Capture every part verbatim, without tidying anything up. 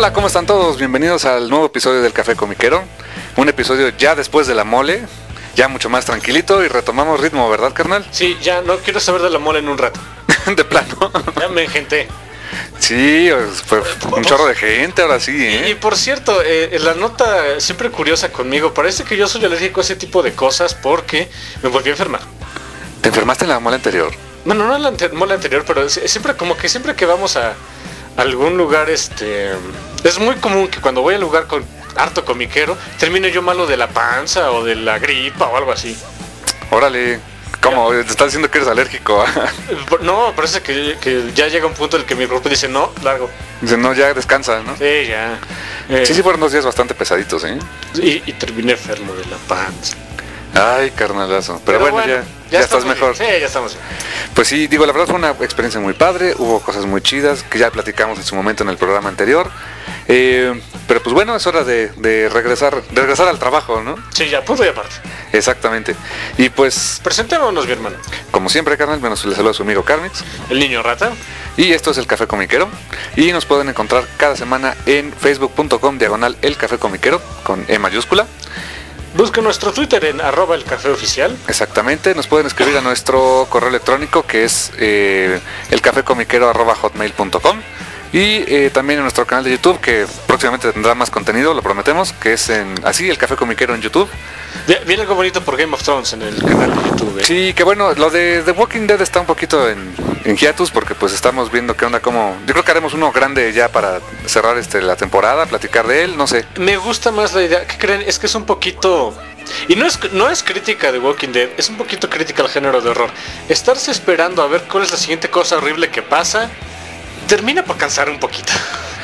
Hola, ¿cómo están todos? Bienvenidos al nuevo episodio del Café Comiquero. Un episodio ya después de la mole, ya mucho más tranquilito y retomamos ritmo, ¿verdad, carnal? Sí, ya no quiero saber de la mole en un rato. De plano. Ya me engenté. Sí, fue un chorro de gente ahora sí, ¿eh? Y, y por cierto, eh, la nota siempre curiosa conmigo, parece que yo soy alérgico a ese tipo de cosas porque me volví a enfermar. ¿Te enfermaste en la mole anterior? Bueno, no en la ante- mole anterior, pero siempre como que siempre que vamos a algún lugar, este, es muy común que cuando voy al lugar con harto comiquero, termine yo malo de la panza o de la gripa o algo así. Órale, ¿cómo? ¿Te estás diciendo que eres alérgico? No, parece que, que ya llega un punto en el que mi cuerpo dice, no, largo. Dice, no, ya descansa, ¿no? Sí, ya. Eh, Sí, sí, fueron dos días bastante pesaditos, ¿eh? y, y terminé enfermo de la panza. Ay, carnalazo. Pero, Pero bueno, bueno, ya, ya estás mejor. Bien. Sí, ya estamos bien. Pues sí, digo, la verdad fue una experiencia muy padre, hubo cosas muy chidas que ya platicamos en su momento en el programa anterior. Eh, pero pues bueno, es hora de, de regresar de regresar al trabajo, ¿no? Sí, ya, punto y aparte. Exactamente. Y pues, Presentémonos, mi hermano. como siempre, carnal, menos le saludo a su amigo Carmix. El niño rata. Y esto es el Café Comiquero. Y nos pueden encontrar cada semana en facebook punto com diagonal el Café Comiquero con E mayúscula. Busca nuestro Twitter en arroba el café oficial. Exactamente, nos pueden escribir a nuestro correo electrónico que es eh, elcafecomiquero arroba hotmail punto com. Y eh, también en nuestro canal de YouTube, que próximamente tendrá más contenido, lo prometemos, que es en así, el Café Comiquero en YouTube. Viene algo bonito por Game of Thrones en el canal de YouTube. ¿eh? Sí, que bueno, lo de The Walking Dead está un poquito en, en hiatus, porque pues estamos viendo qué onda, como... Yo creo que haremos uno grande ya para cerrar este la temporada, platicar de él, no sé. Me gusta más la idea, ¿qué creen? Es que es un poquito... Y no es, no es crítica de Walking Dead, es un poquito crítica al género de horror. Estarse esperando a ver cuál es la siguiente cosa horrible que pasa, termina por cansar un poquito.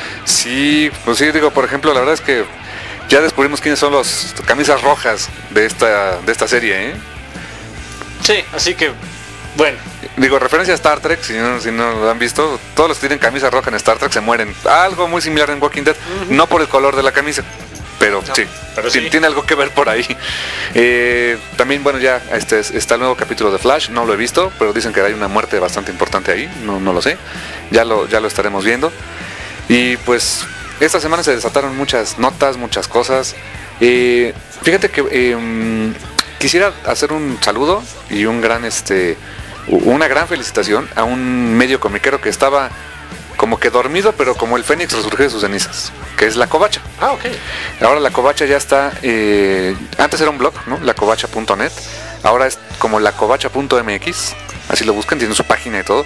Sí, pues sí, digo, por ejemplo, la verdad es que ya descubrimos quiénes son los camisas rojas de esta de esta serie, ¿eh? Sí, así que, bueno. Digo, referencia a Star Trek, si no, si no lo han visto, todos los que tienen camisa roja en Star Trek se mueren. Algo muy similar en Walking Dead, uh-huh. No por el color de la camisa, pero no, sí, pero sí. Tiene algo que ver por ahí. Eh, también, bueno, ya este está el nuevo capítulo de Flash, no lo he visto, pero dicen que hay una muerte bastante importante ahí, no, no lo sé, ya lo, ya lo estaremos viendo. Y pues esta semana se desataron muchas notas, muchas cosas. Eh, fíjate que eh, quisiera hacer un saludo y un gran, este, una gran felicitación a un medio comiquero que estaba como que dormido, pero como el Fénix resurgió de sus cenizas, que es La Covacha. Ah, ok. Ahora La Covacha ya está, eh, antes era un blog, ¿no? la covacha punto net, ahora es como la covacha punto m x, así lo buscan, tienen su página y todo.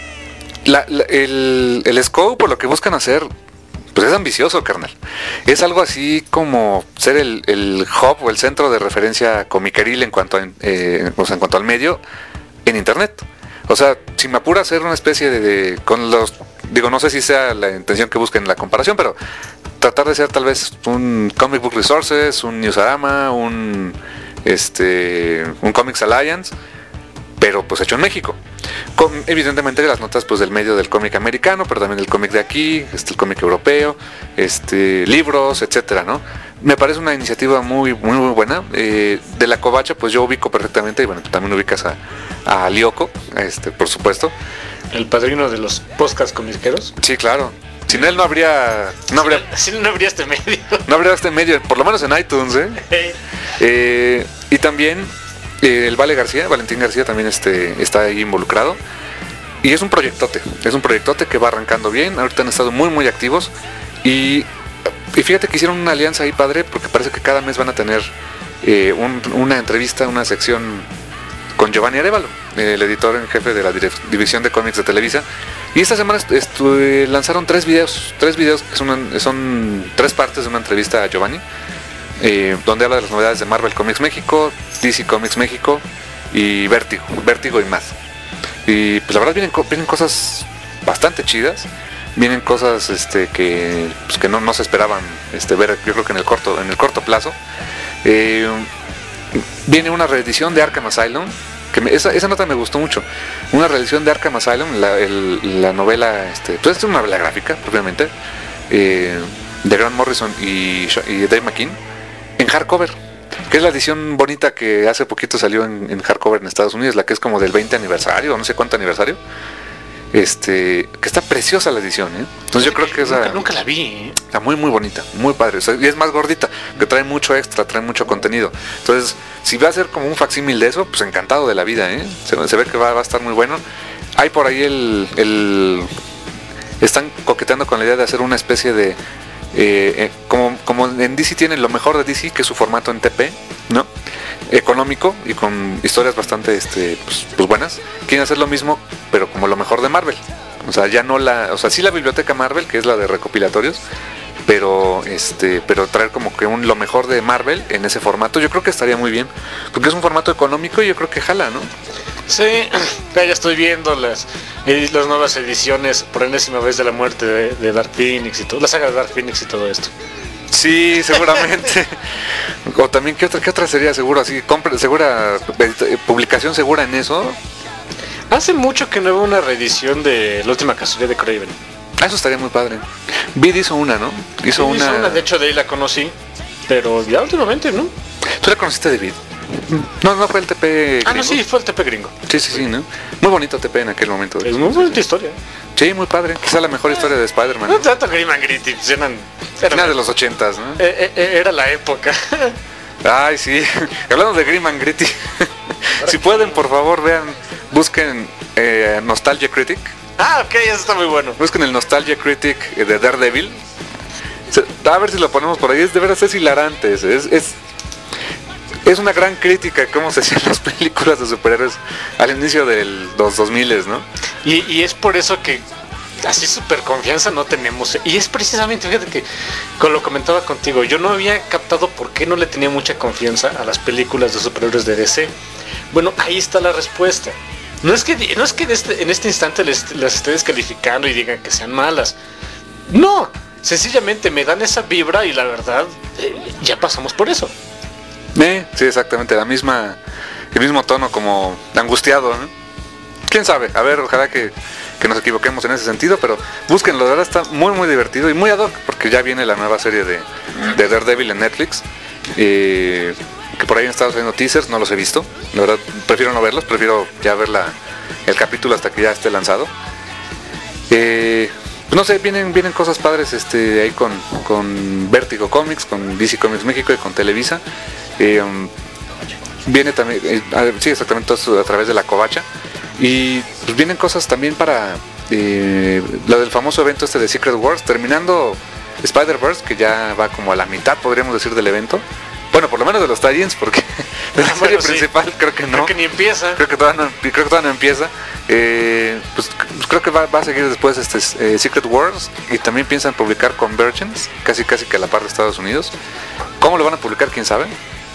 La, la, el, el scope, lo que buscan hacer, pues es ambicioso, carnal. Es algo así como ser el, el hub o el centro de referencia comiqueril en cuanto a, eh, o sea, en cuanto al medio en internet. O sea, si me apura hacer una especie de, de con los, digo, no sé si sea la intención que busquen la comparación, pero tratar de ser tal vez un Comic Book Resources, un Newsarama, un este, un Comics Alliance, pero pues hecho en México. Con, evidentemente las notas pues del medio del cómic americano, pero también del cómic de aquí, este, el cómic europeo, este, libros, etcétera, ¿no? Me parece una iniciativa muy, muy, muy buena. Eh, de La Covacha, pues yo ubico perfectamente, y bueno, tú también ubicas a, a Lyoko, este, por supuesto. El padrino de los podcasts comiqueros. Sí, claro. Sin él no habría, no habría, sin él no habría este medio. No habría este medio, por lo menos en iTunes, ¿eh? Hey. eh y también eh, el Vale García, Valentín García también este, está ahí involucrado. Y es un proyectote, es un proyectote que va arrancando bien. Ahorita han estado muy, muy activos. Y, y fíjate que hicieron una alianza ahí padre, porque parece que cada mes van a tener eh, un, una entrevista, una sección con Giovanni Arévalo, el editor en jefe de la división de cómics de Televisa. Y esta semana estu- lanzaron tres videos, tres videos que son, una, son tres partes de una entrevista a Giovanni, eh, donde habla de las novedades de Marvel Comics México, D C Comics México y Vértigo, Vértigo y más. Y pues la verdad vienen, vienen cosas bastante chidas, vienen cosas este, que, pues, que no, no se esperaban este, ver, yo creo que en el corto, en el corto plazo. Eh, viene una reedición de Arkham Asylum, que me, esa, esa nota me gustó mucho. Una reedición de Arkham Asylum, la, el, la novela, este, pues es una novela gráfica, propiamente, eh, de Grant Morrison y, y Dave McKean, en hardcover, que es la edición bonita que hace poquito salió en, en hardcover en Estados Unidos, la que es como del veinte aniversario, o no sé cuánto aniversario. Este, que está preciosa la edición, ¿eh? Entonces yo creo que esa... Nunca, nunca la vi, ¿eh? Está muy muy bonita, muy padre, o sea, y es más gordita, que trae mucho extra, trae mucho contenido. Entonces, si va a ser como un facsímil de eso, pues encantado de la vida, ¿eh? Se, se ve que va, va a estar muy bueno. Hay por ahí el, el... Están coqueteando con la idea de hacer una especie de... Eh, eh, como, como en D C tienen lo mejor de D C, que es su formato en T P, ¿no? Económico y con historias bastante este, pues, pues buenas. Quieren hacer lo mismo, pero como lo mejor de Marvel. O sea, ya no la... O sea, sí la biblioteca Marvel, que es la de recopilatorios, pero este pero traer como que un lo mejor de Marvel en ese formato, yo creo que estaría muy bien, porque es un formato económico y yo creo que jala, ¿no? Sí, ya estoy viendo las, las nuevas ediciones por enésima vez de la muerte de, de Dark Phoenix y todo, la saga de Dark Phoenix y todo esto. Sí, seguramente. O también, ¿qué otra, qué otra sería seguro así? Compra, segura, publicación segura en eso. Hace mucho que no veo una reedición de La Última Cacería de Kraven. Ah, eso estaría muy padre. Vid hizo una, ¿no? Hizo, sí, una... hizo una, de hecho de ahí la conocí, pero ya últimamente, ¿no? ¿Tú la conociste de Vid? No, no fue el T P gringo. Ah, no, sí, fue el T P gringo. Sí, sí, sí, ¿no? Muy bonito T P en aquel momento. Es muy bonita historia. Sí, muy padre. Quizá la mejor historia de Spider-Man. No tanto Grim and Gritty, pues eran... eran Una de los ochentas, ¿no? Eh, eh, era la época. Ay, sí. Hablando de Grim and Gritty. Si pueden, por favor, vean, busquen eh, Nostalgia Critic. Ah, ok, eso está muy bueno. Busquen el Nostalgia Critic de Daredevil. A ver si lo ponemos por ahí. Es de veras, es hilarante. Es, es, es una gran crítica a cómo se hacían las películas de superhéroes al inicio de los dos mil, ¿no? Y, y es por eso que así super confianza no tenemos. Y es precisamente, fíjate que, como lo comentaba contigo, yo no había captado por qué no le tenía mucha confianza a las películas de superhéroes de D C. Bueno, ahí está la respuesta. No es que, no es que en, este, en este instante les, las esté descalificando y digan que sean malas. No, sencillamente me dan esa vibra y la verdad, eh, ya pasamos por eso. Eh, sí, exactamente, la misma, el mismo tono como angustiado, ¿no? Quién sabe, a ver, ojalá que, que nos equivoquemos en ese sentido, pero búsquenlo, de verdad está muy muy divertido y muy ad hoc, porque ya viene la nueva serie de, de Daredevil en Netflix. Eh, que por ahí han estado haciendo teasers, no los he visto, la verdad prefiero no verlos, prefiero ya ver la, el capítulo hasta que ya esté lanzado. Eh, pues no sé, vienen vienen cosas padres este ahí con, con Vértigo Comics, con D C Comics México y con Televisa. Eh, um, viene también, eh, sí, exactamente, a través de la Covacha. Y pues vienen cosas también para eh, lo del famoso evento este de Secret Wars, terminando Spider-Verse, que ya va como a la mitad, podríamos decir, del evento. Bueno, por lo menos de los tie-ins, porque de la serie bueno, principal sí. Creo que no. Creo que ni empieza. Creo que todavía no, creo que todavía no empieza. Eh, pues, pues creo que va, va a seguir después este eh, Secret Wars, y también piensan publicar Convergence, casi casi que a la par de Estados Unidos. ¿Cómo lo van a publicar? ¿Quién sabe?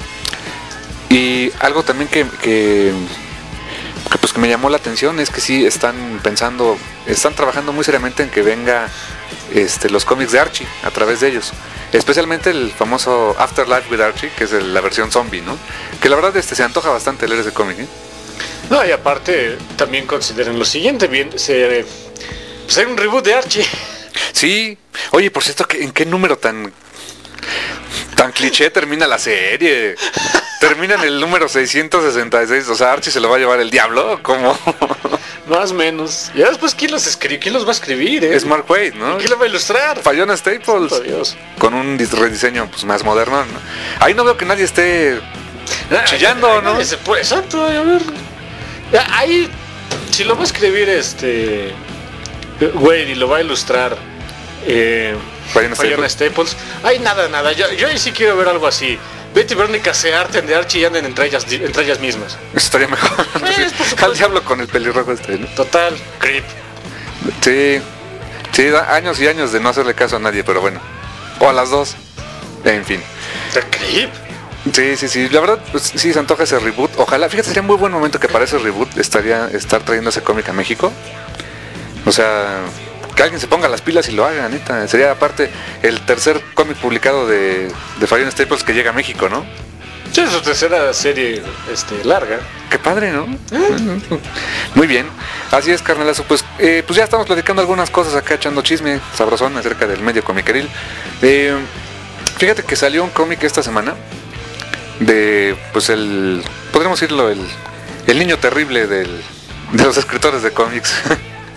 Y algo también que, que, que pues que me llamó la atención es que sí están pensando, están trabajando muy seriamente en que venga este, los cómics de Archie a través de ellos. Especialmente el famoso Afterlife with Archie, que es el, la versión zombie, ¿no? Que la verdad este, se antoja bastante leer ese cómic, ¿eh? No, y aparte también consideren lo siguiente, bien, se, pues hay un reboot de Archie. Sí, oye, por cierto, ¿en qué número tan tan cliché termina la serie? Termina en el número seiscientos sesenta y seis, o sea, Archie se lo va a llevar el diablo, ¿cómo? Más o menos. Ya después, ¿quién los escribe? ¿Quién los va a escribir, eh? Es Mark Waid, ¿no? ¿Y quién lo va a ilustrar? Fiona Staples. Santo Dios. Con un rediseño pues, más moderno, ¿no? Ahí no veo que nadie esté ah, chillando, ay, ¿no? Se puede, exacto, a ver. Ahí, si lo va a escribir este Waid y lo va a ilustrar eh, Fiona Staples. Staples. Ay, nada, nada. Yo, yo ahí sí quiero ver algo así. Betty y Verónica se harten de Archie y anden entre ellas, entre ellas mismas. Eso estaría mejor. Sí, al diablo con el pelirrojo este, ¿no? Total, creep. Sí, sí, años y años de no hacerle caso a nadie, pero bueno. O a las dos. En fin. ¿De creep? Sí, sí, sí. La verdad, pues, sí se antoja ese reboot. Ojalá, fíjate, sería muy buen momento que para ese reboot estaría estar trayendo ese cómic a México. O sea, que alguien se ponga las pilas y lo haga, neta. Sería aparte el tercer cómic publicado de, de Fiona Staples que llega a México, ¿no? Sí, es su tercera serie este, larga. Qué padre, ¿no? ¿Eh? Muy bien. Así es, carnalazo. Pues, eh, pues ya estamos platicando algunas cosas acá, echando chisme sabrosón acerca del medio comiqueril. Eh, fíjate que salió un cómic esta semana de, pues el, podríamos decirlo, el, el niño terrible del, de los escritores de cómics.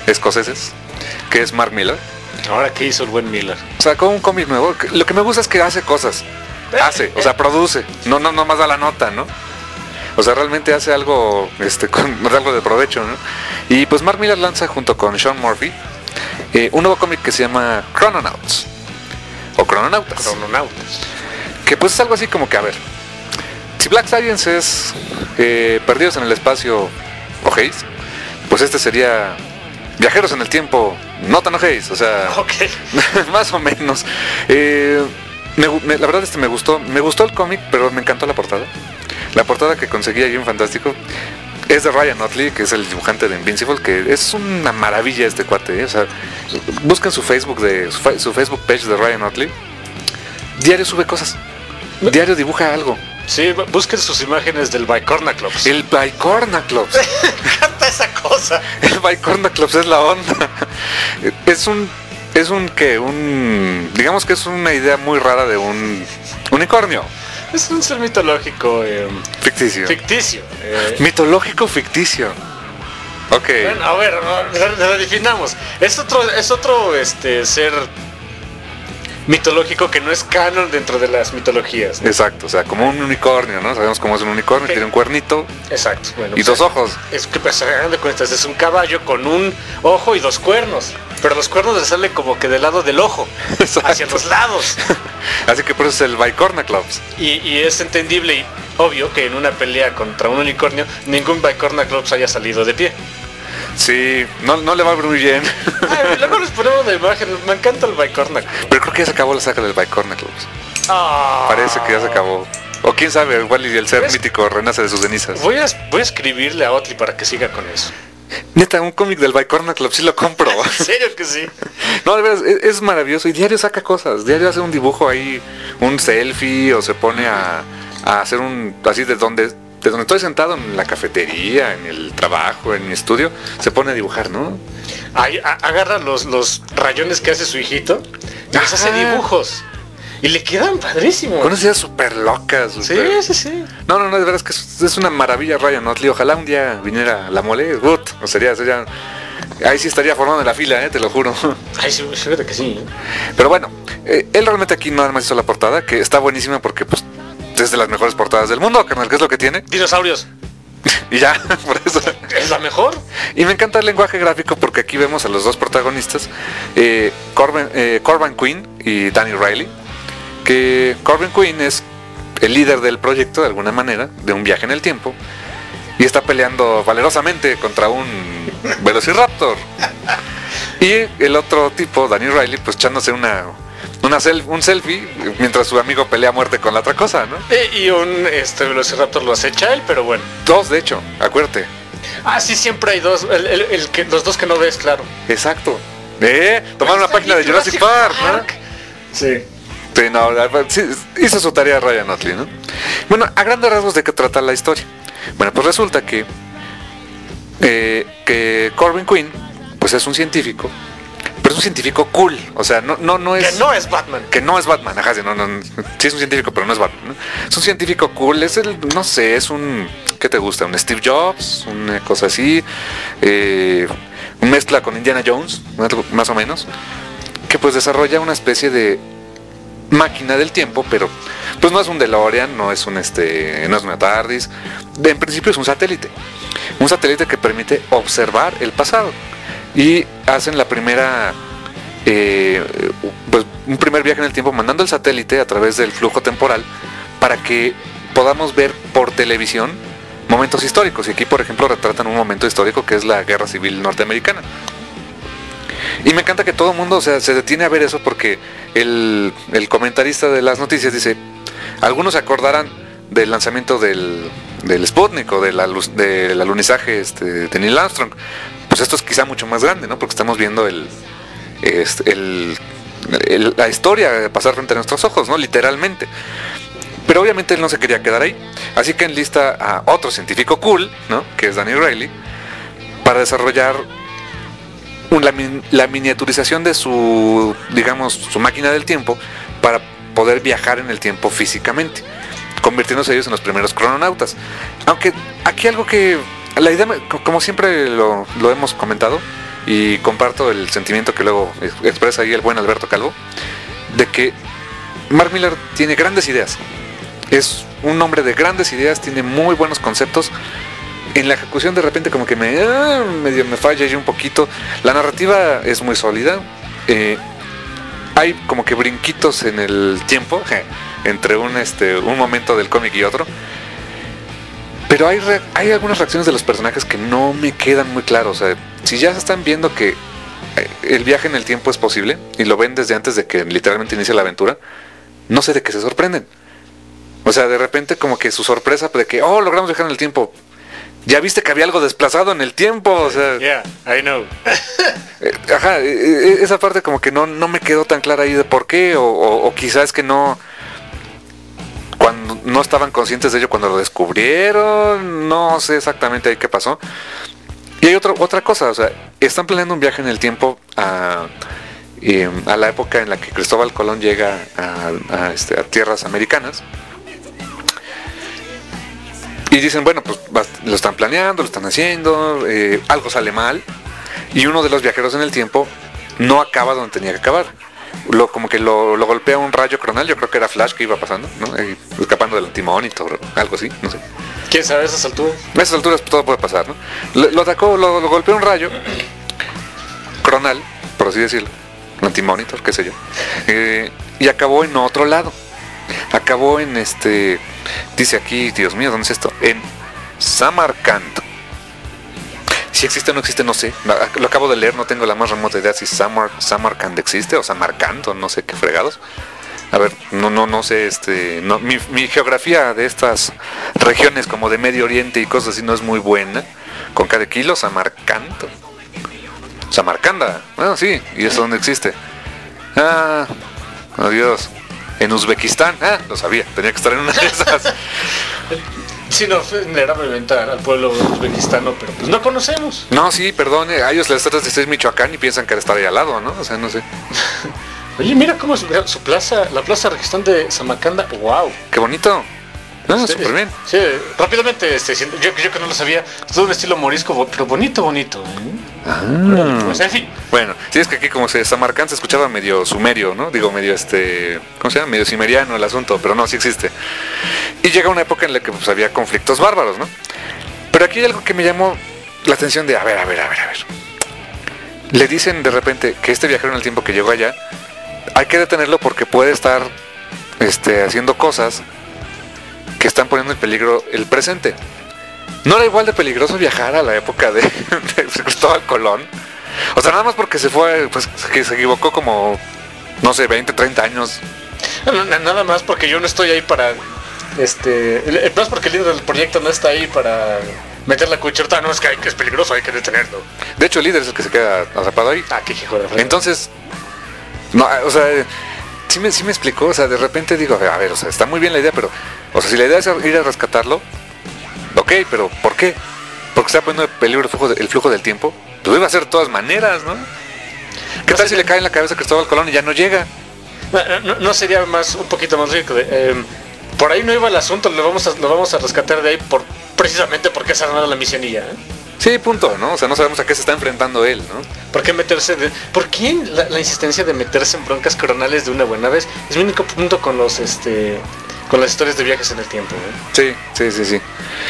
escoceses, que es Mark Millar. Ahora, ¿qué hizo el buen Miller? Sacó un cómic nuevo. Lo que me gusta es que hace cosas. Hace, o sea, produce. No, no, no más da la nota, ¿no? O sea, realmente hace algo, este, con algo de provecho, ¿no? Y pues Mark Millar lanza junto con Sean Murphy eh, un nuevo cómic que se llama Chrononauts. O Crononautas. Crononautas. Que pues es algo así como que, a ver, si Black Science es eh, Perdidos en el Espacio, ojéis, pues este sería Viajeros en el Tiempo, no tan ojéis, o sea, okay. Más o menos. Eh, me, me, la verdad este me gustó, me gustó el cómic, pero me encantó la portada. La portada que conseguí ahí en Fantástico es de Ryan Otley, que es el dibujante de Invincible, que es una maravilla este cuate, ¿eh? O sea, busquen su Facebook de su, su Facebook page de Ryan Otley. Diario sube cosas. Diario dibuja algo. Sí, busquen sus imágenes del Bicornaclops. El Bicornaclops. Me encanta esa cosa. El Bicornaclops es la onda. Es un es un que un digamos que es una idea muy rara de un unicornio. Es un ser mitológico eh, ficticio. Ficticio. Eh. Mitológico ficticio. Ok. Bueno, a ver, redefinamos. Es otro, es otro este ser mitológico que no es canon dentro de las mitologías, ¿no? Exacto, o sea, como un unicornio, ¿no? Sabemos cómo es un unicornio, okay. Tiene un cuernito. Exacto. Bueno, y pues, dos ojos. Es que pues, de cuentas, es un caballo con un ojo y dos cuernos. Pero los cuernos le salen como que del lado del ojo. Exacto. Hacia los lados. Así que por eso es el Bicornaclops. Y, y es entendible y obvio que en una pelea contra un unicornio ningún Bicornaclops haya salido de pie. Sí, no, no le va muy bien. Ay, luego les ponemos la imagen, me encanta el Bicornaclops. Pero creo que ya se acabó la saga del Bicornaclops. Oh. Parece que ya se acabó. O quién sabe, igual y el ser ¿Ves? mítico renace de sus cenizas. Voy a, voy a escribirle a Otley para que siga con eso. Neta, un cómic del Bicornaclops sí lo compro. ¿En serio que sí? No, de verdad, es, es maravilloso. Y diario saca cosas. Diario hace un dibujo ahí, un selfie, o se pone a, a hacer un... Así de donde, de donde estoy sentado en la cafetería, en el trabajo, en mi estudio, se pone a dibujar, ¿no? Ahí, a, agarra los, los rayones que hace su hijito y les hace dibujos. Y le quedan padrísimos. Con unas ideas súper locas. Super... Sí, sí, sí. No, no, no, de verdad es que es, es una maravilla Ryan Otley. Ojalá un día viniera la mole. Good. O sería, sería... Ahí sí estaría formando en la fila, eh, te lo juro. Ay, sí, fíjate que sí. Pero bueno, eh, él realmente aquí nada más hizo la portada, que está buenísima porque pues es de las mejores portadas del mundo, carnal, ¿qué es lo que tiene? Dinosaurios. Y ya, por eso. ¿Es la mejor? Y me encanta el lenguaje gráfico porque aquí vemos a los dos protagonistas, eh, Corbin, eh, Corbin Quinn y Danny Riley. Que Corbin Quinn es el líder del proyecto de alguna manera, de un viaje en el tiempo, y está peleando valerosamente contra un Velociraptor. Y el otro tipo, Danny Riley, pues echándose una, una self, un selfie mientras su amigo pelea a muerte con la otra cosa, ¿no? Y un este Velociraptor lo acecha él, pero bueno. Dos, de hecho, acuérdate. Ah, sí, siempre hay dos, el, el, el que, los dos que no ves, claro. Exacto. Eh, tomar una página de Jurassic, Jurassic Park, Park, ¿no? Sí. Sí, no, sí, hizo su tarea Ryan Otley, ¿no? Bueno, a grandes rasgos, ¿de qué trata la historia? Bueno, pues resulta que eh, que Corbin Quinn pues es un científico, pero es un científico cool, o sea, no, no, no es... Que no es Batman. Que no es Batman, ajá, sí, no, no, sí es un científico, pero no es Batman, ¿no? Es un científico cool, es el, no sé, es un... ¿Qué te gusta? ¿Un Steve Jobs? Una cosa así, eh, mezcla con Indiana Jones, más o menos, que pues desarrolla una especie de máquina del tiempo, pero pues no es un DeLorean, no es un este, no es una TARDIS, en principio es un satélite, un satélite que permite observar el pasado y hacen la primera, eh, pues un primer viaje en el tiempo mandando el satélite a través del flujo temporal para que podamos ver por televisión momentos históricos. Y aquí, por ejemplo, retratan un momento histórico que es la Guerra Civil Norteamericana. Y me encanta que todo el mundo, o sea, se detiene a ver eso porque el, el comentarista de las noticias dice, algunos se acordarán del lanzamiento del, del Sputnik o de la, del alunizaje este, de Neil Armstrong. Pues esto es quizá mucho más grande, ¿no? Porque estamos viendo el, este, el, el, la historia pasar frente a nuestros ojos, ¿no? Literalmente. Pero obviamente él no se quería quedar ahí. Así que enlista a otro científico cool, ¿no? Que es Danny Riley, para desarrollar un, la, la miniaturización de su, digamos, su máquina del tiempo para poder viajar en el tiempo físicamente, convirtiéndose ellos en los primeros crononautas. Aunque aquí algo que, la idea, como siempre lo, lo hemos comentado, y comparto el sentimiento que luego expresa ahí el buen Alberto Calvo, de que Mark Millar tiene grandes ideas. Es un hombre de grandes ideas, tiene muy buenos conceptos. En la ejecución de repente como que me, ah, medio me falla ahí un poquito. La narrativa es muy sólida. Eh, hay como que brinquitos en el tiempo je, entre un, este, un momento del cómic y otro. Pero hay, re, hay algunas reacciones de los personajes que no me quedan muy claros. O sea, si ya están viendo que el viaje en el tiempo es posible y lo ven desde antes de que literalmente inicie la aventura, no sé de qué se sorprenden. O sea, de repente como que su sorpresa de que, oh, logramos viajar en el tiempo. Ya viste que había algo desplazado en el tiempo, o sea... Yeah, I know. Ajá, esa parte como que no, no me quedó tan clara ahí de por qué, o, o, o quizás que no... Cuando no estaban conscientes de ello cuando lo descubrieron, no sé exactamente ahí qué pasó. Y hay otro, otra cosa, o sea, están planeando un viaje en el tiempo a, eh, a la época en la que Cristóbal Colón llega a, a, este, a tierras americanas. Y dicen, bueno, pues lo están planeando, lo están haciendo, eh, algo sale mal. Y uno de los viajeros en el tiempo no acaba donde tenía que acabar. Lo, como que lo, lo golpea un rayo cronal, yo creo que era Flash que iba pasando, ¿no? Eh, escapando del antimonitor, algo así, no sé. ¿Quién sabe a esas alturas? A esas alturas todo puede pasar, ¿no? Lo, lo atacó, lo, lo golpeó un rayo cronal, por así decirlo, antimonitor, qué sé yo. Eh, y acabó en otro lado. Acabó en este... Dice aquí, Dios mío, ¿dónde es esto? En Samarkand. Si existe o no existe, no sé. Lo acabo de leer, no tengo la más remota idea si Samar, Samarkand existe o Samarkand o no sé qué fregados. A ver, no, no, no sé, este, no, mi, mi geografía de estas regiones como de Medio Oriente y cosas así no es muy buena. Con cada kilo, Samarkand. Samarcanda, bueno, sí, y eso donde existe. Ah, adiós. En Uzbekistán, ah, lo sabía, tenía que estar en una de esas. Sí, no, era reventar al pueblo uzbekistano, pero pues no conocemos. No, sí, perdón, a ellos les tratan de ser Michoacán y piensan que estar ahí al lado, ¿no? O sea, no sé. Oye, mira cómo su, su plaza, la plaza registrante de Samarcanda, wow. Qué bonito. No, este, súper bien. Sí, rápidamente, este, yo, yo que no lo sabía, es todo un estilo morisco, pero bonito, bonito. ¿eh? Ah. Pues, en fin. Bueno, sí, es que aquí como se Samarcand se escuchaba medio sumerio, ¿no? Digo, medio este, ¿cómo se llama? Medio cimeriano el asunto, pero no, sí existe. Y llega una época en la que pues había conflictos bárbaros, ¿no? Pero aquí hay algo que me llamó la atención de, a ver, a ver, a ver, a ver. Le dicen de repente que este viajero en el tiempo que llegó allá, hay que detenerlo porque puede estar este, haciendo cosas que están poniendo en peligro el presente. ¿No era igual de peligroso viajar a la época de, de Cristóbal Colón? O sea, nada más porque se fue, pues que se equivocó como, no sé, veinte, treinta años. No, nada más porque yo no estoy ahí para, este, más porque el líder del proyecto no está ahí para meter la cucharota. No, es que, hay, que es peligroso, hay que detenerlo. De hecho, el líder es el que se queda atrapado ahí. Ah, qué hijo de frente. Entonces, no, o sea, sí me, sí me explicó, o sea, de repente digo, a ver, o sea, está muy bien la idea, pero, o sea, si la idea es ir a rescatarlo, ok, pero ¿por qué? Porque está poniendo en peligro el flujo, de, el flujo del tiempo. Pues lo iba a hacer de todas maneras, ¿no? ¿Qué no tal si le cae en la cabeza a Cristóbal Colón y ya no llega? No, no, no sería más un poquito más rico de, eh, por ahí no iba el asunto, lo vamos a, lo vamos a rescatar de ahí por precisamente porque se ha ganado la misión y ya, ¿eh? Sí, punto, ¿no? O sea, no sabemos a qué se está enfrentando él, ¿no? ¿Por qué meterse de, ¿Por qué la, la insistencia de meterse en broncas coronales de una buena vez? Es mi único punto con los este con las historias de viajes en el tiempo, ¿eh? Sí, sí, sí, sí.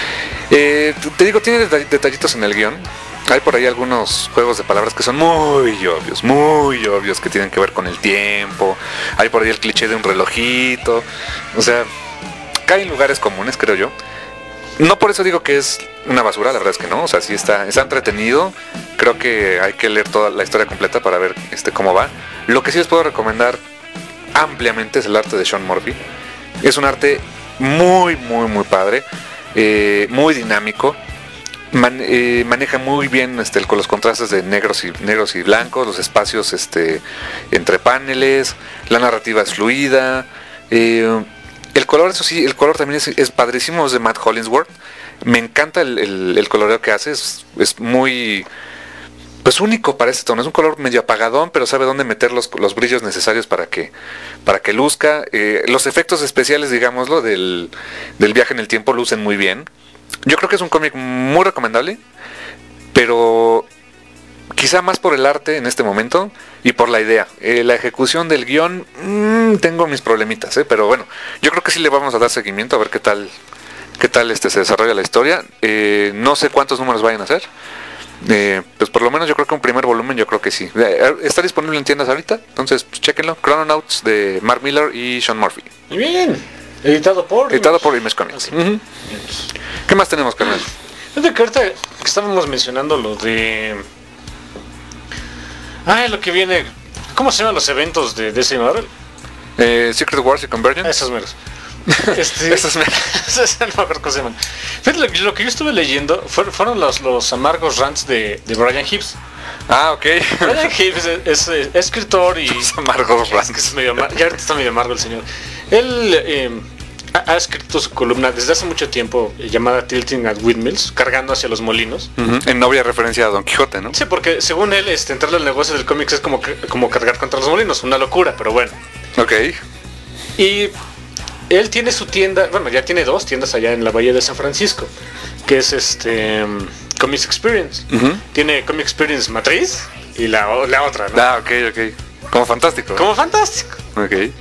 Eh, te digo, tiene detallitos en el guión. Hay por ahí algunos juegos de palabras que son muy obvios, muy obvios, que tienen que ver con el tiempo. Hay por ahí el cliché de un relojito. O sea, cae en lugares comunes, creo yo. No por eso digo que es una basura, la verdad es que no. O sea, sí está, está entretenido. Creo que hay que leer toda la historia completa para ver este cómo va. Lo que sí les puedo recomendar ampliamente es el arte de Sean Murphy. Es un arte muy, muy, muy padre. Eh, muy dinámico. Man, eh, maneja muy bien este, con los contrastes de negros y negros y blancos, los espacios este, entre paneles, la narrativa es fluida, eh, el color, eso sí, el color también es, es padrísimo, es de Matt Hollingsworth. Me encanta el, el, el coloreo que hace, es, es muy pues único para este tono, es un color medio apagadón, pero sabe dónde meter los, los brillos necesarios para que, para que luzca. Eh, los efectos especiales, digámoslo, del, del viaje en el tiempo lucen muy bien. Yo creo que es un cómic muy recomendable, pero quizá más por el arte en este momento y por la idea. Eh, la ejecución del guión, mmm, tengo mis problemitas, ¿eh? Pero bueno, yo creo que sí le vamos a dar seguimiento a ver qué tal, qué tal este se desarrolla la historia. Eh, no sé cuántos números vayan a hacer. Eh, pues por lo menos yo creo que un primer volumen, yo creo que sí. Eh, está disponible en tiendas ahorita, entonces pues, chéquenlo. Chrononauts de Mark Millar y Sean Murphy. Muy bien. Editado por... Editado por Image Comics. Okay. Uh-huh. ¿Qué más tenemos, carnal? Es de que ahorita que estábamos mencionando lo de... Ah, lo que viene... ¿Cómo se llaman los eventos de D C Marvel? Eh, Secret Wars y Convergence. Esos meros. Este, Esos meros. No me acuerdo cómo se llaman. Fíjate, lo, lo que yo estuve leyendo fueron, fueron los, los amargos rants de, de Brian Hibbs. Ah, ok. Brian Hibbs es, es, es escritor y... Los amargos rants. Es que es medio amargo, ya ahorita está medio amargo el señor. Él... Eh, ha escrito su columna desde hace mucho tiempo eh, llamada Tilting at Windmills, cargando hacia los molinos. Uh-huh. En novia referencia a Don Quijote, ¿no? Sí, porque según él, este, entrarle al negocio del cómics es como, como cargar contra los molinos, una locura, pero bueno. Ok. Y él tiene su tienda, bueno, ya tiene dos tiendas allá en la Bahía de San Francisco, que es este um, Comics Experience. Uh-huh. Tiene Comics Experience Matriz y la, la otra, ¿no? Ah, ok, ok. Como fantástico. Como fantástico. Ok. Eh,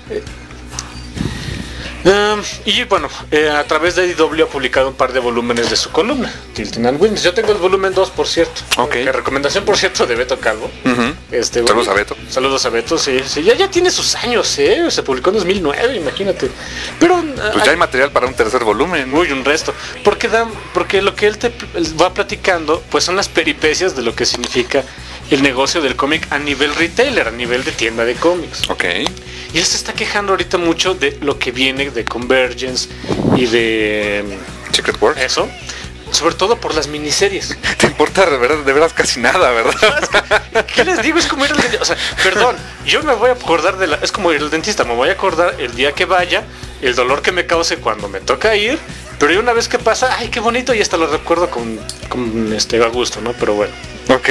Um, y bueno, eh, a través de I D W ha publicado un par de volúmenes de su columna, Tilting at Windmills. Yo tengo el volumen dos, por cierto. Ok. Eh, recomendación, por cierto, de Beto Calvo. Uh-huh. este, Saludos bueno, a Beto. Saludos a Beto, sí. sí ya, ya tiene sus años, ¿eh? Se publicó en dos mil nueve, imagínate. Pero pues ya hay, hay material para un tercer volumen. Uy, un resto. Porque, da, porque lo que él te va platicando, pues son las peripecias de lo que significa el negocio del cómic a nivel retailer, a nivel de tienda de cómics. Ok. Y él se está quejando ahorita mucho de lo que viene de Convergence y de... Secret Wars. Eso. Sobre todo por las miniseries. Te importa de verdad, de verdad casi nada, ¿verdad? ¿Qué les digo? Es como ir al dentista. O sea, perdón, yo me voy a acordar de la... Es como ir al dentista, me voy a acordar el día que vaya, el dolor que me cause cuando me toca ir, pero una vez que pasa, ay, qué bonito, y hasta lo recuerdo con, con este, a gusto, ¿no? Pero bueno. Ok.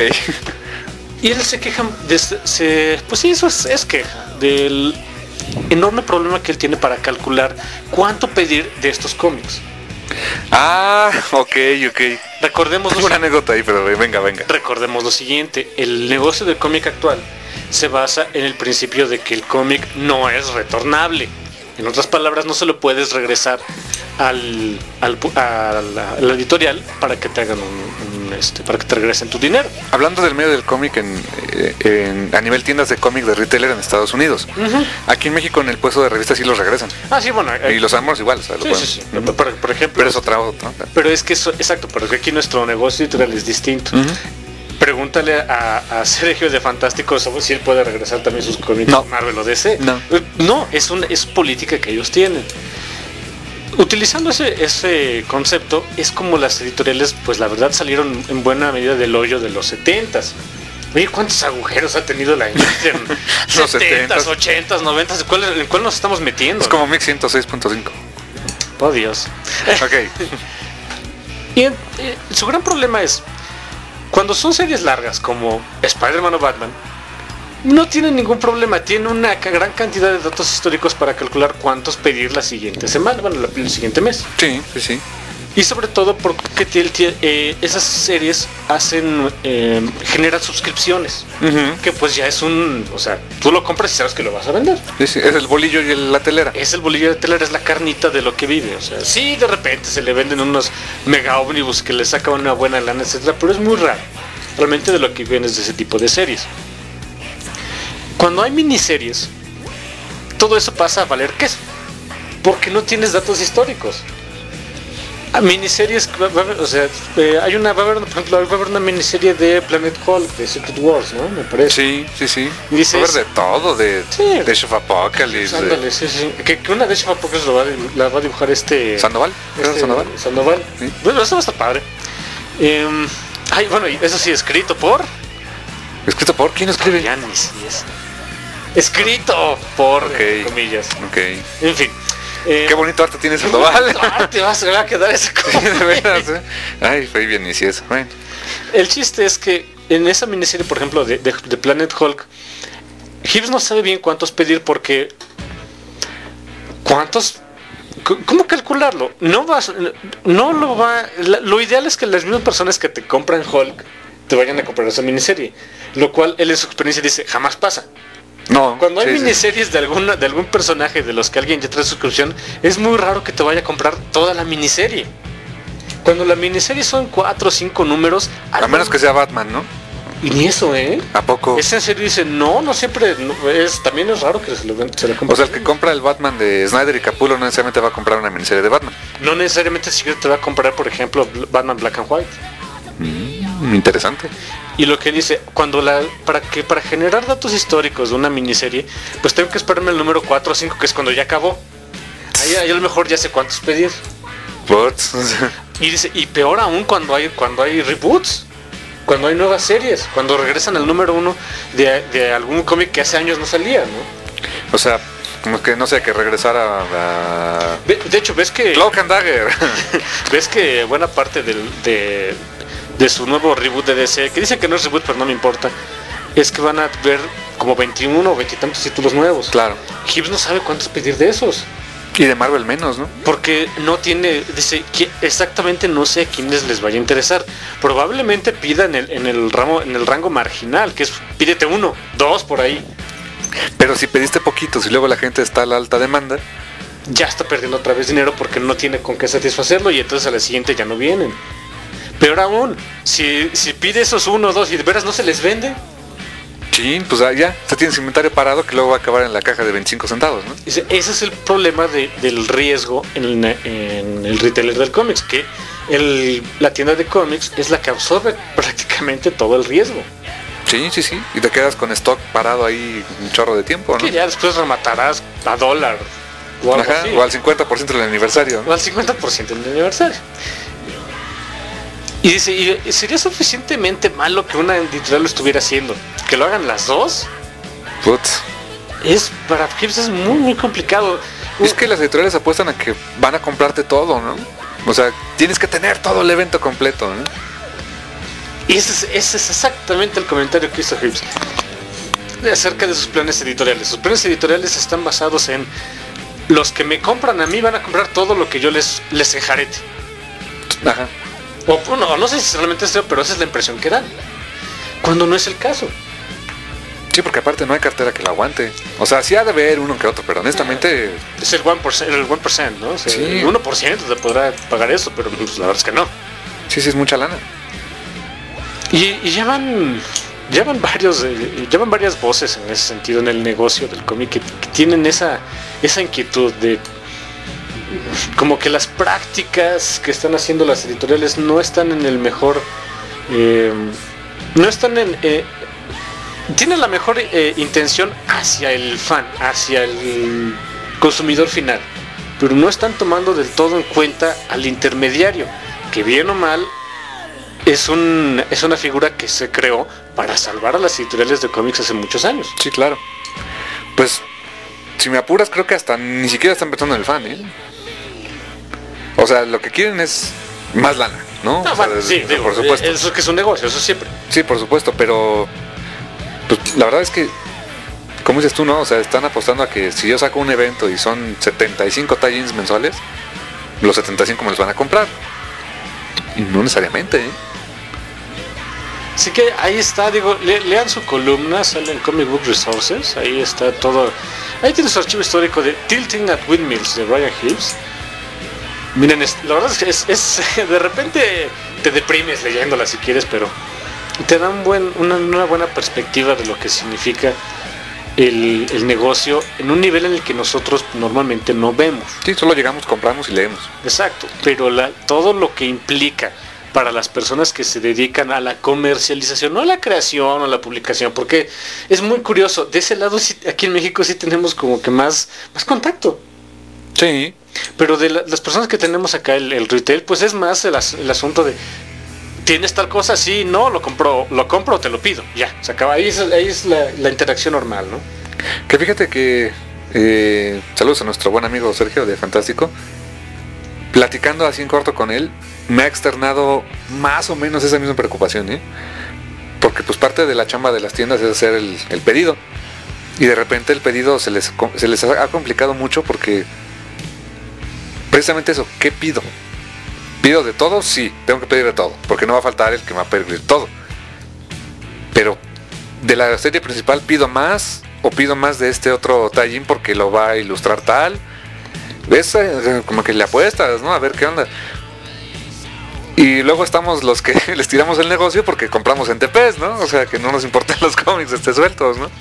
Y él se queja, de, se, pues sí, eso es, es queja del enorme problema que él tiene para calcular cuánto pedir de estos cómics. Ah, ok, ok. Recordemos una anécdota ahí, pero venga, venga. Recordemos lo siguiente, el negocio del cómic actual se basa en el principio de que el cómic no es retornable. En otras palabras, no se lo puedes regresar al, al a, la, a la editorial para que te hagan un, un este, para que te regresen tu dinero. Hablando del medio del cómic en, en, a nivel tiendas de cómic de retailer en Estados Unidos, uh-huh. Aquí en México en el puesto de revistas sí los regresan. Ah, sí, bueno. Hay, y los Amors igual, ¿sabes? Sí, sí, sí. Uh-huh. por, por ejemplo. Pero es otra, otra. Pero es que eso, exacto, pero aquí nuestro negocio editorial es distinto. Uh-huh. Pregúntale a, a Sergio de Fantástico si él puede regresar también sus cómics no. Marvel o D C. No, no es, una, es política que ellos tienen. Utilizando ese, ese concepto, es como las editoriales, pues la verdad salieron en buena medida del hoyo de los setentas. Oye, ¿cuántos agujeros ha tenido la industria en los setentas, ochentas, noventas? ¿En cuál, ¿En cuál nos estamos metiendo? Es como Mix ciento seis punto cinco. Oh, Dios. Ok. y, y su gran problema es, cuando son series largas como Spider-Man o Batman, no tienen ningún problema, tienen una gran cantidad de datos históricos para calcular cuántos pedir la siguiente semana, bueno, el siguiente mes. Sí, sí, sí. Y sobre todo porque eh, esas series hacen, eh, generan suscripciones, uh-huh. que pues ya es un, o sea, tú lo compras y sabes que lo vas a vender. Sí, sí, es el bolillo y el, la telera. Es el bolillo y la telera, es la carnita de lo que vive, o sea, sí, de repente se le venden unos mega ómnibus que le sacan una buena lana, etcétera, pero es muy raro, realmente de lo que viene es de ese tipo de series. Cuando hay miniseries, todo eso pasa a valer queso, porque no tienes datos históricos. A miniseries, o sea, eh, hay una, va a haber, por ejemplo, va a haber una miniserie de Planet Hulk, de Secret Wars, ¿no? Me parece. Sí, sí, sí. Dices, va a haber de todo, de sí, Dash of Apocalypse. Ándale, de... sí, sí. Que, que una Dash of Apocalypse lo va a, la va a dibujar este... ¿Sandoval? Este, ¿Sandoval? Sandoval. Sí. Bueno, eso va a estar padre. Eh, ay, bueno, eso sí, escrito por... ¿Escrito por? ¿Quién escribe? Yanis, yes. Escrito por, okay. eh, comillas. Ok. En fin. Eh, Qué bonito arte tienes, Sandoval. Arte vas a quedar ese de veras, ¿eh? Ay, fue bien y si eso. Bueno. El chiste es que en esa miniserie, por ejemplo, de, de, de Planet Hulk, Hibbs no sabe bien cuántos pedir porque... ¿Cuántos? ¿Cómo calcularlo? No vas, no lo va... Lo ideal es que las mismas personas que te compran Hulk te vayan a comprar esa miniserie. Lo cual él en su experiencia dice, jamás pasa. No, Cuando hay sí, miniseries sí. de alguna, de algún personaje de los que alguien ya trae suscripción, es muy raro que te vaya a comprar toda la miniserie. Cuando la miniserie son cuatro o cinco números, A menos que sea Batman, ¿no? y ni eso, ¿eh? ¿A poco? Es en serio, dice, no, no siempre, no, es, también es raro que se lo, se lo compre. O sea, el que compra el Batman de Snyder y Capullo no necesariamente va a comprar una miniserie de Batman. No necesariamente si te va a comprar, por ejemplo, Batman Black and White. Mm, interesante. Y lo que dice, cuando la para que para generar datos históricos de una miniserie, pues tengo que esperarme el número cuatro o cinco, que es cuando ya acabó. Ahí, ahí a lo mejor ya sé cuántos pedir. What? Y dice, y peor aún cuando hay cuando hay reboots, cuando hay nuevas series, cuando regresan al número uno de, de algún cómic que hace años no salía, ¿no? O sea, como que no sé, que regresara a... De, de hecho, ves que Cloak and Dagger. ves que buena parte del, de, de su nuevo reboot de D C, que dicen que no es reboot, pero no me importa, es que van a ver como veintiuno o veintitantos títulos nuevos. Claro. Gibbs no sabe cuántos pedir de esos. Y de Marvel menos, ¿no? Porque no tiene, dice, que exactamente no sé a quiénes les vaya a interesar. Probablemente pida en el, en el ramo, en el rango marginal, que es pídete uno, dos por ahí. Pero si pediste poquitos y luego la gente está a la alta demanda, Ya está perdiendo otra vez dinero porque no tiene con qué satisfacerlo y entonces a la siguiente ya no vienen. Peor aún, si, si pide esos uno o dos y de veras no se les vende, chin, pues ah, ya, se tiene su inventario parado que luego va a acabar en la caja de veinticinco centavos, ¿no? ese, ese es el problema de, del riesgo en, en el retailer del cómics, que el, la tienda de cómics es la que absorbe prácticamente todo el riesgo. Sí, sí, sí. Y te quedas con stock parado ahí un chorro de tiempo, ¿no? Que ya después rematarás a dólar o algo Ajá, así. o al cincuenta por ciento del aniversario, O ¿no? al cincuenta por ciento del aniversario. Y dice, ¿y sería suficientemente malo que una editorial lo estuviera haciendo? ¿Que lo hagan las dos? Putz. Es, para Gibbs es muy, muy complicado. Es que las editoriales apuestan a que van a comprarte todo, ¿no? O sea, tienes que tener todo el evento completo, ¿no? Y ese es, ese es exactamente el comentario que hizo Gibbs acerca de sus planes editoriales. Sus planes editoriales están basados en los que me compran a mí van a comprar todo lo que yo les, les enjarete. Ajá. O bueno, no sé si realmente es eso, pero esa es la impresión que dan. Cuando no es el caso. Sí, porque aparte no hay cartera que lo aguante. O sea, sí ha de haber uno que otro, pero honestamente... Es el uno por ciento, el uno por ciento, ¿no? O sea, Sí. el uno por ciento te podrá pagar eso, pero pues, la verdad es que no. Sí, sí, es mucha lana. Y, y ya van, ya van varios, eh, ya van varias voces en ese sentido en el negocio del cómic que, que tienen esa, esa inquietud de como que las prácticas que están haciendo las editoriales no están en el mejor, eh, no están en, eh, tienen la mejor eh, intención hacia el fan, hacia el consumidor final, pero no están tomando del todo en cuenta al intermediario, que bien o mal es un es una figura que se creó para salvar a las editoriales de cómics hace muchos años. Sí, claro. Pues, si me apuras, creo que hasta ni siquiera están pensando en el fan, ¿eh? O sea, lo que quieren es más lana, ¿no? No, O sea, bueno, sí, digo, por supuesto. eso es que es un negocio, eso siempre. Sí, por supuesto, pero pues, la verdad es que, como dices tú, ¿no? O sea, están apostando a que si yo saco un evento y son setenta y cinco tie-ins mensuales, los setenta y cinco me los van a comprar. Y no necesariamente, ¿eh? Así que ahí está, digo, le, lean su columna, sale en Comic Book Resources, ahí está todo. Ahí tiene su archivo histórico de Tilting at Windmills de Ryan Gibbs. Miren, es, la verdad es que es, es de repente te deprimes leyéndola si quieres, pero te da un buen, una, una buena perspectiva de lo que significa el, el negocio en un nivel en el que nosotros normalmente no vemos. Sí, solo llegamos, compramos y leemos. Exacto, pero la, todo lo que implica para las personas que se dedican a la comercialización, no a la creación o a la publicación, porque es muy curioso, de ese lado sí, aquí en México sí tenemos como que más, más contacto. Sí. Pero de la, las personas que tenemos acá, el, el retail, pues es más el, as, el asunto de ¿tienes tal cosa? Sí, no, lo compro, lo compro o te lo pido. Ya, se acaba. Ahí es, ahí es la, la interacción normal, ¿no? Que fíjate que eh, saludos a nuestro buen amigo Sergio de Fantástico. Platicando así en corto con él, me ha externado más o menos esa misma preocupación, ¿eh? Porque pues parte de la chamba de las tiendas es hacer el, el pedido. Y de repente el pedido se les, se les ha complicado mucho porque precisamente eso, ¿qué pido? ¿Pido de todo? Sí, tengo que pedir de todo, porque no va a faltar el que me va a pedir todo. pero de la serie principal pido más, o pido más de este otro tie-in porque lo va a ilustrar tal. Es eh, como que le apuestas, ¿no? A ver qué onda. Y luego estamos los que les tiramos el negocio porque compramos en T Ps, ¿no? O sea, que no nos importan los cómics este sueltos, ¿no?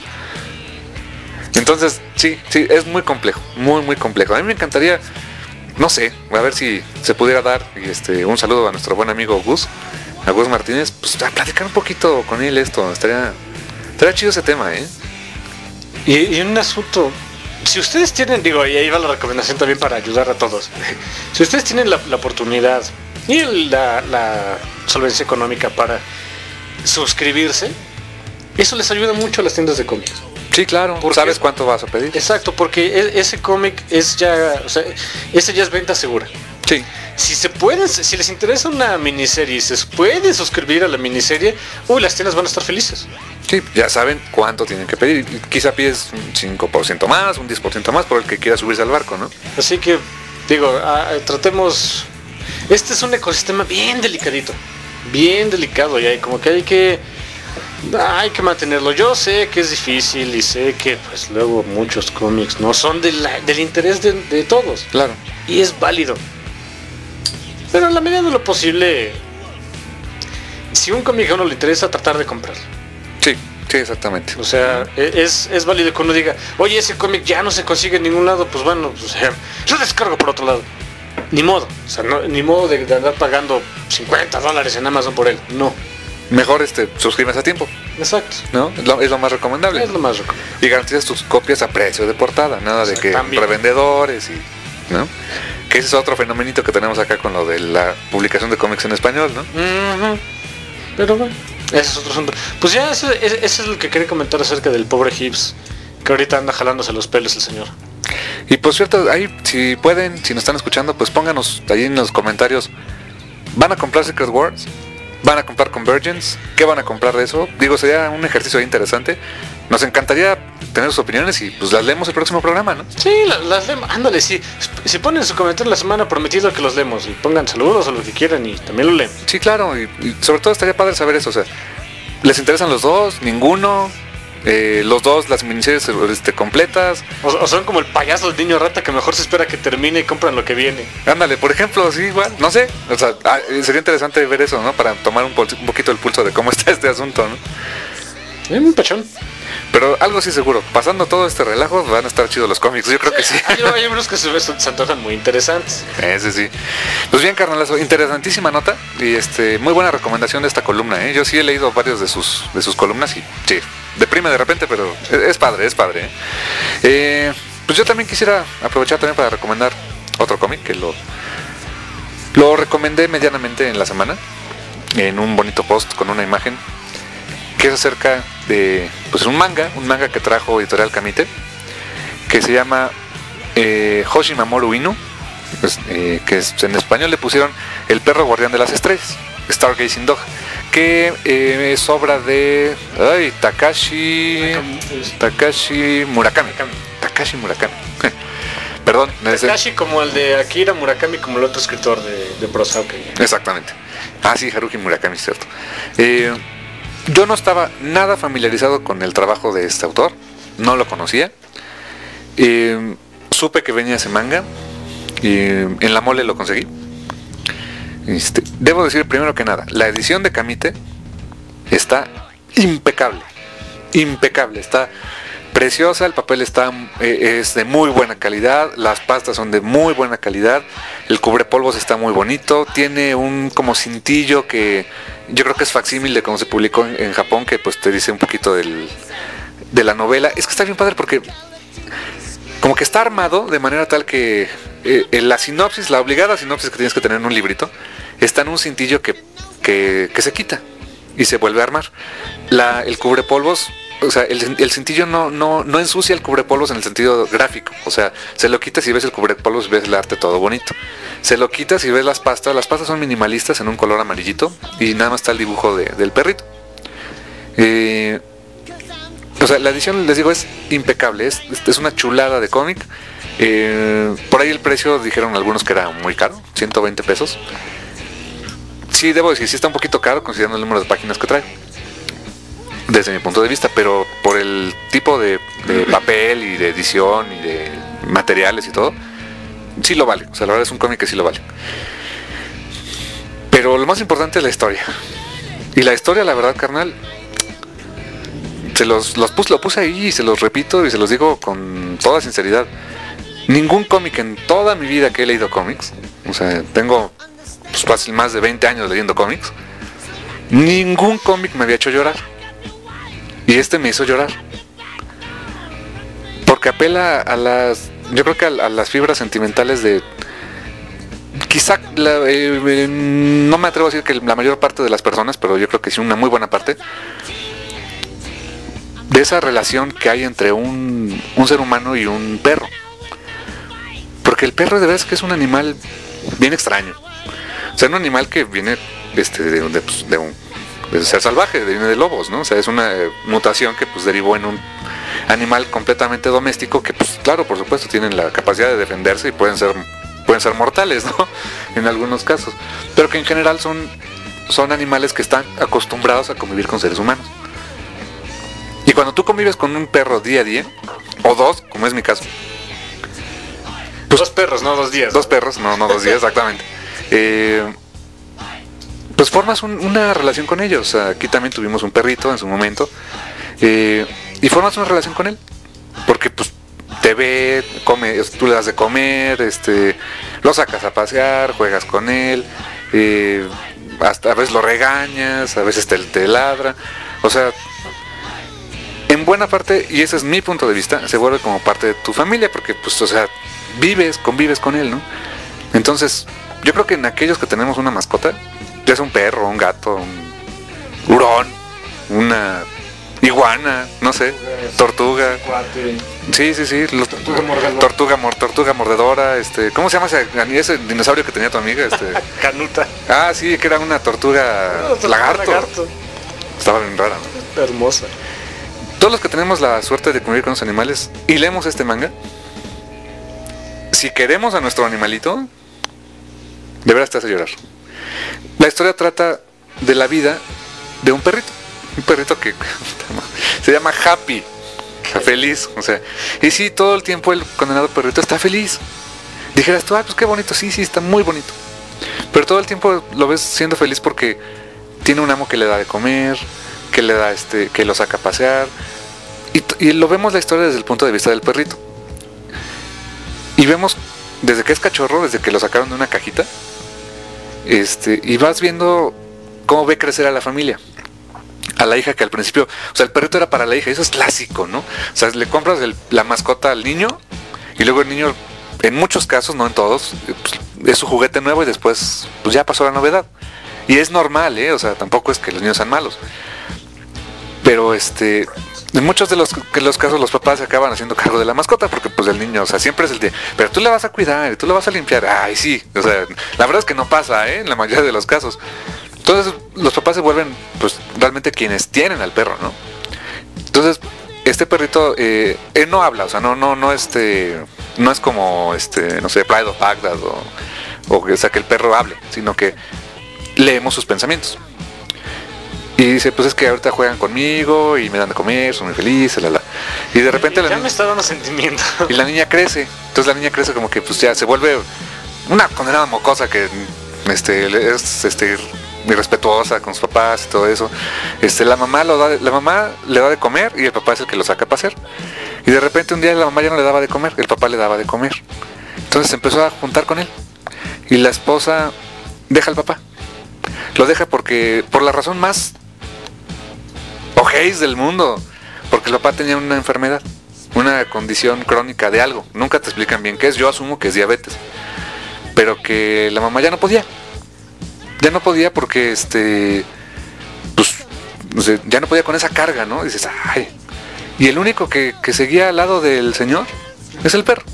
Entonces, sí, sí, es muy complejo, muy, muy complejo. A mí me encantaría, no sé, a ver si se pudiera dar y este, un saludo a nuestro buen amigo Gus, a Gus Martínez, pues a platicar un poquito con él esto. Estaría, estaría chido ese tema, ¿eh? Y, y un asunto, si ustedes tienen, digo, y ahí va la recomendación también para ayudar a todos. Si ustedes tienen la, la oportunidad y la, la solvencia económica para suscribirse, eso les ayuda mucho a las tiendas de cómics. Sí, claro. Porque, ¿sabes cuánto vas a pedir? Exacto, porque ese cómic es ya, o sea, ese ya es venta segura. Sí. Si se pueden, si les interesa una miniserie y se pueden suscribir a la miniserie, uy, las tiendas van a estar felices. Sí, ya saben cuánto tienen que pedir. Quizá pides un cinco por ciento más, un diez por ciento más por el que quiera subirse al barco, ¿no? Así que, digo, a, a, tratemos. Este es un ecosistema bien delicadito, bien delicado, y hay como que hay que hay que mantenerlo. Yo sé que es difícil y sé que pues luego muchos cómics no son de la, del interés de, de todos. Claro. Y es válido. Pero en la medida de lo posible, si un cómic a uno le interesa, tratar de comprarlo. Sí, sí, exactamente. O sea, es, es válido que uno diga, oye, ese cómic ya no se consigue en ningún lado, pues bueno, pues, eh, yo descargo por otro lado. Ni modo, o sea, no, ni modo de, de andar pagando cincuenta dólares en Amazon por él, no. Mejor este, suscribes a tiempo. Exacto. ¿No? Es lo, es lo más recomendable. Es lo más recomendable. Y garantizas tus copias a precio de portada, nada de que también. Revendedores y, ¿no? Que ese es otro fenomenito que tenemos acá con lo de la publicación de cómics en español, ¿no? Uh-huh. Pero bueno, ese es otro asunto. Pues ya ese, ese es lo que quería comentar acerca del pobre Hibbs, que ahorita anda jalándose los pelos el señor. Y por cierto, ahí si pueden, si nos están escuchando, pues pónganos ahí en los comentarios, ¿van a comprar Secret Wars? ¿Van a comprar Convergence? ¿Qué van a comprar de eso? Digo, sería un ejercicio interesante. Nos encantaría tener sus opiniones y pues las leemos el próximo programa, ¿no? Sí, las, las leemos. Ándale, sí. Si ponen su comentario la semana, prometido que los leemos. Y pongan saludos o lo que quieran y también lo leemos. Sí, claro. Y, y sobre todo estaría padre saber eso. O sea, ¿les interesan los dos? ¿Ninguno? Eh, los dos, las miniseries este, completas. O, o son como el payaso del niño rata que mejor se espera que termine y compran lo que viene. Ándale, por ejemplo, sí, igual, no sé. O sea, ah, sería interesante ver eso, ¿no? Para tomar un, un poquito el pulso de cómo está este asunto, ¿no? Es un pachón. Pero algo sí seguro, pasando todo este relajo van a estar chidos los cómics, yo creo que sí. Hay, hay unos que se, se antojan muy interesantes. Ese sí. Pues bien, carnalazo, interesantísima nota y este muy buena recomendación de esta columna, ¿eh? Yo sí he leído varios de sus de sus columnas y sí, deprime de repente, pero es, es padre, es padre, ¿eh? Eh, pues yo también quisiera aprovechar también para recomendar otro cómic que lo lo recomendé medianamente en la semana en un bonito post con una imagen que es acerca de pues un manga, un manga que trajo Editorial Kamite, que se llama eh, Hoshi Mamoru Inu, pues, eh, que es, en español le pusieron El perro guardián de las estrellas, Stargazing Dog, que eh, es obra de ay, Takashi Takashi Murakami. Takashi Murakami. Perdón. Takashi como el de Akira Murakami, como el otro escritor de, de prosa. Okay. Exactamente. Ah, sí, Haruki Murakami, es cierto. Eh, Yo no estaba nada familiarizado con el trabajo de este autor, no lo conocía. Eh, supe que venía ese manga y en la mole lo conseguí. Este, debo decir primero que nada, la edición de Kamite está impecable, impecable, está preciosa, el papel está eh, es de muy buena calidad, las pastas son de muy buena calidad, el cubrepolvos está muy bonito, tiene un como cintillo que yo creo que es facsímil de cómo se publicó en, en Japón, que pues te dice un poquito del, de la novela. Es que está bien padre porque como que está armado de manera tal que eh, la sinopsis, la obligada sinopsis que tienes que tener en un librito, está en un cintillo que, que, que se quita y se vuelve a armar. La, el cubrepolvos, o sea, el, el cintillo no, no, no ensucia el cubrepolvos en el sentido gráfico. O sea, se lo quitas y ves el cubrepolvos y ves el arte todo bonito. Se lo quitas y ves las pastas. Las pastas son minimalistas en un color amarillito y nada más está el dibujo de, del perrito. Eh, o sea, la edición, les digo, es impecable. Es, es una chulada de cómic. Eh, por ahí el precio, dijeron algunos que era muy caro, ciento veinte pesos. Sí, debo decir, sí está un poquito caro considerando el número de páginas que trae. desde mi punto de vista, pero por el tipo de, de papel y de edición y de materiales y todo, sí lo vale. O sea, la verdad es un cómic que sí lo vale. Pero lo más importante es la historia. Y la historia, la verdad, carnal, se los, los puse, lo puse ahí y se los repito y se los digo con toda sinceridad. Ningún cómic en toda mi vida que he leído cómics, o sea, tengo pues, fácil más de veinte años leyendo cómics, ningún cómic me había hecho llorar. Y este me hizo llorar. Porque apela a las, yo creo que a, a las fibras sentimentales de, quizá, la, eh, eh, no me atrevo a decir que la mayor parte de las personas, pero yo creo que sí una muy buena parte, de esa relación que hay entre un, un ser humano y un perro. Porque el perro de verdad es que es un animal bien extraño. O sea, un animal que viene este, de, de, pues, de un de ser salvaje, viene de lobos, ¿no? O sea, es una eh, mutación que pues derivó en un animal completamente doméstico que pues claro, por supuesto, tienen la capacidad de defenderse y pueden ser pueden ser mortales, ¿no? En algunos casos. Pero que en general son, son animales que están acostumbrados a convivir con seres humanos. Y cuando tú convives con un perro día a día, o dos, como es mi caso. Pues, dos perros, no dos días. Dos perros, no, no dos días, exactamente. Eh, pues formas un, una relación con ellos. Aquí también tuvimos un perrito en su momento. Eh, y formas una relación con él. Porque pues te ve, come, tú le das de comer, este, lo sacas a pasear, juegas con él, eh, hasta a veces lo regañas, a veces te, te ladra. O sea, en buena parte, y ese es mi punto de vista, se vuelve como parte de tu familia, porque pues, o sea, vives, convives con él, ¿no? Entonces, yo creo que en aquellos que tenemos una mascota, ya sea un perro, un gato, un hurón, una iguana, no sé, tortuga. Sí, sí, sí. Los, tortuga, mordedora. Tortuga, mor, tortuga mordedora, este, ¿cómo se llama ese, ese dinosaurio que tenía tu amiga? Este, Canuta. Ah, sí, que era una tortuga, no, tortuga lagarto. lagarto. Estaba bien rara, ¿no? Hermosa. Todos los que tenemos la suerte de convivir con los animales y leemos este manga, si queremos a nuestro animalito, de veras te hace llorar. La historia trata de la vida de un perrito. Un perrito que se llama Happy, está feliz, o sea, y sí, todo el tiempo el condenado perrito está feliz. Dijeras tú, ah, pues qué bonito, sí, sí, está muy bonito. Pero todo el tiempo lo ves siendo feliz porque tiene un amo que le da de comer, que le da este, que lo saca a pasear, y, y lo vemos la historia desde el punto de vista del perrito. Y vemos desde que es cachorro, desde que lo sacaron de una cajita, este, y vas viendo cómo ve crecer a la familia. A la hija que al principio, o sea, el perrito era para la hija, eso es clásico, ¿no? O sea, le compras el, la mascota al niño y luego el niño, en muchos casos, no en todos, pues, es su juguete nuevo y después pues ya pasó la novedad. Y es normal, ¿eh? O sea, tampoco es que los niños sean malos. Pero este, en muchos de los, de los casos los papás se acaban haciendo cargo de la mascota porque pues el niño, o sea, siempre es el de, pero tú le vas a cuidar, tú le vas a limpiar. Ay, sí, o sea, la verdad es que no pasa, ¿eh? En la mayoría de los casos. Entonces los papás se vuelven pues realmente quienes tienen al perro, ¿no? Entonces este perrito eh, él no habla, o sea, no no no este no es como este no sé Pride of Baghdad o, o, o sea que el perro hable, sino que leemos sus pensamientos. Y dice, pues es que ahorita juegan conmigo y me dan de comer, son muy felices, la, la. Y de repente ya la me está dando sentimiento. Y la niña crece, entonces la niña crece como que pues ya se vuelve una condenada mocosa que este es este irrespetuosa con sus papás y todo eso. Este, la mamá lo da, la mamá le da de comer y el papá es el que lo saca a pasear. Y de repente un día la mamá ya no le daba de comer, el papá le daba de comer. Entonces se empezó a juntar con él. Y la esposa deja al papá. Lo deja porque por la razón más ojéis del mundo, porque el papá tenía una enfermedad, una condición crónica de algo. Nunca te explican bien qué es, yo asumo que es diabetes. Pero que la mamá ya no podía. Ya no podía porque este pues no sé, ya no podía con esa carga, ¿no? Y dices, ay. Y el único que, que seguía al lado del señor es el perro.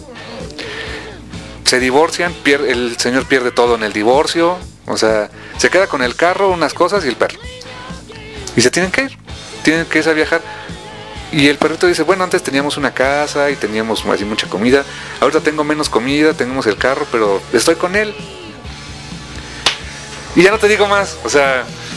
Se divorcian, pierde, el señor pierde todo en el divorcio, o sea, se queda con el carro, unas cosas y el perro. Y se tienen que ir, tienen que irse a viajar. Y el perrito dice, bueno, antes teníamos una casa y teníamos así mucha comida, ahorita tengo menos comida, tenemos el carro, pero estoy con él. Y ya no te digo más, o sea,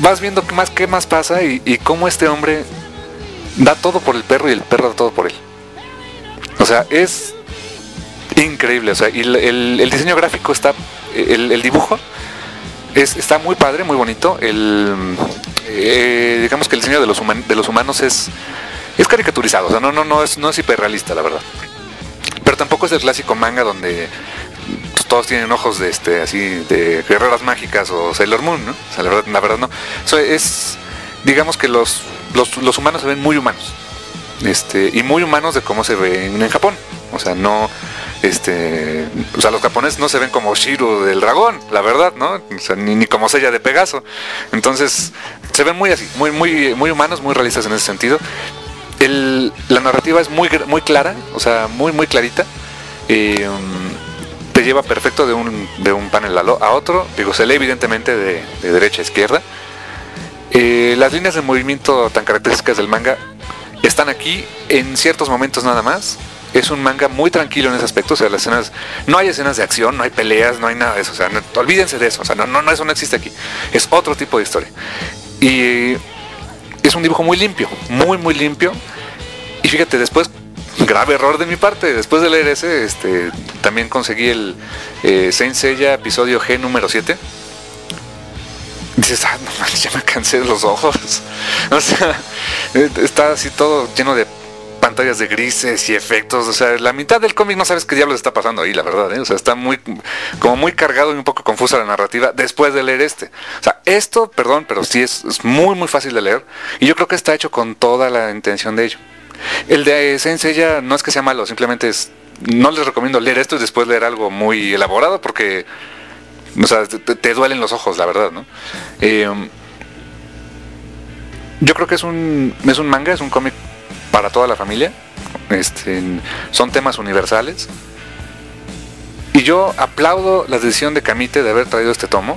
vas viendo qué más, qué más pasa y, y cómo este hombre da todo por el perro y el perro da todo por él. O sea, es increíble. O sea, y el, el, el diseño gráfico está, el, el dibujo es, está muy padre, muy bonito. El, eh, digamos que el diseño de los, human, de los humanos es, es caricaturizado. O sea, no, no, no es, no es hiperrealista, la verdad. Pero tampoco es el clásico manga donde pues, todos tienen ojos de este, así, de guerreras mágicas o Sailor Moon, ¿no? O sea, la verdad, la verdad no. Eso es, digamos que los, los, los humanos se ven muy humanos. Este, y muy humanos de cómo se ven en Japón. O sea, no, este, o sea, los japoneses no se ven como Shiro del dragón, la verdad, ¿no? O sea, ni, ni como Seiya de Pegaso. Entonces, se ven muy así, muy, muy, muy humanos, muy realistas en ese sentido. El, la narrativa es muy, muy clara, o sea, muy, muy clarita. Eh, um, te lleva perfecto de un, de un panel a, a otro. Digo, se lee evidentemente de, de derecha a izquierda. Eh, las líneas de movimiento tan características del manga están aquí en ciertos momentos nada más. Es un manga muy tranquilo en ese aspecto. O sea, las escenas, no hay escenas de acción, no hay peleas, no hay nada de eso. O sea, no, olvídense de eso. O sea, no, no, no, eso no existe aquí. Es otro tipo de historia. Y es un dibujo muy limpio, muy, muy limpio. Y fíjate, después, grave error de mi parte, después de leer ese, este, también conseguí el eh, Saint Seiya episodio G número siete. Dices, ah, no manches, ya me cansé de los ojos. O sea, está así todo lleno de pantallas de grises y efectos. O sea, la mitad del cómic no sabes qué diablos está pasando ahí, la verdad, ¿eh? O sea, está muy, como muy cargado y un poco confusa la narrativa después de leer este. O sea, esto, perdón, pero sí es, es muy, muy fácil de leer. Y yo creo que está hecho con toda la intención de ello. El de Saint Seiya no es que sea malo, simplemente es, no les recomiendo leer esto y después leer algo muy elaborado porque, o sea, te, te duelen los ojos, la verdad, ¿no? Eh, yo creo que es un, es un manga, es un cómic para toda la familia. Este, son temas universales. Y yo aplaudo la decisión de Kamite de haber traído este tomo.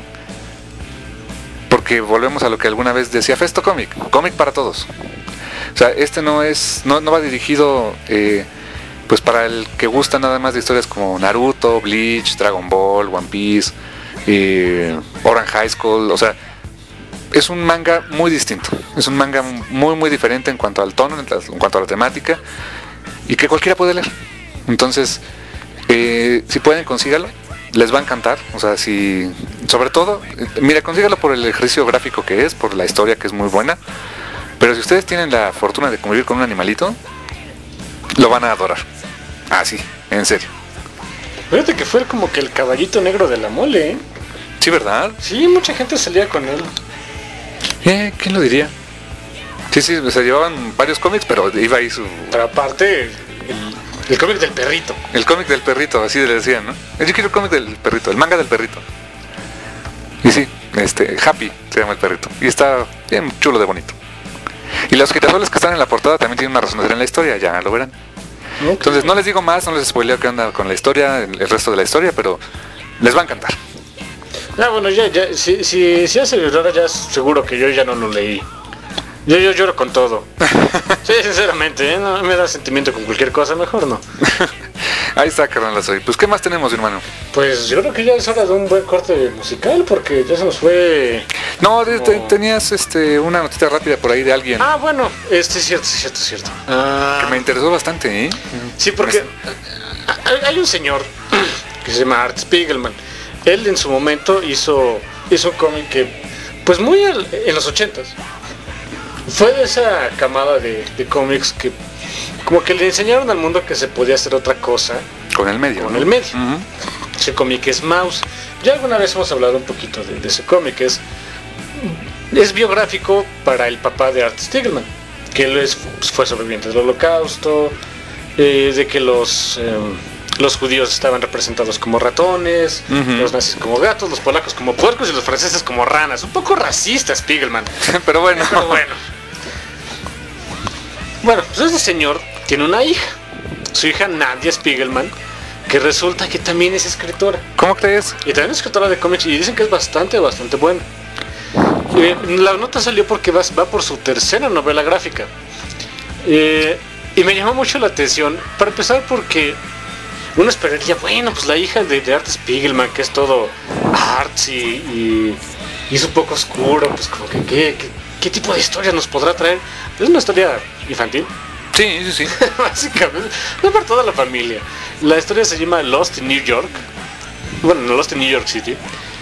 Porque volvemos a lo que alguna vez decía Festo Cómic, cómic para todos. O sea, este no es, no, no va dirigido eh, pues para el que gusta nada más de historias como Naruto, Bleach, Dragon Ball, One Piece, eh, Orange High School. O sea, es un manga muy distinto, es un manga muy muy diferente en cuanto al tono, en cuanto a la temática, y que cualquiera puede leer. Entonces, eh, si pueden, consígalo, les va a encantar. O sea, si, sobre todo, eh, mira, consígalo por el ejercicio gráfico que es, por la historia que es muy buena. Pero si ustedes tienen la fortuna de convivir con un animalito, lo van a adorar. Ah, sí, en serio. Fíjate que fue como que el caballito negro de la mole, ¿eh? Sí, ¿verdad? Sí, mucha gente salía con él. Eh, ¿quién lo diría? Sí, sí, se llevaban varios cómics, pero iba ahí su... Pero aparte, el, el cómic del perrito. El cómic del perrito, así le decían, ¿no? Yo quiero el cómic del perrito, el manga del perrito. Y sí, este, Happy se llama el perrito. Y está bien chulo de bonito. Y los girasoles que están en la portada también tienen una razón de ser en la historia, ya lo verán. Okay. Entonces no les digo más, no les spoileo qué onda con la historia, el resto de la historia, pero les va a encantar. Ah, bueno, ya, ya, si, si, si hace ahora ya seguro que yo ya no lo leí. Yo, yo lloro con todo. Sí, sinceramente, ¿eh? No me da sentimiento con cualquier cosa, mejor no. Ahí está, carnal, soy. Pues, ¿qué más tenemos, hermano? Pues yo creo que ya es hora de un buen corte musical, porque ya se nos fue... No, de, te, tenías este una notita rápida por ahí de alguien. Ah, bueno, este es cierto, es cierto, es cierto. Ah, que me interesó bastante, ¿eh? Sí, porque hay un señor que se llama Art Spiegelman. Él en su momento hizo, hizo un cómic que, pues muy al, en los ochentas. Fue de esa camada de, de cómics que como que le enseñaron al mundo que se podía hacer otra cosa con el medio. Con ¿no? el medio. Uh-huh. Ese cómic es Mouse. Ya alguna vez hemos hablado un poquito de, de ese cómic. Es, es biográfico para el papá de Art Spiegelman, que él es, fue sobreviviente del Holocausto, eh, de que los... Eh, los judíos estaban representados como ratones, uh-huh. los nazis como gatos, los polacos como puercos y los franceses como ranas. Un poco racista Spiegelman. Pero bueno. Pero bueno. Bueno, pues ese señor tiene una hija. Su hija Nadia Spiegelman, que resulta que también es escritora. ¿Cómo crees? Y también es escritora de cómics y dicen que es bastante, bastante buena. Eh, la nota salió porque va, va por su tercera novela gráfica. Eh, y me llamó mucho la atención, para empezar porque... uno esperaría, bueno, pues la hija de, de Art Spiegelman, que es todo artsy y, y es un poco oscuro, pues como que ¿qué, qué, qué tipo de historia nos podrá traer? Es una historia infantil. Sí, sí, sí. Básicamente, no para toda la familia. La historia se llama Lost in New York. Bueno, no Lost in New York City.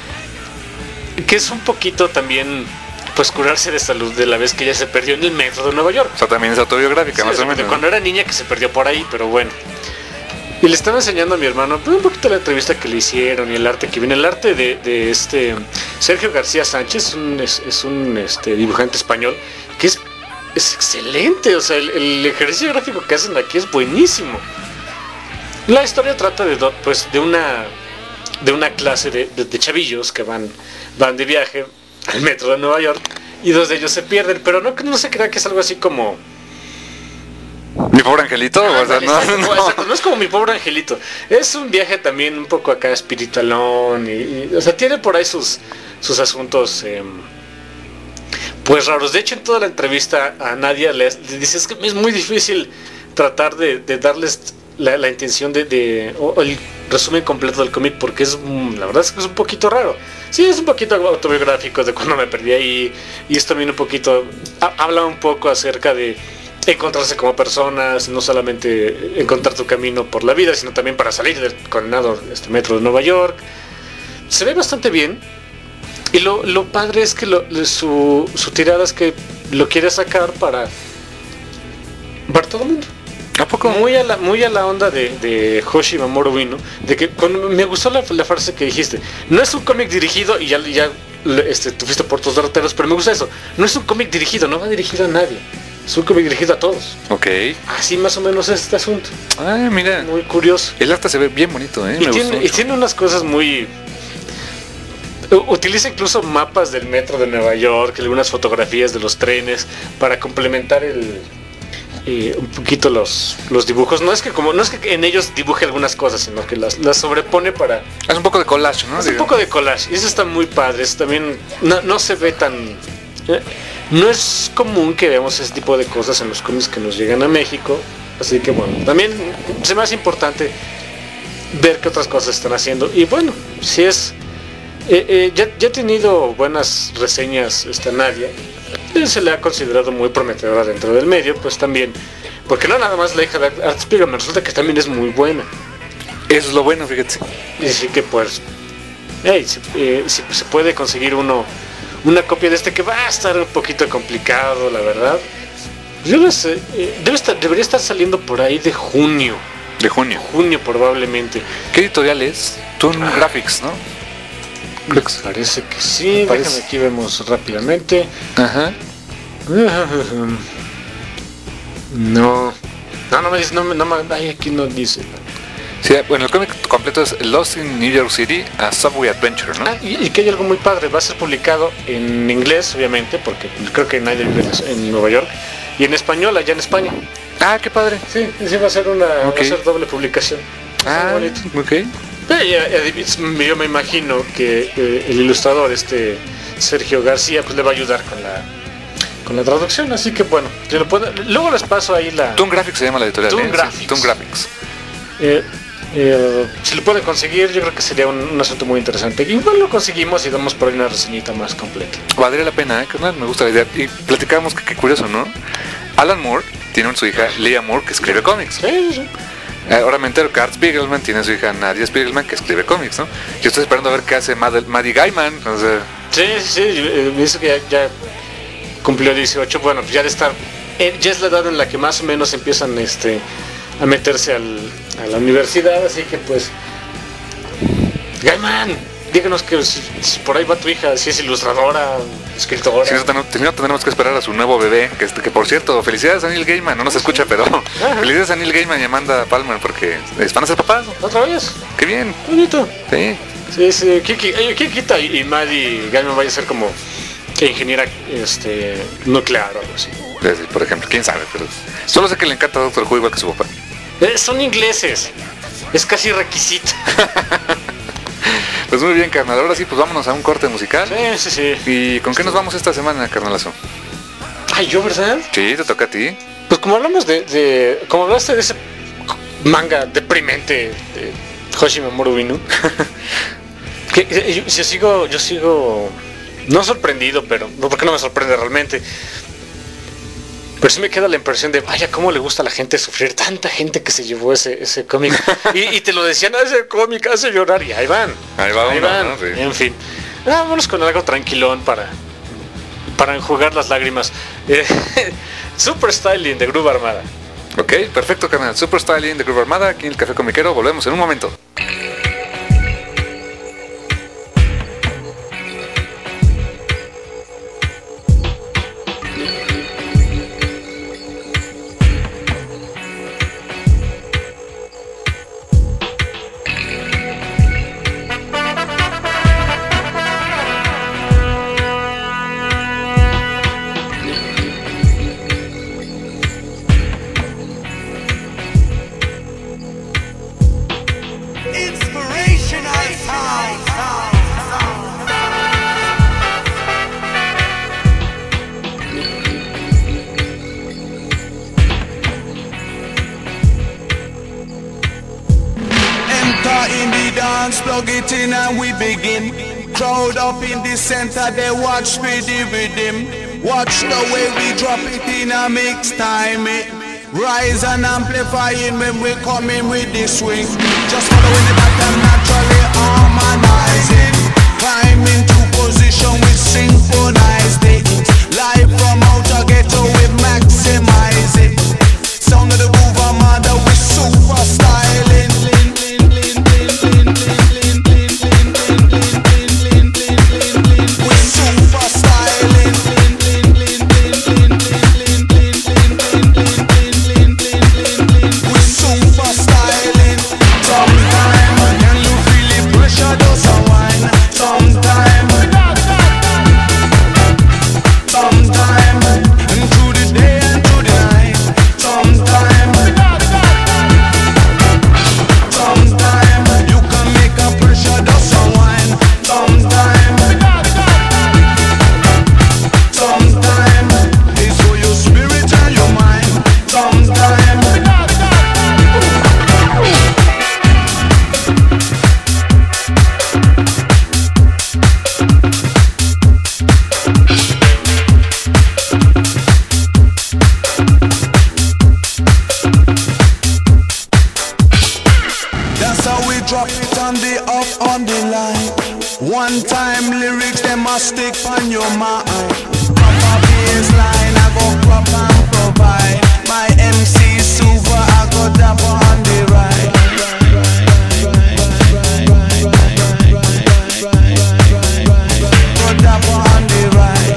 Que es un poquito también, pues, curarse de salud de la vez que ella se perdió en el metro de Nueva York. O sea, también es autobiográfica, Sí, más o menos. cuando era niña que se perdió por ahí, pero bueno. Y le estaba enseñando a mi hermano pues, un poquito la entrevista que le hicieron y el arte que viene. El arte de, de este Sergio García Sánchez, un, es, es un este, dibujante español que es, es excelente. O sea, el, el ejercicio gráfico que hacen aquí es buenísimo. La historia trata de, pues, de una de una clase de, de, de chavillos que van, van de viaje al metro de Nueva York y dos de ellos se pierden, pero no, no se crea que es algo así como mi pobre angelito. Ah, o sea, no, exacto, no. exacto, no es como mi pobre angelito, es un viaje también un poco acá espiritualón y, y, o sea, tiene por ahí sus, sus asuntos eh, pues raros. De hecho, en toda la entrevista a Nadia le, le dice es que es muy difícil tratar de, de darles La, la intención de, de o, o el resumen completo del cómic porque es la verdad es que es un poquito raro. Sí, es un poquito autobiográfico de cuando me perdí ahí y es también un poquito ha, habla un poco acerca de encontrarse como personas, no solamente encontrar tu camino por la vida, sino también para salir del condenado este metro de Nueva York. Se ve bastante bien y lo, lo padre es que lo, su, su tirada es que lo quiere sacar para para todo el mundo. ¿A poco? Muy a la, muy a la onda de, de Hoshi Mamoru Ueno, de que con, me gustó la, la frase que dijiste. No es un cómic dirigido y ya, ya este, tú fuiste por tus derroteros, pero me gusta eso. No es un cómic dirigido, no va dirigido a nadie. Es un cómic dirigido a todos. Ok. Así más o menos es este asunto. Ah, mira. Muy curioso. El arte se ve bien bonito, ¿eh? Y, Me tiene, y tiene unas cosas muy... Utiliza incluso mapas del metro de Nueva York, algunas fotografías de los trenes para complementar el... Eh, un poquito los, los dibujos. No es que como no es que en ellos dibuje algunas cosas, sino que las, las sobrepone para... Es un poco de collage, ¿no? Es un poco de collage. Y eso está muy padre. Eso también no, no se ve tan... Eh, no es común que veamos ese tipo de cosas en los cómics que nos llegan a México. Así que bueno, también se me hace importante ver qué otras cosas están haciendo. Y bueno, si es... Eh, eh, ya, ya ha tenido buenas reseñas esta Nadia. Se le ha considerado muy prometedora dentro del medio, pues también, porque no nada más la hija de Art Spiegelman, resulta que también es muy buena. Eso es lo bueno, fíjate. Y así que pues, hey, si, eh, si se puede conseguir uno una copia de este, que va a estar un poquito complicado, la verdad. Yo no sé, eh, debe estar, debería estar saliendo por ahí de junio. De junio. Junio probablemente. ¿Qué editorial es? Toon ah. Graphics, ¿no? Me parece que sí, parece... déjame aquí vemos rápidamente. Ajá. No. No, no me dice, no, no, ay, aquí no dice. Sí, bueno, el cómic completo es Lost in New York City, a Subway Adventure, ¿no? Ah, y, y que hay algo muy padre, va a ser publicado en inglés, obviamente, porque creo que nadie vive en Nueva York, y en español allá en España. Ah, qué padre. Sí, sí va a ser una, okay. va a ser doble publicación. Ah, ok. Yo me imagino que eh, el ilustrador este Sergio García pues le va a ayudar con la con la traducción, así que bueno, yo lo puedo, luego les paso ahí la Toon Graphics se llama la editorial. Toon ¿eh? Graphics. Sí, Toon Graphics. Eh, eh, si lo puede conseguir, yo creo que sería un, un asunto muy interesante. Igual lo conseguimos y damos por ahí una reseñita más completa. Valdría la pena, ¿eh? Carnal, me gusta la idea. Y platicábamos que qué curioso, ¿no? Alan Moore tiene su hija Leah Moore que escribe cómics. Sí, sí, sí. Ahora me entero que Art Spiegelman tiene a su hija Nadia Spiegelman que escribe cómics, ¿no? Yo estoy esperando a ver qué hace Mad Maddie Gaiman, o sea... Sí, sí, sí, me dice que ya, ya cumplió dieciocho, bueno, pues ya de estar... Eh, ya es la edad en la que más o menos empiezan este a meterse al, a la universidad, así que pues... Gaiman, díganos que si, si por ahí va tu hija, si es ilustradora, escritora. Sí, tendremos, tendremos que esperar a su nuevo bebé, que, que por cierto, felicidades a Neil Gaiman, no nos escucha, pero ajá. Felicidades a Neil Gaiman y Amanda Palmer, porque van a ser papás. ¿Otra vez? Qué bien. Bonito. Sí. Sí, sí, ¿quién quita y, y Maddie Gaiman vaya a ser como ingeniera este, nuclear o algo así? Sí, por ejemplo, quién sabe, pero solo sé que le encanta Doctor Who igual que su papá. Eh, son ingleses, es casi requisito. Pues muy bien, carnal. Ahora sí, pues vámonos a un corte musical. Sí, sí, sí. ¿Y con qué nos vamos esta semana, carnalazo? Ay, ¿yo, verdad? Sí, te toca a ti. Pues como hablamos de... de como hablaste de ese manga deprimente de Hoshi Mamoru Ueno, que yo, yo sigo... Yo sigo no sorprendido, pero no, porque no me sorprende realmente. Pero sí me queda la impresión de, vaya, cómo le gusta a la gente sufrir, tanta gente que se llevó ese, ese cómic. Y, y te lo decían, ese cómic hace llorar, y ahí van. Ahí va ahí uno, van. ¿no? Sí. En fin, ah, vámonos con algo tranquilón para, para enjugar las lágrimas. Eh, Super Styling de Groove Armada. Ok, perfecto, carnal. Super Styling de Groove Armada, aquí en el Café Comiquero. Volvemos en un momento. Plug it in and we begin. Crowd up in the center, they watch for the rhythm. Watch the way we drop it in a mix time. It rise and amplifying when we come in with the swing. Just following the pattern, naturally harmonizing. Climb into position with synchronized it. Live from outer ghetto, we maximize it. Sound of the Groove Armada, we super styling. Stick on your mind. Proper baseline, I go crop and provide. My M C super, I go dapper on the right. Go dapper on the right.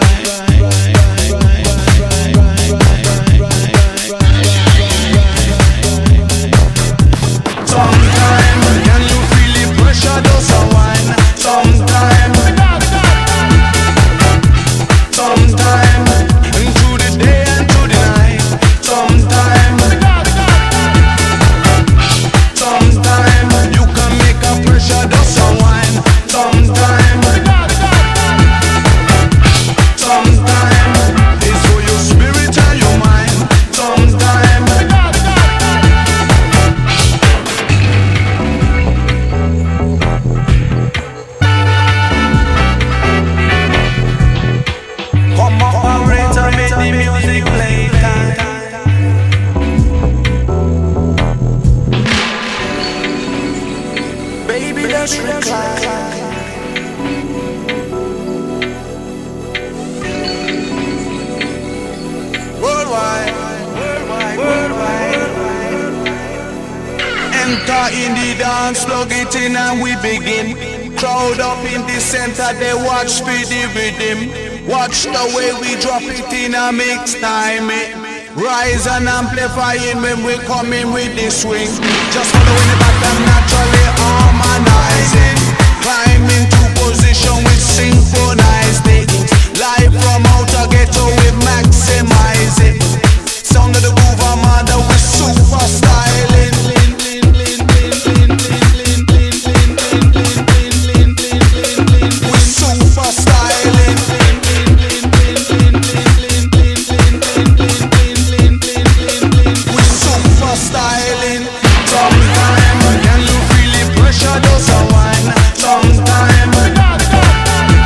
Sometime, can you feel the pressure does a wine? Sometime. Sometime, into the day and to the night. Sometime, sometime, you can make a pressure dust unwind. Sometime, sometime, it's for your spirit and your mind. Sometime. Come operator, make the music play time. Baby, let's recline. Worldwide, worldwide, worldwide. Enter in the dance, plug it in and we begin. Crowd up in the center, they watch for the rhythm. Watch the way we drop it in a mix time. It rise and amplifying when we come in with the swing. Just following the pattern, naturally harmonizing. Climb into position with synchronized it. Live from outer ghetto, we maximize it. Sound of the Groove Armada, we super styling. We super styling. We super styling. Sometime, can you feel the pressure does a wine? Sometime.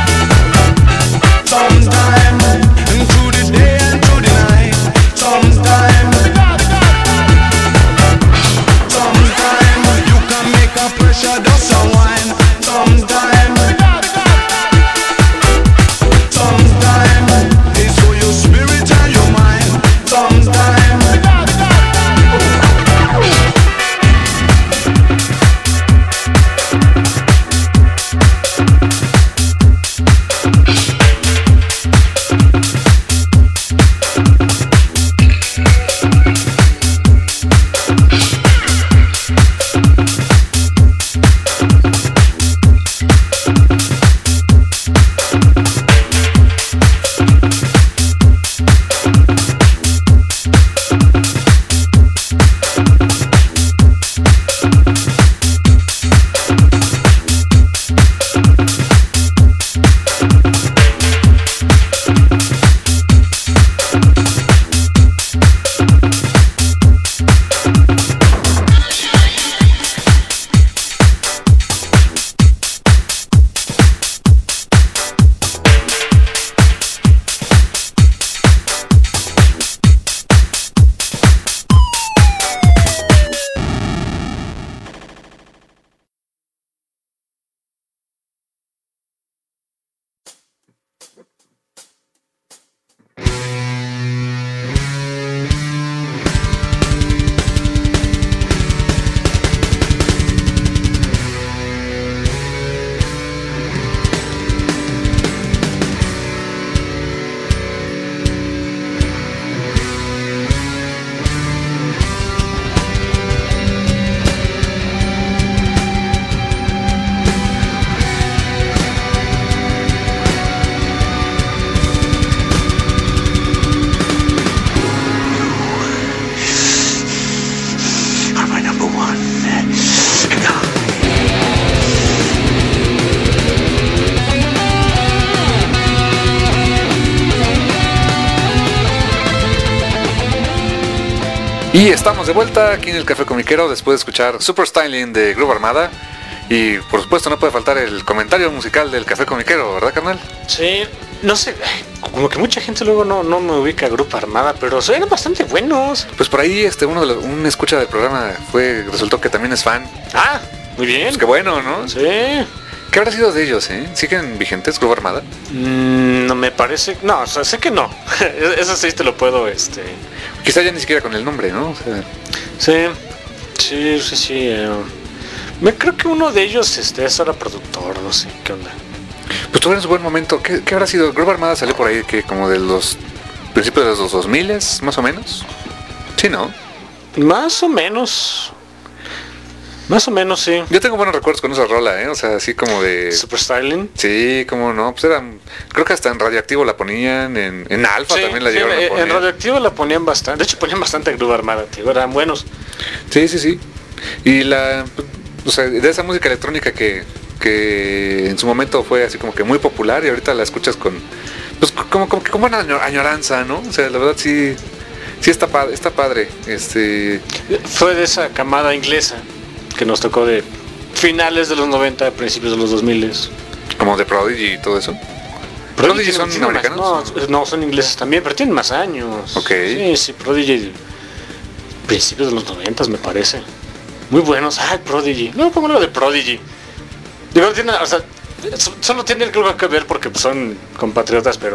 Y estamos de vuelta aquí en el Café Comiquero después de escuchar Super Styling de Groove Armada. Y por supuesto no puede faltar el comentario musical del Café Comiquero, ¿verdad, carnal? Sí, no sé, como que mucha gente luego no, no me ubica a Grupo Armada, pero eran bastante buenos. Pues por ahí este uno de los, un escucha del programa fue resultó que también es fan. Ah, muy bien. Pues qué bueno, ¿no? Sí. ¿Qué habrá sido de ellos, eh? ¿Siguen vigentes Grupo Armada? Mm, no me parece, no, o sea, sé que no. Eso sí te lo puedo, este... Quizá ya ni siquiera con el nombre, ¿no? O sea... Sí, sí, sí, sí. Eh... Me creo que uno de ellos este, es ahora productor, no sé, ¿qué onda? Pues tuvo en su buen momento. ¿Qué, qué habrá sido? Grupo Armada salió por ahí que como de los principios de los dos mil, más o menos. Sí, ¿no? Más o menos. Más o menos, sí. Yo tengo buenos recuerdos con esa rola, ¿eh? O sea, así como de... Super Styling. Sí, como no. Pues eran... Creo que hasta en Radioactivo la ponían, en, en Alfa sí, también la sí, llegaron a poner. En Radioactivo la ponían bastante. De hecho, ponían bastante Grupo Armada, tío. Eran buenos. Sí, sí, sí. Y la... O sea, de esa música electrónica que, que en su momento fue así como que muy popular y ahorita la escuchas con, pues como, como que como una añoranza, ¿no? O sea, la verdad sí, sí está padre, está padre. Este... Fue de esa camada inglesa que nos tocó de finales de los noventa, principios de los dos mil. Como de Prodigy y todo eso. Prodigy, ¿Prodigy son tiene americanos? Más, no, no, son ingleses también, pero tienen más años. Ok. Sí, sí, Prodigy, principios de los noventa me parece. Muy buenos. Ah, Prodigy. No, pongo lo de Prodigy. Digo, tiene, o sea, solo tiene algo que ver porque son compatriotas, pero...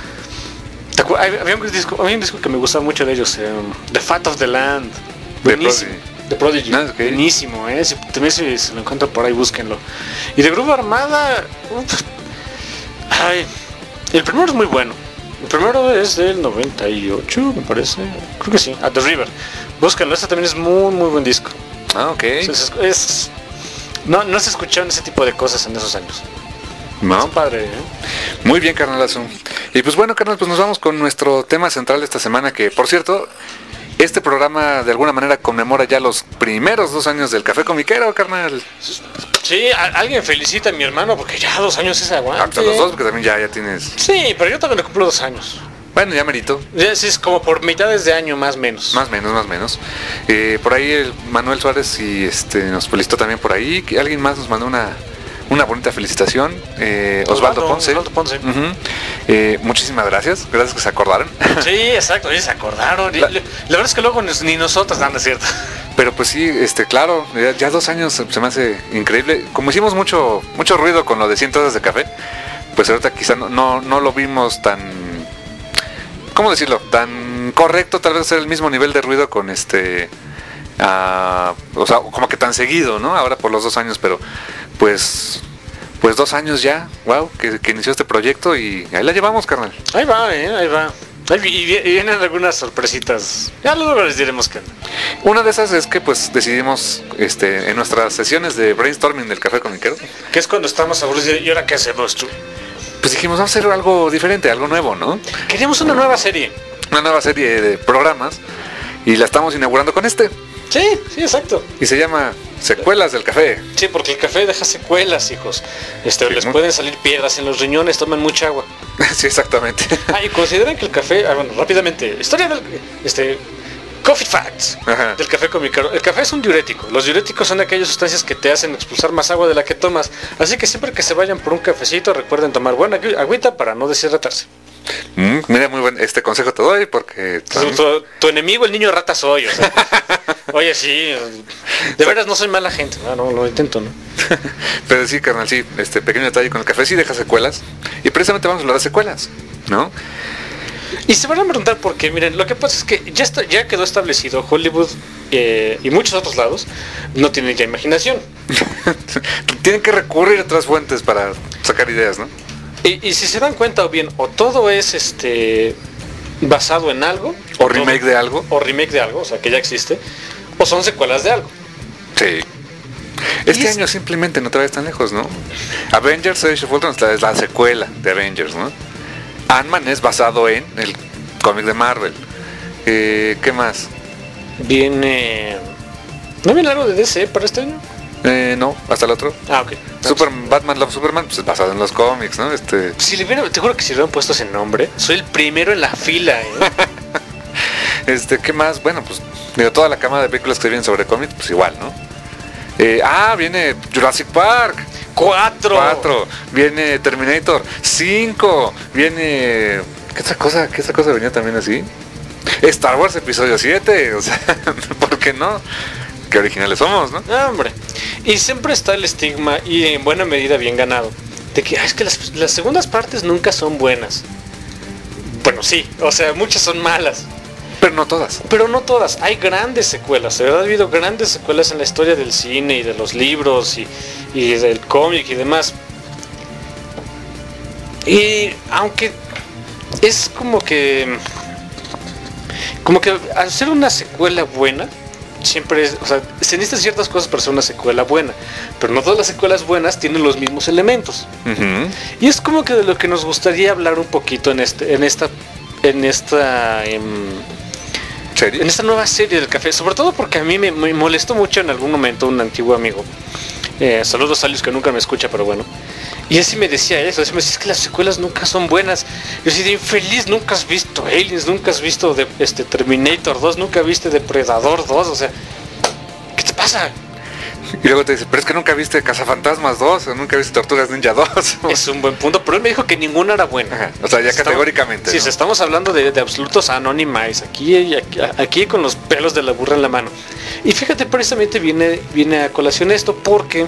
Había un disco, había un disco que me gustaba mucho de ellos, eh, The Fat of the Land. Buenísimo. De Prodigy. No, okay. Buenísimo, eh. Si, también si, si lo encuentro por ahí, búsquenlo. Y de Grupo Armada... Uf, ay, el primero es muy bueno. El primero es del noventa y ocho, me parece. Creo que sí. At the River. Búsquenlo, este también es muy, muy buen disco. Ah, ok. Es, es, no, no se escucharon ese tipo de cosas en esos años. No. Es padre, ¿eh? Muy bien, carnalazo. Y pues bueno, carnal, pues nos vamos con nuestro tema central de esta semana, que por cierto, este programa de alguna manera conmemora ya los primeros dos años del Café Comiquero, carnal. Sí, a, alguien felicita a mi hermano porque ya dos años es aguante. Hasta los dos, porque también ya, ya tienes... Sí, pero yo también le cumplo dos años. Bueno, ya merito. Ya, sí, es como por mitades de año, más o menos. Más menos, más menos. Eh, por ahí el Manuel Suárez y este nos felicitó también por ahí. Alguien más nos mandó una, una bonita felicitación. Eh, Osvaldo, Osvaldo Ponce. Osvaldo Ponce. Uh-huh. eh, muchísimas gracias. Gracias que se acordaron. Sí, exacto, sí, se acordaron. La, la verdad es que luego ni nosotros, nada, es cierto. Pero pues sí, este, claro, ya, ya dos años se me hace increíble. Como hicimos mucho, mucho ruido con lo de cien tazas de café, pues ahorita quizá no, no, no lo vimos tan... ¿Cómo decirlo? Tan correcto, tal vez ser el mismo nivel de ruido con este... Uh, o sea, como que tan seguido, ¿no? Ahora por los dos años, pero pues... Pues dos años ya, wow, que, que inició este proyecto y ahí la llevamos, carnal. Ahí va, eh, ahí va. Ahí, y, y vienen algunas sorpresitas. Ya luego les diremos que... Una de esas es que pues decidimos este, en nuestras sesiones de brainstorming del Café Comiquero. Que es cuando estamos aburridos y ahora qué hacemos tú. Pues dijimos, vamos a hacer algo diferente, algo nuevo, ¿no? Queríamos una nueva serie. Una nueva serie de programas y la estamos inaugurando con este. Sí, sí, exacto. Y se llama Secuelas del Café. Sí, porque el café deja secuelas, hijos. Este, sí, les muy... pueden salir piedras en los riñones, tomen mucha agua. Sí, exactamente. Ah, y consideran que el café, ah, bueno, rápidamente, historia del... Este, Coffee Facts. Ajá. Del café comiquero. El café es un diurético. Los diuréticos son aquellas sustancias que te hacen expulsar más agua de la que tomas. Así que siempre que se vayan por un cafecito, recuerden tomar buena agüita para no deshidratarse. Mm, mira, muy buen este consejo te doy porque... Tu, tu, tu enemigo, el niño rata soy, o sea, oye, sí, de veras no soy mala gente, no, no lo intento, ¿no? Pero sí, carnal, sí, este pequeño detalle con el café sí deja secuelas. Y precisamente vamos a hablar de secuelas, ¿no? Y se van a preguntar por qué. Miren, lo que pasa es que ya está, ya quedó establecido Hollywood eh, y muchos otros lados no tienen ya imaginación. Tienen que recurrir a otras fuentes para sacar ideas, ¿no? Y, y si se dan cuenta, o bien, o todo es este basado en algo, o, o remake todo, de algo, o remake de algo, o sea que ya existe, o son secuelas de algo. Sí. Este año es... simplemente no te vayas tan lejos, ¿no? Avengers Age of Ultron es la secuela de Avengers, ¿no? Ant-Man es basado en el cómic de Marvel. Eh, ¿Qué más? Viene... ¿No viene algo de D C para este año? Eh, no, hasta el otro. Ah, ok. Super, Batman Love Superman, pues es basado en los cómics, ¿no? Este... Si le hubiera, te juro que si le hubieran puesto ese nombre, soy el primero en la fila, ¿eh? Este, ¿qué más? Bueno, pues Digo, toda la cama de películas que vienen sobre cómics, pues igual, ¿no? Eh, ah, viene Jurassic Park. Cuatro. Cuatro. Viene Terminator. Cinco. Viene... ¿Qué otra cosa? ¿Qué otra cosa venía también así? Star Wars Episodio siete. O sea, ¿por qué no? Qué originales somos, ¿no? No, hombre. Y siempre está el estigma, y en buena medida bien ganado, de que ah, es que las, las segundas partes nunca son buenas. Bueno, sí, o sea, muchas son malas. Pero no todas. Pero no todas. Hay grandes secuelas. De verdad ha habido grandes secuelas en la historia del cine y de los libros y, y del cómic y demás. Y aunque es como que... Como que al ser una secuela buena, siempre es... O sea, se necesitan ciertas cosas para ser una secuela buena. Pero no todas las secuelas buenas tienen los mismos elementos. Uh-huh. Y es como que de lo que nos gustaría hablar un poquito en, este, en esta... En esta... En, ¿Serie? En esta nueva serie del café, sobre todo porque a mí me, me molestó mucho en algún momento un antiguo amigo. Eh, saludos a Alius, que nunca me escucha, pero bueno. Y así me decía eso, así me decía, es que las secuelas nunca son buenas. Yo decía, de infeliz, nunca has visto Aliens, nunca has visto de, este, Terminator dos, nunca viste Depredador dos, o sea, ¿qué te pasa? Y luego te dice, pero es que nunca viste Cazafantasmas dos, o nunca viste Tortugas Ninja dos. Es un buen punto, pero él me dijo que ninguna era buena. Ajá, o sea, ya Estamos, categóricamente. Sí, ¿no? si estamos hablando de, de absolutos anónimos, aquí, aquí, aquí con los pelos de la burra en la mano. Y fíjate, precisamente viene, viene a colación esto porque...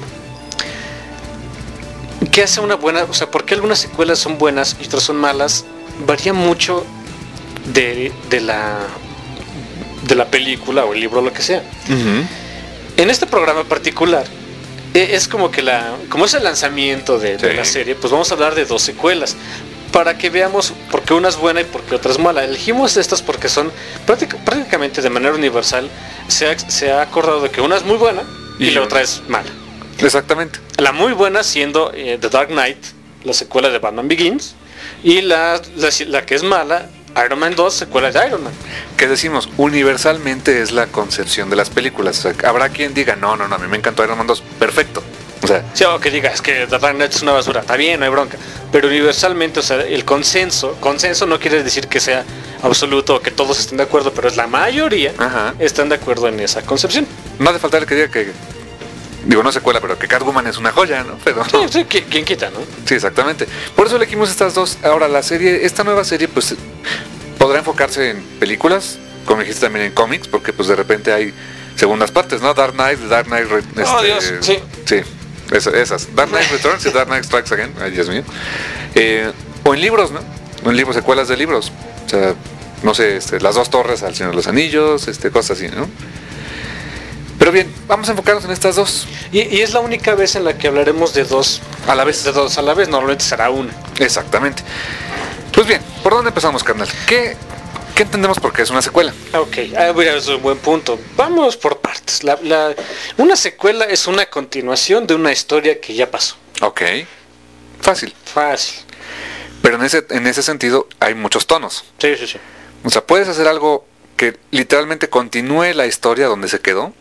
¿Qué hace una buena? O sea, ¿por qué algunas secuelas son buenas y otras son malas? Varía mucho de, de la de la película o el libro o lo que sea. Uh-huh. En este programa particular es como que la como es el lanzamiento de, sí. de la serie, pues vamos a hablar de dos secuelas para que veamos por qué una es buena y por qué otra es mala. Elegimos estas porque son práctic, prácticamente de manera universal se ha, se ha acordado de que una es muy buena y, y la otra es mala. Exactamente. La muy buena siendo eh, The Dark Knight, la secuela de Batman Begins, y la, la, la que es mala, Iron Man dos, secuela de Iron Man. Que decimos, universalmente es la concepción de las películas. O sea, habrá quien diga, no, no, no, a mí me encantó Iron Man dos, perfecto. O sea, sí, o que diga, es que The Dark Knight es una basura, está bien, no hay bronca. Pero universalmente, o sea, el consenso, consenso no quiere decir que sea absoluto o que todos estén de acuerdo, pero es la mayoría ajá. están de acuerdo en esa concepción. No hace falta que diga que, digo, no secuela, pero que Catwoman es una joya, ¿no? Pero, sí, sí, ¿quién quita, no? Sí, exactamente. Por eso elegimos estas dos. Ahora, la serie, esta nueva serie, pues, podrá enfocarse en películas, como dijiste también en cómics, porque pues de repente hay segundas partes, ¿no? Dark Knight, Dark Knight... Este, oh, Dios, sí. Sí, esas, esas. Dark Knight Returns y Dark Knight Strikes Again, ay, Dios mío. Eh, o en libros, ¿no? O en libros, secuelas de libros. O sea, no sé, este, Las dos torres al Señor de los Anillos, este, cosas así, ¿no? Pero bien, vamos a enfocarnos en estas dos. Y, y es la única vez en la que hablaremos de dos a la vez. De dos a la vez, normalmente será una. Exactamente. Pues bien, ¿por dónde empezamos, carnal? ¿Qué, qué entendemos por qué es una secuela? Ok, ah, mira, es un buen punto. Vamos por partes. La, la, una secuela es una continuación de una historia que ya pasó. Ok. Fácil. Fácil. Pero en ese, en ese sentido hay muchos tonos. Sí, sí, sí. O sea, puedes hacer algo que literalmente continúe la historia donde se quedó.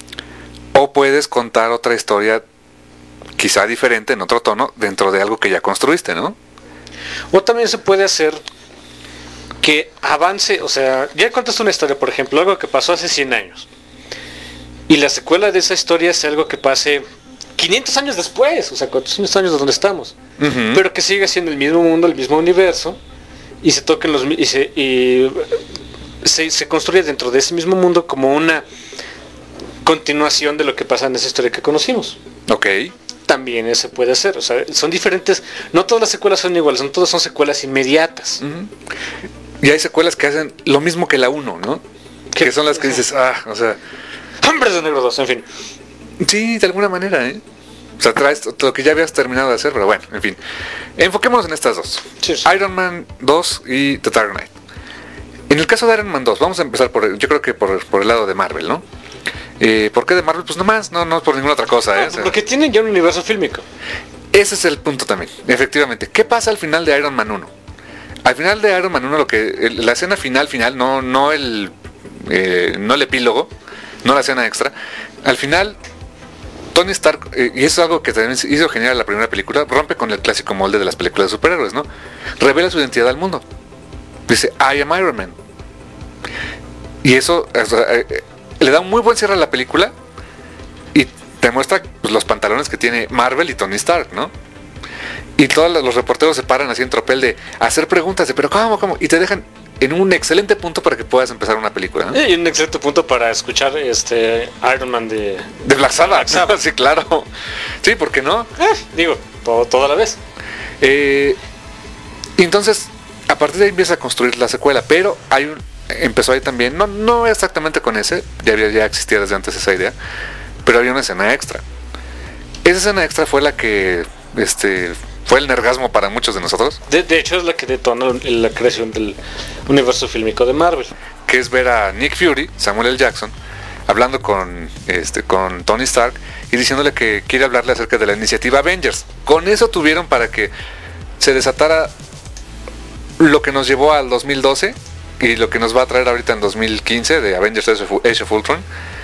O puedes contar otra historia quizá diferente, en otro tono, dentro de algo que ya construiste, ¿no? O también se puede hacer que avance, o sea, ya contaste una historia, por ejemplo, algo que pasó hace cien años. Y la secuela de esa historia es algo que pase quinientos años después, o sea, cuatrocientos años de donde estamos. Uh-huh. Pero que sigue siendo el mismo mundo, el mismo universo, y se toquen los... y se, y se, se construye dentro de ese mismo mundo como una continuación de lo que pasa en esa historia que conocimos. Ok. También se puede hacer, o sea, son diferentes, no todas las secuelas son iguales, no todas son secuelas inmediatas. Uh-huh. Y hay secuelas que hacen lo mismo que la uno, ¿no? ¿Qué? Que son las que dices, ah, o sea... Hombres de Negro dos, en fin. Sí, de alguna manera, ¿eh? O sea, traes lo que ya habías terminado de hacer, pero bueno, en fin. Enfoquémonos en estas dos. Sí, sí. Iron Man dos y The Dark Knight. En el caso de Iron Man dos, vamos a empezar por, yo creo que por, por el lado de Marvel, ¿no? Eh, ¿Por qué de Marvel? Pues nomás, no, no por ninguna otra cosa, ¿eh? No, o sea, porque tienen ya un universo fílmico. Ese es el punto también, efectivamente. ¿Qué pasa al final de Iron Man uno? Al final de Iron Man uno, lo que el, la escena final, final, no, no el eh, no el epílogo, no la escena extra. Al final, Tony Stark, eh, y eso es algo que también hizo genial la primera película, rompe con el clásico molde de las películas de superhéroes, ¿no? Revela su identidad al mundo. Dice, I am Iron Man. Y eso o sea, eh, le da un muy buen cierre a la película y te muestra pues, los pantalones que tiene Marvel y Tony Stark, ¿no? Y todos los reporteros se paran así en tropel de hacer preguntas de pero cómo, cómo, y te dejan en un excelente punto para que puedas empezar una película, ¿no? Y un excelente punto para escuchar este Iron Man de, de Black Sabbath. Black Sabbath. Sí, claro. Sí, ¿por qué no? Eh, digo, todo, toda la vez. Eh, y entonces, a partir de ahí empieza a construir la secuela, pero hay un, empezó ahí también, no, no exactamente con ese, ya, había, ya existía desde antes esa idea, pero había una escena extra. Esa escena extra fue la que este, fue el nergasmo para muchos de nosotros. De, de hecho es la que detona la creación del universo fílmico de Marvel. Que es ver a Nick Fury, Samuel L. Jackson, hablando con, este, con Tony Stark y diciéndole que quiere hablarle acerca de la iniciativa Avengers. Con eso tuvieron para que se desatara lo que nos llevó al dos mil doce y lo que nos va a traer ahorita en dos mil quince de Avengers Age of Ultron.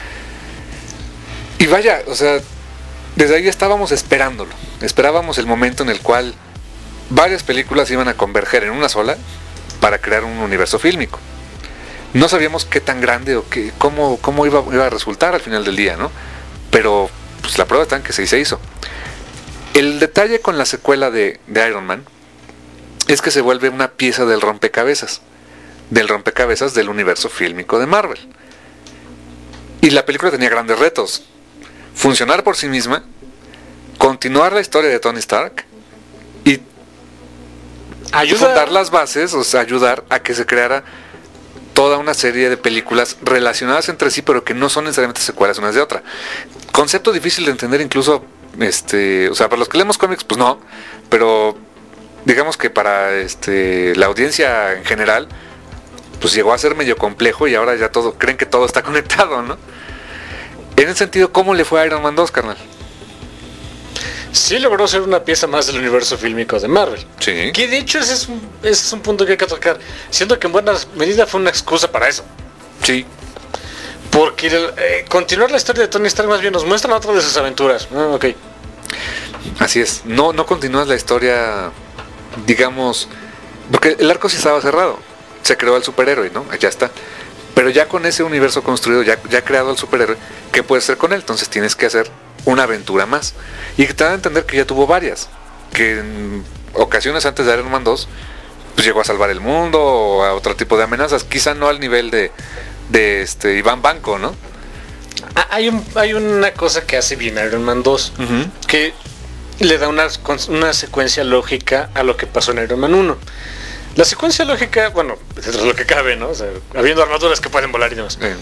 Y vaya, o sea, desde ahí estábamos esperándolo. Esperábamos el momento en el cual varias películas iban a converger en una sola para crear un universo fílmico. No sabíamos qué tan grande o qué, cómo, cómo iba, iba a resultar al final del día, ¿no? Pero pues, la prueba está en que sí se hizo. El detalle con la secuela de, de Iron Man es que se vuelve una pieza del rompecabezas, del rompecabezas del universo fílmico de Marvel. Y la película tenía grandes retos. Funcionar por sí misma, continuar la historia de Tony Stark y fundar las bases, o sea, ayudar a que se creara toda una serie de películas relacionadas entre sí, pero que no son necesariamente secuelas unas de otra. Concepto difícil de entender incluso, este, o sea, para los que leemos cómics, pues no, pero digamos que para este, la audiencia en general, pues llegó a ser medio complejo y ahora ya todo, creen que todo está conectado, ¿no? En ese sentido, ¿cómo le fue a Iron Man dos, carnal? Sí logró ser una pieza más del universo fílmico de Marvel. Sí. Que de hecho ese es un, ese es un punto que hay que tocar. Siento que en buena medida fue una excusa para eso. Sí. Porque eh, continuar la historia de Tony Stark más bien nos muestra otra de sus aventuras. Ah, ok. Así es. No, no continúas la historia, digamos, porque el arco sí estaba cerrado. Se creó al superhéroe, ¿no? Ya está. Pero ya con ese universo construido, ya, ya creado al superhéroe, ¿qué puedes hacer con él? Entonces tienes que hacer una aventura más. Y te dan a entender que ya tuvo varias. Que en ocasiones antes de Iron Man dos, pues llegó a salvar el mundo o a otro tipo de amenazas. Quizá no al nivel de, de este Iván Banco, ¿no? Ah, hay, un, hay una cosa que hace bien Iron Man dos, uh-huh. que le da una, una secuencia lógica a lo que pasó en Iron Man uno. La secuencia lógica, bueno, es lo que cabe, ¿no? O sea, habiendo armaduras que pueden volar y demás. Eh.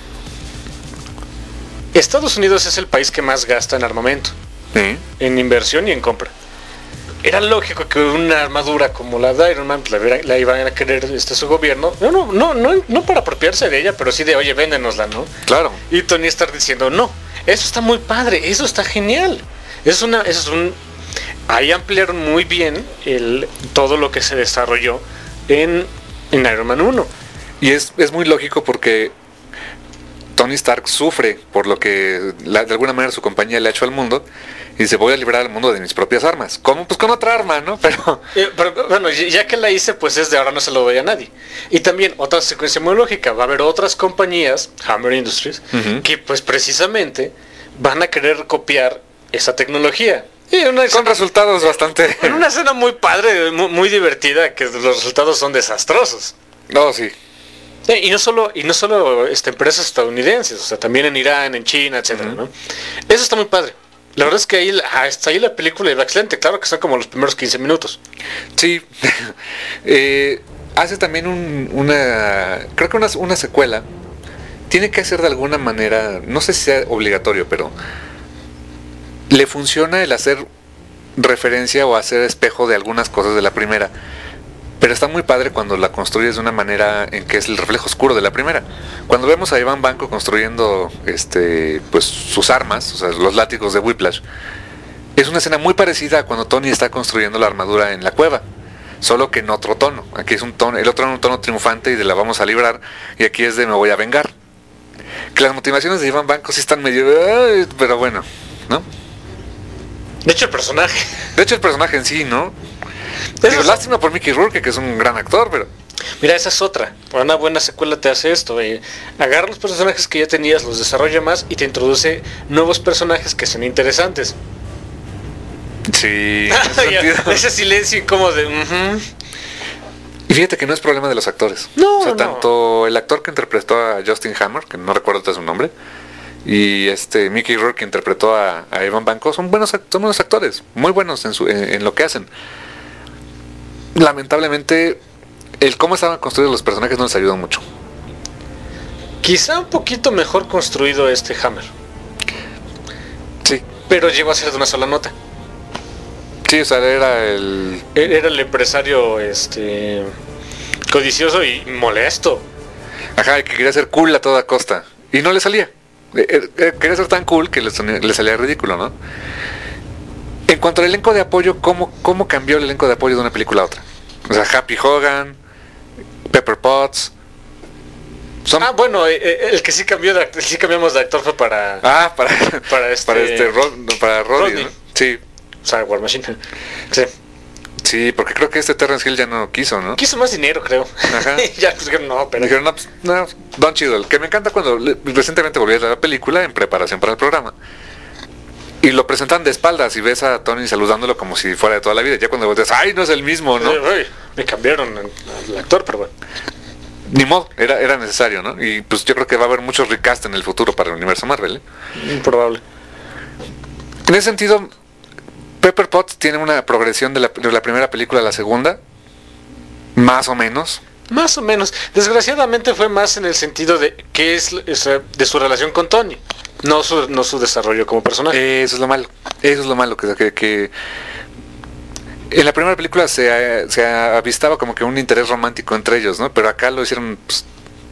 Estados Unidos es el país que más gasta en armamento, ¿Eh? en inversión y en compra. Era lógico que una armadura como la de Iron Man pues, la, la iban a querer este, su gobierno, no, no, no, no, no para apropiarse de ella, pero sí de, oye, véndenosla, ¿no? Claro. Y Tony Stark diciendo, no, eso está muy padre, eso está genial. Es una, eso es un... Ahí ampliaron muy bien el, todo lo que se desarrolló en, en Iron Man uno. Y es, es muy lógico porque Tony Stark sufre por lo que la, de alguna manera su compañía le ha hecho al mundo y dice, voy a librar al mundo de mis propias armas. ¿Cómo? Pues con otra arma, ¿no? Pero, eh, pero bueno, ya que la hice, pues es de ahora no se lo doy a nadie. Y también otra secuencia muy lógica, va a haber otras compañías, Hammer Industries, uh-huh. que pues precisamente van a querer copiar esa tecnología. Y una escena, con resultados bastante... En una escena muy padre, muy, muy divertida, que los resultados son desastrosos. No, sí. Sí, y no solo, y no solo este, empresas estadounidenses, o sea, también en Irán, en China, etcétera, uh-huh. ¿no? Eso está muy padre. La verdad es que ahí, hasta ahí la película iba excelente, claro que son como los primeros quince minutos. Sí. eh, hace también un, una... Creo que una, una secuela tiene que ser de alguna manera, no sé si sea obligatorio, pero... le funciona el hacer referencia o hacer espejo de algunas cosas de la primera, pero está muy padre cuando la construyes de una manera en que es el reflejo oscuro de la primera. Cuando vemos a Iván Banco construyendo este pues sus armas, o sea, los látigos de Whiplash, es una escena muy parecida a cuando Tony está construyendo la armadura en la cueva, solo que en otro tono. Aquí es un tono, el otro en un tono triunfante y de la vamos a librar, y aquí es de me voy a vengar. Que las motivaciones de Iván Banco sí están medio, pero bueno, ¿no? De hecho el personaje De hecho el personaje en sí, ¿no? Digo, lástima por Mickey Rourke, que es un gran actor, pero... Mira, esa es otra. Una buena secuela te hace esto. Eh. Agarra los personajes que ya tenías, los desarrolla más y te introduce nuevos personajes que son interesantes. Sí. Ese silencio incómodo de... Uh-huh. Y fíjate que no es problema de los actores. No, o sea, no. tanto el actor que interpretó a Justin Hammer, que no recuerdo su nombre, y este Mickey Rourke que interpretó a, a Evan Banco, son buenos, son buenos actores, muy buenos en, su, en, en lo que hacen. Lamentablemente, el cómo estaban construidos los personajes no les ayudó mucho. Quizá un poquito mejor construido este Hammer. Sí. Pero llegó a ser de una sola nota. Sí, o sea, era el... Era el empresario este codicioso y molesto. Ajá, que quería ser cool a toda costa. Y no le salía. Eh, eh, quería ser tan cool que le, le salía ridículo, ¿no? En cuanto al elenco de apoyo, ¿cómo, ¿cómo cambió el elenco de apoyo de una película a otra? O sea, Happy Hogan, Pepper Potts... Son... Ah, bueno, eh, el que sí cambió de actor, sí cambiamos de actor fue para... Ah, para... Para este... Para, este, Rod, para Rodney, Rodney. ¿no? Sí. O sea, War Machine. Sí. Sí, porque creo que este Terrence Hill ya no quiso, ¿no? Quiso más dinero, creo. Ajá. Ya, pues no, pero... Dijeron, no, pues, no, Don Cheadle, que me encanta cuando recientemente volví a ver la película en preparación para el programa. Y lo presentan de espaldas y ves a Tony saludándolo como si fuera de toda la vida. Ya cuando volteas, ¡ay, no es el mismo!, ¿no? Ay, me cambiaron al actor, pero bueno. Ni modo, era, era necesario, ¿no? Y pues yo creo que va a haber muchos recast en el futuro para el universo Marvel, ¿eh? Improbable. En ese sentido... Pepper Potts tiene una progresión de la, de la primera película a la segunda, más o menos. Más o menos. Desgraciadamente fue más en el sentido de que es, es de su relación con Tony, no su, no su desarrollo como personaje. Eso es lo malo. Eso es lo malo que, que, que en la primera película se, se avistaba como que un interés romántico entre ellos, ¿no? Pero acá lo hicieron pues,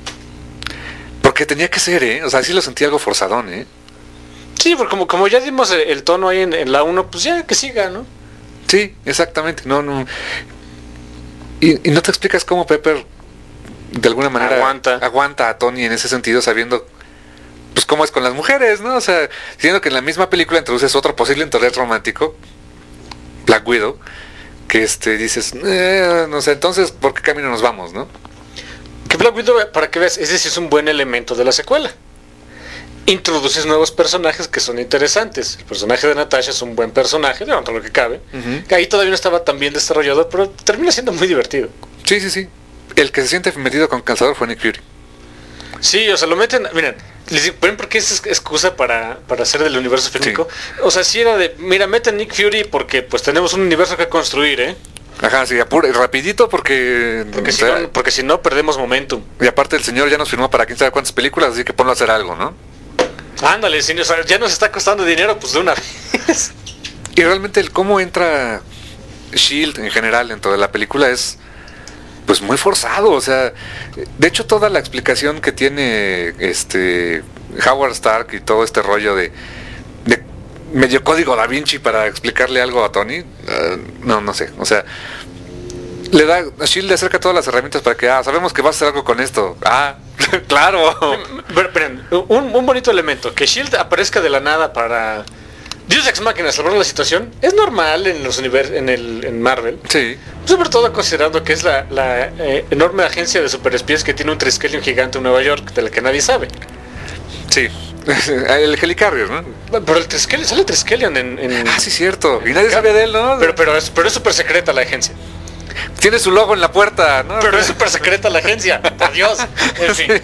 porque tenía que ser, ¿eh? O sea, sí lo sentí algo forzadón, ¿eh? Sí, porque como, como ya dimos el, el tono ahí en, en la uno, pues ya que siga, ¿no? Sí, exactamente. No, no. Y, y no te explicas cómo Pepper de alguna manera aguanta. aguanta a Tony en ese sentido, sabiendo pues cómo es con las mujeres, ¿no? O sea, siendo que en la misma película introduces otro posible interés romántico, Black Widow, que este dices, eh, no sé, entonces ¿por qué camino nos vamos, no? Que Black Widow, para que veas, ese sí es un buen elemento de la secuela. Introduces nuevos personajes que son interesantes. El personaje de Natasha es un buen personaje, dentro de lo que cabe. Uh-huh. Que ahí todavía no estaba tan bien desarrollado, pero termina siendo muy divertido. Sí, sí, sí. El que se siente metido con calzador fue Nick Fury. Sí, o sea, lo meten... Miren, les digo, ¿por qué es excusa para, para hacer del universo fílmico? Sí. O sea, si era de... Mira, meten Nick Fury porque pues tenemos un universo que construir, ¿eh? Ajá, sí, apure, rapidito porque... Porque si, no, porque si no, perdemos momentum. Y aparte el señor ya nos firmó para quién sabe cuántas películas, así que ponlo a hacer algo, ¿no? Ándale, señor, o sea, ya nos está costando dinero, pues de una vez. Y realmente el cómo entra Shield en general dentro de la película es pues muy forzado, o sea, de hecho toda la explicación que tiene este Howard Stark y todo este rollo de, de medio código Da Vinci para explicarle algo a Tony, uh, no, no sé, o sea, le da, a Shield le acerca todas las herramientas para que, ah, sabemos que vas a hacer algo con esto, ah, claro. Pero, pero un, un bonito elemento, que Shield aparezca de la nada para Deus Ex Machina salvar la situación, es normal en los univers en el en Marvel. Sí. Sobre todo considerando que es la, la eh, enorme agencia de superespías que tiene un Triskelion gigante en Nueva York, de la que nadie sabe. Sí. El Helicarrier, ¿no? Pero el Triskelion, sale Triskelion en, en... Ah, sí, cierto. Y nadie sabe de él, ¿no? Pero, pero es pero es súper secreta la agencia. Tiene su logo en la puerta, ¿no? Pero es súper secreta la agencia, por Dios. En fin.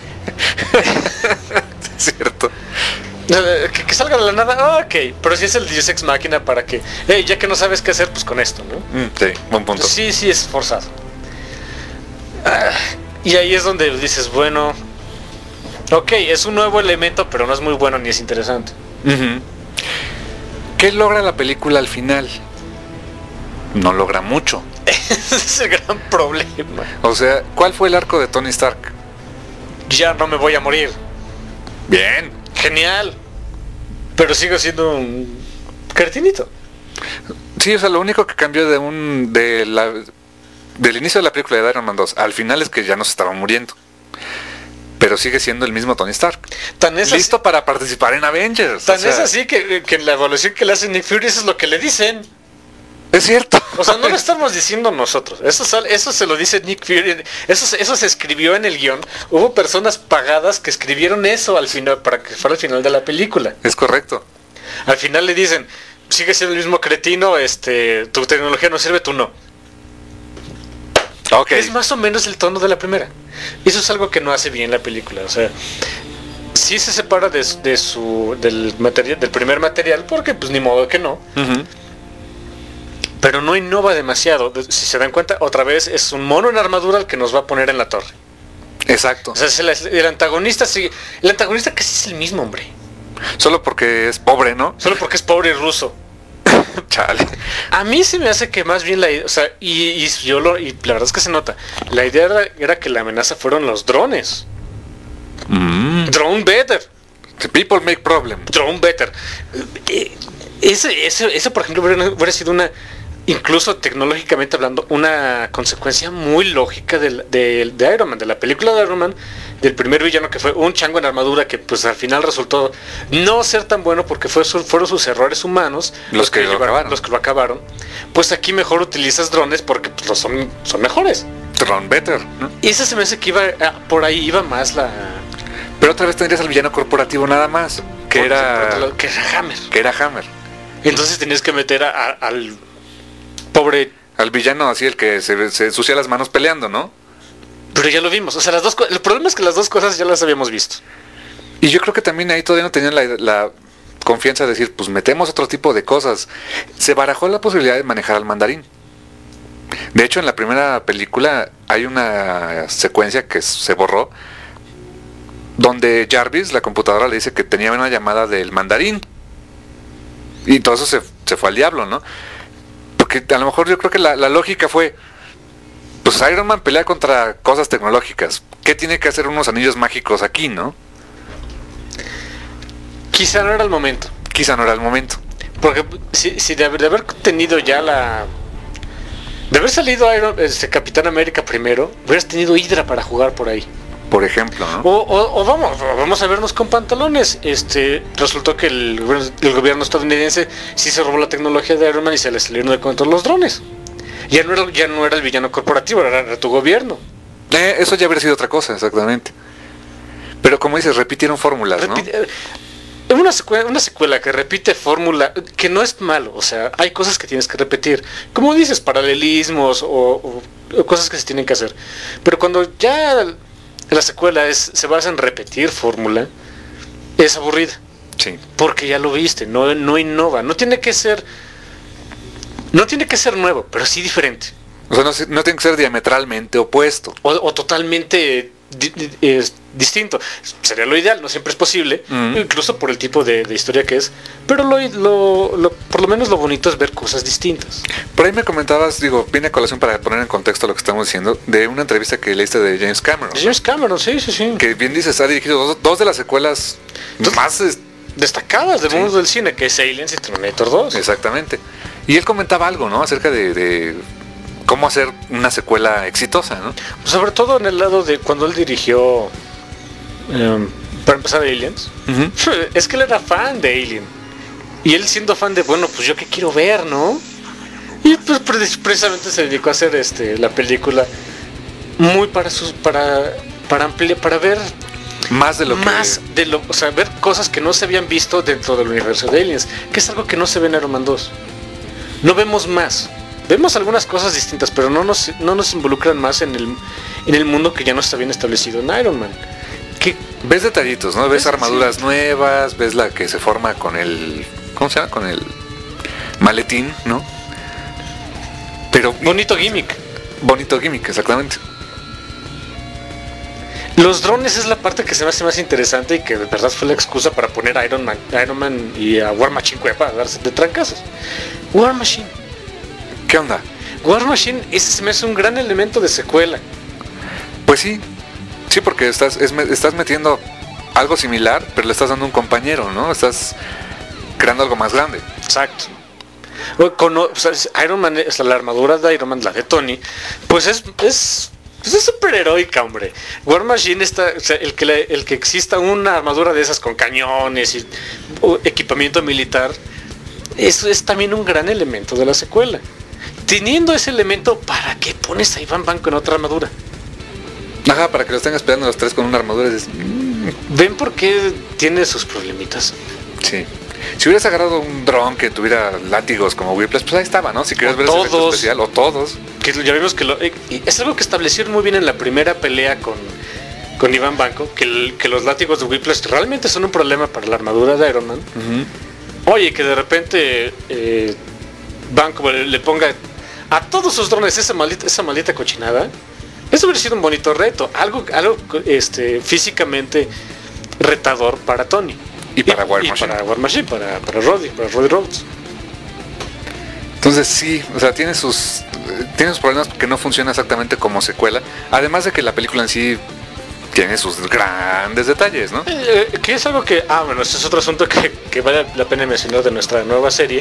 Sí. Cierto. Que, que salga de la nada, ok. Pero si es el Deus Ex Machina para que, hey, ya que no sabes qué hacer, pues con esto, ¿no? Mm, sí, buen punto. Sí, sí, es forzado. Ah, y ahí es donde dices, bueno, ok, es un nuevo elemento, pero no es muy bueno ni es interesante. Uh-huh. ¿Qué logra la película al final? No logra mucho. Ese es el gran problema. O sea, ¿cuál fue el arco de Tony Stark? Ya no me voy a morir. Bien. Genial. Pero sigo siendo un cretinito. Sí, o sea, lo único que cambió de un de la del inicio de la película de Iron Man dos al final es que ya no se estaba muriendo. Pero sigue siendo el mismo Tony Stark. Tan es listo así, para participar en Avengers. Tan o sea, es así que, que en la evaluación que le hacen Nick Fury eso es lo que le dicen. Es cierto. O sea, no lo estamos diciendo nosotros. Eso, sale, eso se lo dice Nick Fury. Eso, eso se escribió en el guión. Hubo personas pagadas que escribieron eso al final para que fuera el final de la película. Es correcto. Al final le dicen, sigue siendo el mismo cretino, este, tu tecnología no sirve, tú no. Okay. Es más o menos el tono de la primera. Eso es algo que no hace bien la película. O sea, sí se separa de, de su del material, del primer material, porque pues ni modo que no. Uh-huh. Pero no innova demasiado. Si se dan cuenta, otra vez es un mono en armadura el que nos va a poner en la torre. Exacto. O sea, es el, el antagonista sigue, el antagonista casi es el mismo, hombre. Solo porque es pobre, ¿no? Solo porque es pobre y ruso. Chale. A mí se me hace que más bien la, o sea, y, y yo lo, y la verdad es que se nota. La idea era, era que la amenaza fueron los drones. Mm. Drone better. The people make problem. Drone better. Ese, ese, ese por ejemplo hubiera, hubiera sido una, incluso tecnológicamente hablando, una consecuencia muy lógica de, de, de Iron Man, de la película de Iron Man, del primer villano, que fue un chango en armadura que pues al final resultó no ser tan bueno porque fue su, fueron sus errores humanos los, los que, que lo llevaron, acabaron. los que lo acabaron. Pues aquí mejor utilizas drones porque pues, los son, son mejores. Drone better, ¿no? Y ese se me hace que iba por ahí iba más la. Pero otra vez tendrías al villano corporativo nada más, que por, era por, que era Hammer. Que era Hammer. Entonces tenías que meter a, a, al pobre, al villano así, el que se, se ensucia las manos peleando, ¿no? Pero ya lo vimos, o sea, las dos, el problema es que las dos cosas ya las habíamos visto. Y yo creo que también ahí todavía no tenían la, la confianza de decir, pues metemos otro tipo de cosas. Se barajó la posibilidad de manejar al mandarín. De hecho, en la primera película hay una secuencia que se borró, donde Jarvis, la computadora, le dice que tenía una llamada del mandarín. Y todo eso se, se fue al diablo, ¿no? Porque a lo mejor yo creo que la, la lógica fue, pues Iron Man pelea contra cosas tecnológicas. ¿Qué tiene que hacer unos anillos mágicos aquí, no? Quizá no era el momento. Quizá no era el momento. Porque si, si de, haber, de haber tenido ya la... De haber salido Iron, este, Capitán América primero, hubieras tenido Hydra para jugar por ahí. Por ejemplo, ¿no? O, o, o vamos, vamos a vernos con pantalones. Este, resultó que el, el gobierno estadounidense sí se robó la tecnología de Iron Man y se le salieron de control los drones. Ya no era, ya no era el villano corporativo, era, era tu gobierno. Eh, eso ya habría sido otra cosa, exactamente. Pero como dices, repitieron fórmulas, Repite, ¿no? Eh, una, secuela, una secuela que repite fórmula, que no es malo, o sea, hay cosas que tienes que repetir. Como dices, paralelismos o, o, o cosas que se tienen que hacer. Pero cuando ya la secuela es, se basa en repetir fórmula, es aburrida. Sí. Porque ya lo viste, no, no innova, no tiene que ser... No tiene que ser nuevo, pero sí diferente. O sea, no, no tiene que ser diametralmente opuesto. O, o totalmente di, di, es, distinto. Sería lo ideal, no siempre es posible, mm. incluso por el tipo de, de historia que es. Pero lo, lo, lo, por lo menos lo bonito es ver cosas distintas. Por ahí me comentabas, digo, viene a colación para poner en contexto lo que estamos diciendo, de una entrevista que leíste de James Cameron. De James Cameron, sí, sí, sí. Que bien dices, ha dirigido dos, dos de las secuelas dos, más es, destacadas del sí. mundo del cine, que es Aliens y Terminator dos. Exactamente. Y él comentaba algo, ¿no? Acerca de, de cómo hacer una secuela exitosa, ¿no? Sobre todo en el lado de cuando él dirigió, um, para empezar, Aliens. Uh-huh. Es que él era fan de Alien. Y él siendo fan de, bueno, pues yo qué quiero ver, ¿no? Y pues precisamente se dedicó a hacer este la película muy para sus para para ampliar, para ver más de lo más que... de lo, o sea, ver cosas que no se habían visto dentro del universo de Aliens, que es algo que no se ve en Iron Man dos. No vemos más. Vemos algunas cosas distintas, pero no nos, no nos involucran más en el, en el mundo que ya no está bien establecido en Iron Man. Que ves detallitos, ¿no? Ves armaduras sí. nuevas, ves la que se forma con el... ¿Cómo se llama? Con el maletín, ¿no? Pero... Bonito gimmick. Bonito gimmick, exactamente. Los drones es la parte que se me hace más interesante y que de verdad fue la excusa para poner a Iron Man, Iron Man y a War Machine para darse de trancazos. War Machine. ¿Qué onda? War Machine, ese se me hace un gran elemento de secuela. Pues sí, sí, porque estás, es, estás metiendo algo similar, pero le estás dando un compañero, ¿no? Estás creando algo más grande. Exacto. Con, o sea, Iron Man, o sea, la armadura de Iron Man, la de Tony, pues es... es Pues es superheroica, hombre. War Machine está, o sea, el que le, el que exista una armadura de esas con cañones y uh, equipamiento militar, eso es también un gran elemento de la secuela. teniendo ese elemento, ¿para qué pones a Iván Van con otra armadura? Ajá, para que los tengas peleando los tres con una armadura. Es... ¿Ven por qué tiene sus problemitas? Sí. Si hubieras agarrado un dron que tuviera látigos como Whiplash, pues ahí estaba, ¿no? Si querías O ver ese efecto todos. especial, o todos. Que ya vimos que lo, eh, y es algo que establecieron muy bien en la primera pelea con, con Iván Banco, que, el, que los látigos de Whiplash realmente son un problema para la armadura de Iron Man. Uh-huh. Oye, que de repente eh, Banco le, le ponga a todos sus drones esa maldita, esa maldita cochinada. Eso hubiera sido un bonito reto, algo, algo este, físicamente retador para Tony. Y para War y Machine. para War Machine, para, para Roddy, para Roddy Rhodes. Entonces sí, o sea, tiene sus tiene sus problemas porque no funciona exactamente como secuela. Además de que la película en sí tiene sus grandes detalles, ¿no? Eh, que es algo que, ah, bueno, este es otro asunto que, que vale la pena mencionar de nuestra nueva serie.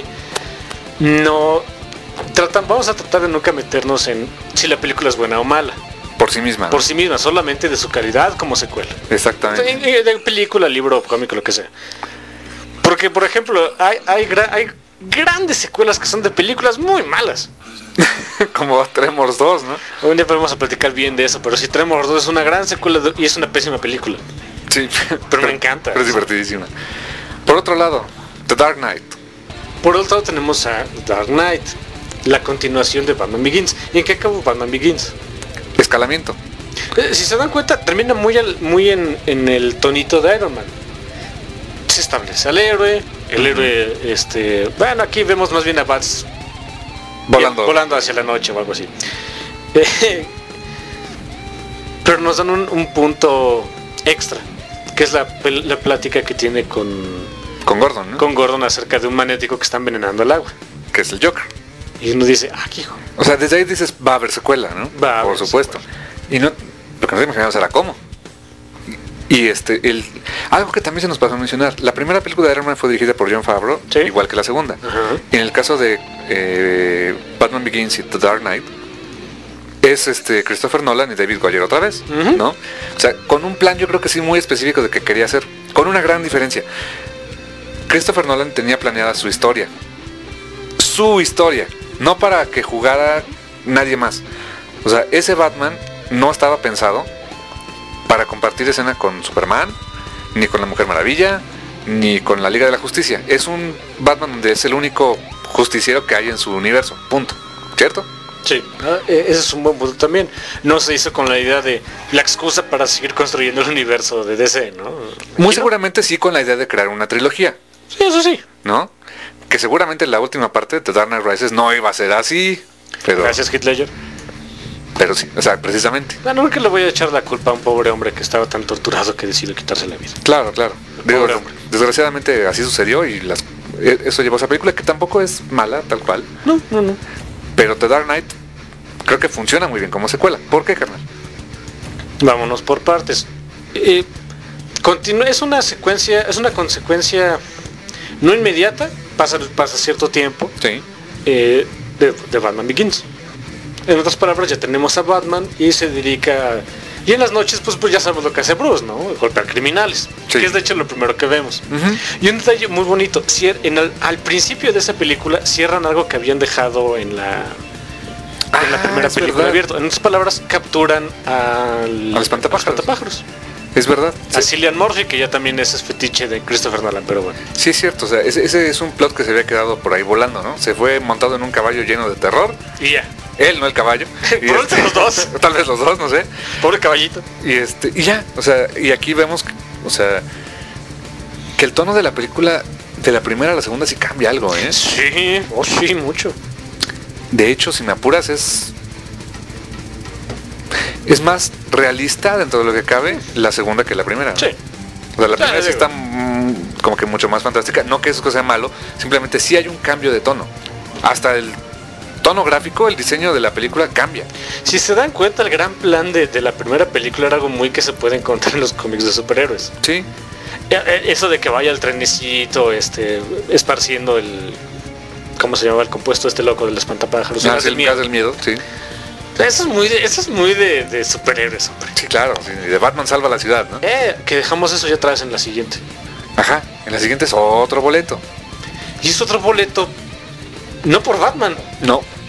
No, tratan, vamos a tratar de nunca meternos en si la película es buena o mala. Por sí misma. ¿no? Por sí misma, solamente de su calidad como secuela. Exactamente. De, de película, libro, cómico, lo que sea. Porque, por ejemplo, hay, hay, gra- hay grandes secuelas que son de películas muy malas. Como Tremors dos, ¿no? Un día podemos a platicar bien de eso, pero si Tremors dos es una gran secuela de- y es una pésima película. Sí. Pero me encanta. Pero es divertidísima. Por otro lado, The Dark Knight. Por otro lado tenemos a Dark Knight, la continuación de Batman Begins. ¿Y en qué acabó Batman Begins? Escalamiento. Eh, Si se dan cuenta, termina muy, al- muy en, en el tonito de Iron Man. Se establece al héroe, el héroe, este... Bueno, aquí vemos más bien a Bats Volando. volando hacia la noche o algo así. Eh, Pero nos dan un, un punto extra, que es la, pel- la plática que tiene con, Con Gordon, ¿no? con Gordon acerca de un magnético que está envenenando el agua. Que es el Joker. Y uno dice, ah, qué hijo. O sea, desde ahí dices, va a haber secuela, ¿no? Va a Por haber supuesto. Y no, lo que nos imaginamos era cómo. Y, y este, el, algo que también se nos pasó a mencionar, la primera película de Iron Man fue dirigida por Jon Favreau, Sí. igual que la segunda. Ajá. Y en el caso de eh, Batman Begins y The Dark Knight, es este Christopher Nolan y David Goyer otra vez, Ujú. ¿no? O sea, con un plan yo creo que sí muy específico de que quería hacer, con una gran diferencia. Christopher Nolan tenía planeada su historia. Su historia. No para que jugara nadie más. O sea, ese Batman no estaba pensado para compartir escena con Superman, ni con la Mujer Maravilla, ni con la Liga de la Justicia. Es un Batman donde es el único justiciero que hay en su universo. Punto. ¿Cierto? Sí, ah, eh, ese es un buen punto también. No se hizo con la idea de la excusa para seguir construyendo el universo de D C, ¿no? Muy Aquí seguramente sí con la idea de crear una trilogía, no. Sí, eso sí. ¿no? Que seguramente la última parte de Dark Knight Rises no iba a ser así. Pero, Gracias, Heath Ledger. pero sí, o sea, precisamente. Bueno, nunca le voy a echar la culpa a un pobre hombre que estaba tan torturado que decidió quitarse la vida. Claro, claro. Digo, Pobre hombre. desgraciadamente así sucedió y las, e- eso llevó a esa película que tampoco es mala, tal cual. No, no, no. Pero The Dark Knight creo que funciona muy bien como secuela. ¿Por qué, carnal? Vámonos por partes. Eh, continúa, es una secuencia, es una consecuencia no inmediata, pasa, pasa cierto tiempo, Sí. eh, de, de Batman Begins. En otras palabras, ya tenemos a Batman y se dedica a- y en las noches pues, pues ya sabemos lo que hace Bruce, ¿no? Golpear criminales, Sí. que es de hecho lo primero que vemos. Ujú. Y un detalle muy bonito, cier- en el- al principio de esa película cierran algo que habían dejado en la, en la Ah, primera es película verdad. abierta. En otras palabras, capturan al, Al espantapájaros. espantapájaros. Es verdad. A Sí, Cillian Murphy, que ya también es fetiche de Christopher Nolan, pero bueno. sí es cierto. O sea, ese, ese es un plot que se había quedado por ahí volando, ¿no? Se fue montado en un caballo lleno de terror. Y ya. Él, no el caballo. Y Por último, los dos. Tal vez los dos, no sé. Pobre caballito. Y este, y ya, o sea, y aquí vemos, que, o sea, que el tono de la película de la primera a la segunda sí cambia algo, ¿eh? Sí, oh sí, mucho. De hecho, si me apuras, es es más realista dentro de lo que cabe la segunda que la primera, ¿no? Sí. O sea, la Sí, primera sí digo. está mm, como que mucho más fantástica. No que eso sea malo, simplemente sí hay un cambio de tono. Hasta el tono gráfico, el diseño de la película cambia. Si se dan cuenta, el gran plan de, de la primera película era algo muy que se puede encontrar en los cómics de superhéroes. Sí, Eh, eh, Eso de que vaya el trenecito, este, esparciendo el... ¿Cómo se llama el compuesto este loco del espantapájaros? ah, Gas sí, del el miedo. gas del miedo, sí. Eso es muy de, eso es muy de, de superhéroes, hombre. Sí, claro, sí, y de Batman salva la ciudad, ¿no? Eh, que dejamos eso ya otra vez en la siguiente. Ajá, en la siguiente es otro boleto. Y es otro boleto, no por Batman, No,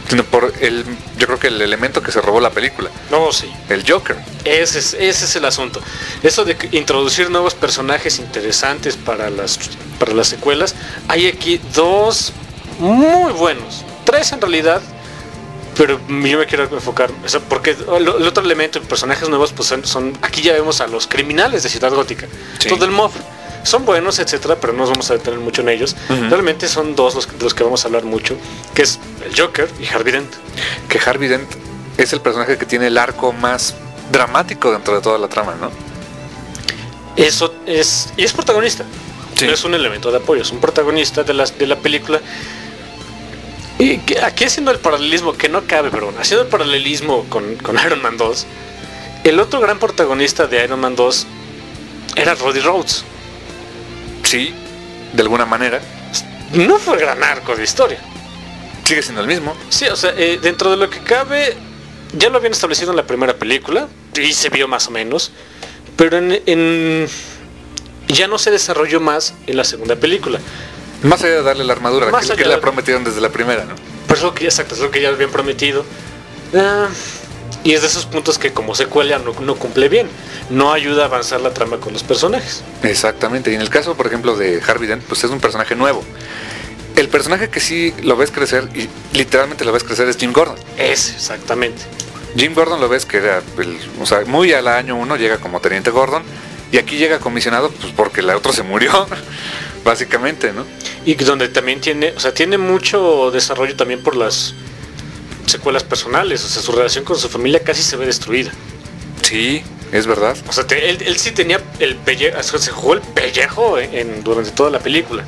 sino por el, yo creo que el elemento que se robó la película. No, sí. El Joker. Ese es, ese es el asunto. Eso de introducir nuevos personajes interesantes para las, para las secuelas. Hay aquí dos muy buenos. Tres en realidad. Pero yo me quiero enfocar. O sea, porque el, el otro elemento de personajes nuevos pues son, son. Aquí ya vemos a los criminales de Ciudad Gótica. Sí. Todo el mob. Son buenos, etcétera, pero no nos vamos a detener mucho en ellos. Uh-huh. Realmente son dos los, de los que vamos a hablar mucho, que es el Joker y Harvey Dent. Que Harvey Dent es el personaje que tiene el arco más dramático dentro de toda la trama, ¿no? Eso es... Y es protagonista. Sí. No es un elemento de apoyo, es un protagonista de la, de la película. Y que, aquí haciendo el paralelismo, que no cabe, pero bueno, haciendo el paralelismo con, con Iron Man dos, el otro gran protagonista de Iron Man dos era Roddy Rhodes. Sí, de alguna manera. No fue el gran arco de historia. Sigue siendo el mismo. Sí, o sea, eh, dentro de lo que cabe, ya lo habían establecido en la primera película, y se vio más o menos, pero en, en ya no se desarrolló más en la segunda película. Más allá de darle la armadura, más que, que de... la prometieron desde la primera, ¿no? Pues lo que, exacto, es lo que ya habían prometido. Uh, y es de esos puntos que como secuela no, no cumple bien. No ayuda a avanzar la trama con los personajes. Exactamente, y en el caso, por ejemplo, de Harvey Dent, pues es un personaje nuevo. El personaje que sí lo ves crecer, y literalmente lo ves crecer, es Jim Gordon. Es, exactamente. Jim Gordon lo ves que era, el, o sea, muy al año uno llega como Teniente Gordon, y aquí llega comisionado pues porque el otro se murió, básicamente, ¿no? Y donde también tiene, o sea, tiene mucho desarrollo también por las secuelas personales, o sea, su relación con su familia casi se ve destruida. Sí, es verdad. O sea, te, él, él sí tenía el pellejo, se jugó el pellejo en, en, durante toda la película.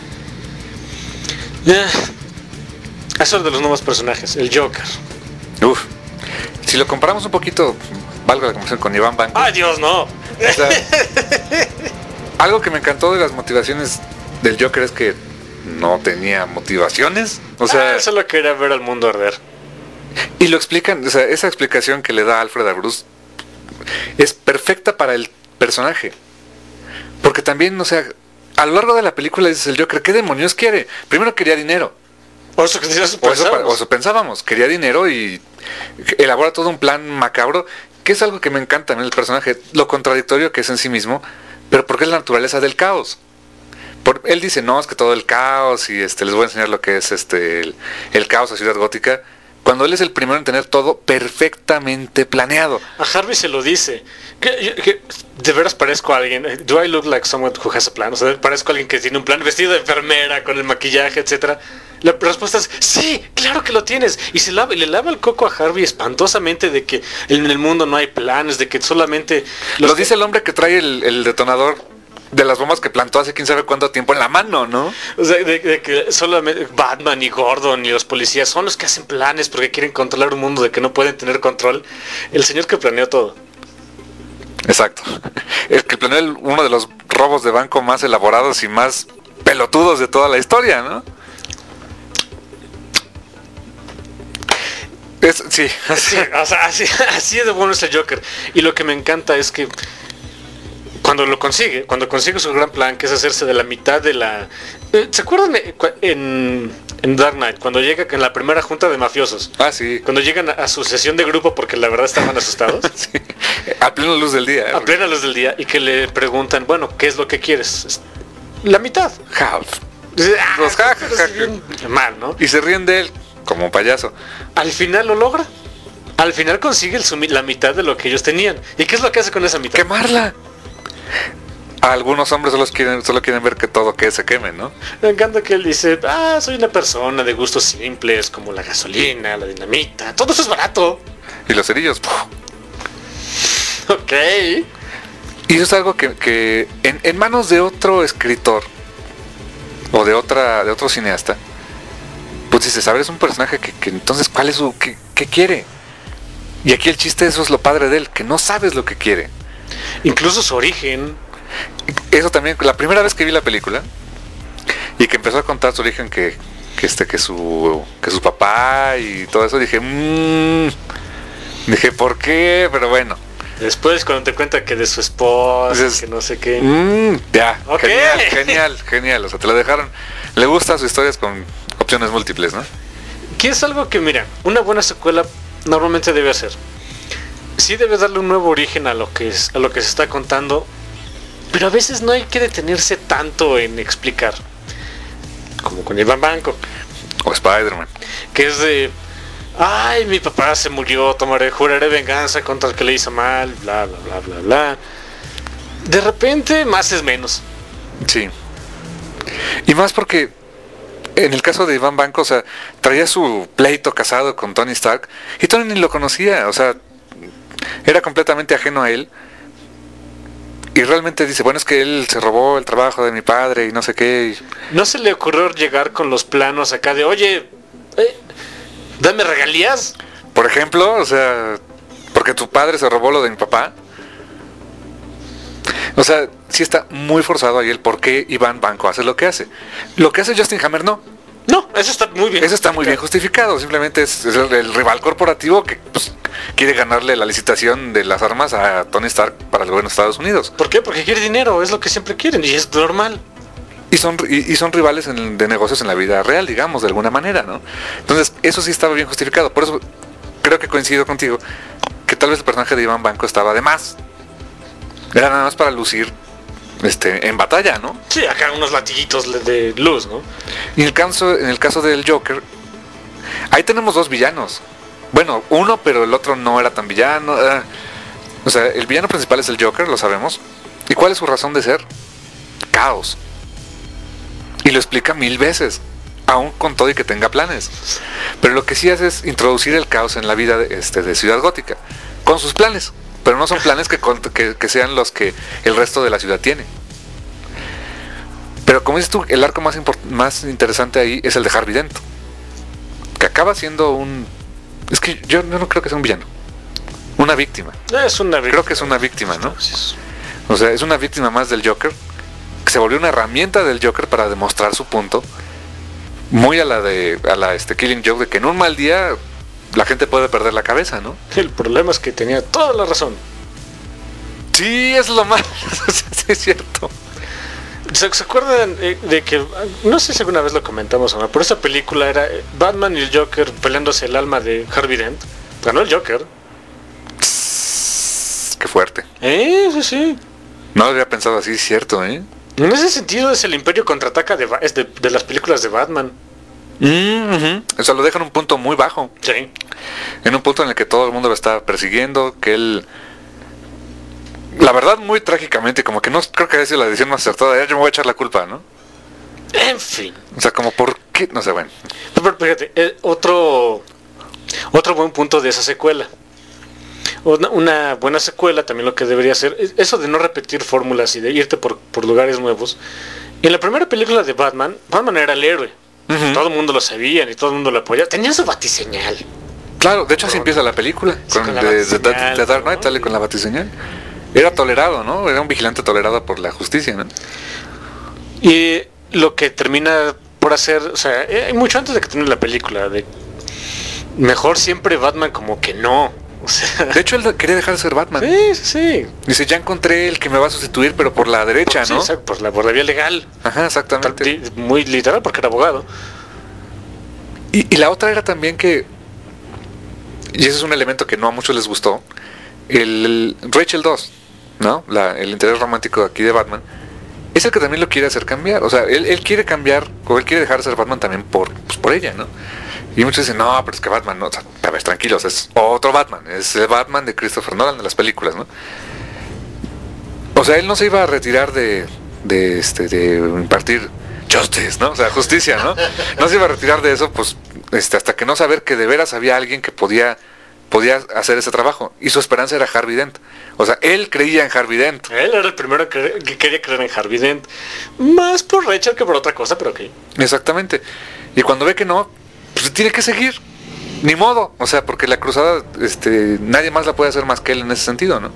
Yeah. Eso es de los nuevos personajes, el Joker. Uf, si lo comparamos un poquito, valga la conversación con Iván Banco. ¡Ay, Dios, no! O sea, algo que me encantó de las motivaciones del Joker es que no tenía motivaciones. O sea, ah, solo quería ver al mundo arder. Y lo explican, o sea, esa explicación que le da Alfred a Bruce es perfecta para el personaje. Porque también, o sea, a lo largo de la película dices el Joker, ¿qué demonios quiere? Primero quería dinero. O eso, eso, o eso, o eso pensábamos, quería dinero y elabora todo un plan macabro, que es algo que me encanta en el personaje, lo contradictorio que es en sí mismo, pero porque es la naturaleza del caos. Por, él dice, no, es que todo el caos y este les voy a enseñar lo que es este el, el caos a Ciudad Gótica, cuando él es el primero en tener todo perfectamente planeado. A Harvey se lo dice. ¿Que, que, de veras parezco a alguien? ¿Do I look like someone who has a plan? O sea, parezco a alguien que tiene un plan, vestido de enfermera, con el maquillaje, etcétera. La respuesta es, sí, claro que lo tienes. Y se lava, le lava el coco a Harvey espantosamente de que en el mundo no hay planes, de que solamente... Los lo dice que... el hombre que trae el, el detonador de las bombas que plantó hace quién sabe cuánto tiempo en la mano, ¿no? O sea, de, de que solamente Batman y Gordon y los policías son los que hacen planes porque quieren controlar un mundo de que no pueden tener control. El señor que planeó todo. Exacto. El que planeó el, uno de los robos de banco más elaborados y más pelotudos de toda la historia, ¿no? Es, sí, sí, o sea, así, así de bueno es el Joker. Y lo que me encanta es que cuando lo consigue, cuando consigue su gran plan, que es hacerse de la mitad de la... ¿Se acuerdan en, en Dark Knight, cuando llega en la primera junta de mafiosos? Ah, sí. Cuando llegan a, a su sesión de grupo porque la verdad estaban asustados. Sí. A plena luz del día. A plena luz del día. Y que le preguntan, bueno, ¿qué es lo que quieres? La mitad. Half. Ah, pues, ja, ja, ja, ja. Mal, ¿no? Y se ríen de él como un payaso. Al final lo logra. Al final consigue el, la mitad de lo que ellos tenían. ¿Y qué es lo que hace con esa mitad? Quemarla. A algunos hombres solo quieren, solo quieren ver que todo que se queme, ¿no? Me encanta que él dice, ah, soy una persona de gustos simples, como la gasolina, la dinamita, todo eso es barato. Y los cerillos. Ok. Y eso es algo que, que en, en manos de otro escritor o de otra de otro cineasta, pues dices, a ver, es un personaje que, que entonces, ¿cuál es su... qué, qué quiere? Y aquí el chiste, eso es lo padre de él, que no sabes lo que quiere. Incluso su origen. Eso también, la primera vez que vi la película y que empezó a contar su origen, que, que este que su que su papá y todo eso, dije, mmm, dije, ¿por qué? Pero bueno. Después cuando te cuenta que de su esposa, entonces, que no sé qué. Mmm, ya, okay. Genial, genial, genial. O sea, te lo dejaron. Le gustan sus historias con opciones múltiples, ¿no? que es algo que, mira, una buena secuela normalmente debe hacer. Sí debe darle un nuevo origen a lo que es, a lo que se está contando, pero a veces no hay que detenerse tanto en explicar. Como con Iván Banco. O Spider-Man. Que es de... Ay, mi papá se murió, tomaré, juraré venganza contra el que le hizo mal, bla, bla, bla, bla, bla. De repente, más es menos. Sí. Y más porque, en el caso de Iván Banco, o sea, traía su pleito casado con Tony Stark, y Tony ni lo conocía, o sea, era completamente ajeno a él. Y realmente dice, bueno, es que él se robó el trabajo de mi padre y no sé qué. Y... ¿No se le ocurrió llegar con los planos acá de, oye, eh, dame regalías? Por ejemplo, o sea, porque tu padre se robó lo de mi papá. O sea, sí está muy forzado ahí el por qué Iván Banco hace lo que hace. Lo que hace Justin Hammer no. No, eso está muy bien. Eso está muy bien justificado. Simplemente es, es el, el rival corporativo que pues, quiere ganarle la licitación de las armas a Tony Stark para el gobierno de Estados Unidos. ¿Por qué? Porque quiere dinero, es lo que siempre quieren y es normal. Y son, y, y son rivales en, de negocios en la vida real, digamos, de alguna manera, ¿no? Entonces, eso sí estaba bien justificado. Por eso creo que coincido contigo que tal vez el personaje de Iván Banco estaba de más. Era nada más para lucir este, en batalla, ¿no? Sí, acá unos latillitos de luz, ¿no? Y en el caso, en el caso del Joker, ahí tenemos dos villanos. Bueno, uno, pero el otro no era tan villano. Uh, o sea, el villano principal es el Joker, lo sabemos. ¿Y cuál es su razón de ser? Caos. Y lo explica mil veces, aún con todo y que tenga planes. Pero lo que sí hace es introducir el caos en la vida de, este, de Ciudad Gótica, con sus planes. Pero no son planes que, que, que sean los que el resto de la ciudad tiene. Pero como dices tú, el arco más, más interesante ahí es el de Harvey Dent, que acaba siendo un... Es que yo, yo no creo que sea un villano. Una víctima. Es una víctima. Creo que es una víctima, ¿no? O sea, es una víctima más del Joker, que se volvió una herramienta del Joker para demostrar su punto. Muy a la de a la este Killing Joke, de que en un mal día la gente puede perder la cabeza, ¿no? El problema es que tenía toda la razón. Sí, es lo más... sí, es cierto. ¿Se, ¿Se acuerdan de que, no sé si alguna vez lo comentamos o no, pero esa película era Batman y el Joker peleándose el alma de Harvey Dent? Ganó el Joker. Qué fuerte. Eh, sí, sí. No lo había pensado así, es cierto, ¿eh? En ese sentido es el Imperio contraataca de, es de, de las películas de Batman. Mm-hmm. O sea, lo deja en un punto muy bajo. Sí. En un punto en el que todo el mundo lo está persiguiendo, que él... La verdad, muy trágicamente, como que no creo que haya sido la decisión más acertada. Ya yo me voy a echar la culpa, ¿no? En fin. O sea, como por qué, no sé, bueno. Pero fíjate, eh, otro, otro buen punto de esa secuela. Una, una buena secuela también lo que debería ser, es eso de no repetir fórmulas y de irte por, por lugares nuevos. En la primera película de Batman, Batman era el héroe. Uh-huh. Todo el mundo lo sabía y todo el mundo lo apoyaba. Tenía su batiseñal. Claro, de hecho así empieza la película. Sí, con con de, la de, de, de Dark Knight, ¿no? sale con la batiseñal. Era tolerado, ¿no? Era un vigilante tolerado por la justicia, ¿no? Y lo que termina por hacer, o sea, hay mucho antes de que termine la película, de mejor siempre Batman como que no. O sea, de hecho él quería dejar de ser Batman. Sí, sí, sí. Dice, ya encontré el que me va a sustituir, pero por la derecha, por, ¿no? Sí, exacto, por la, por la vía legal. Ajá, exactamente. Muy literal porque era abogado. Y, y la otra era también que, y ese es un elemento que no a muchos les gustó, el, el Rachel dos, ¿no? La, el interés romántico aquí de Batman, es el que también lo quiere hacer cambiar. O sea, él, él quiere cambiar, o él quiere dejar de ser Batman también por, pues, por ella, ¿no? Y muchos dicen, no, pero es que Batman, no, o sea, a ver, tranquilos, es otro Batman, es el Batman de Christopher Nolan de las películas, ¿no? O sea, él no se iba a retirar de, de, este, de impartir justice, ¿no? O sea, justicia, ¿no? No se iba a retirar de eso, pues, este, hasta que no saber que de veras había alguien que podía, podía hacer ese trabajo. Y su esperanza era Harvey Dent. O sea, él creía en Harvey Dent. Él era el primero que, que quería creer en Harvey Dent. Más por Rachel que por otra cosa, pero ok. Exactamente. Y cuando ve que no, pues tiene que seguir. Ni modo. O sea, porque la cruzada, este, nadie más la puede hacer más que él en ese sentido, ¿no?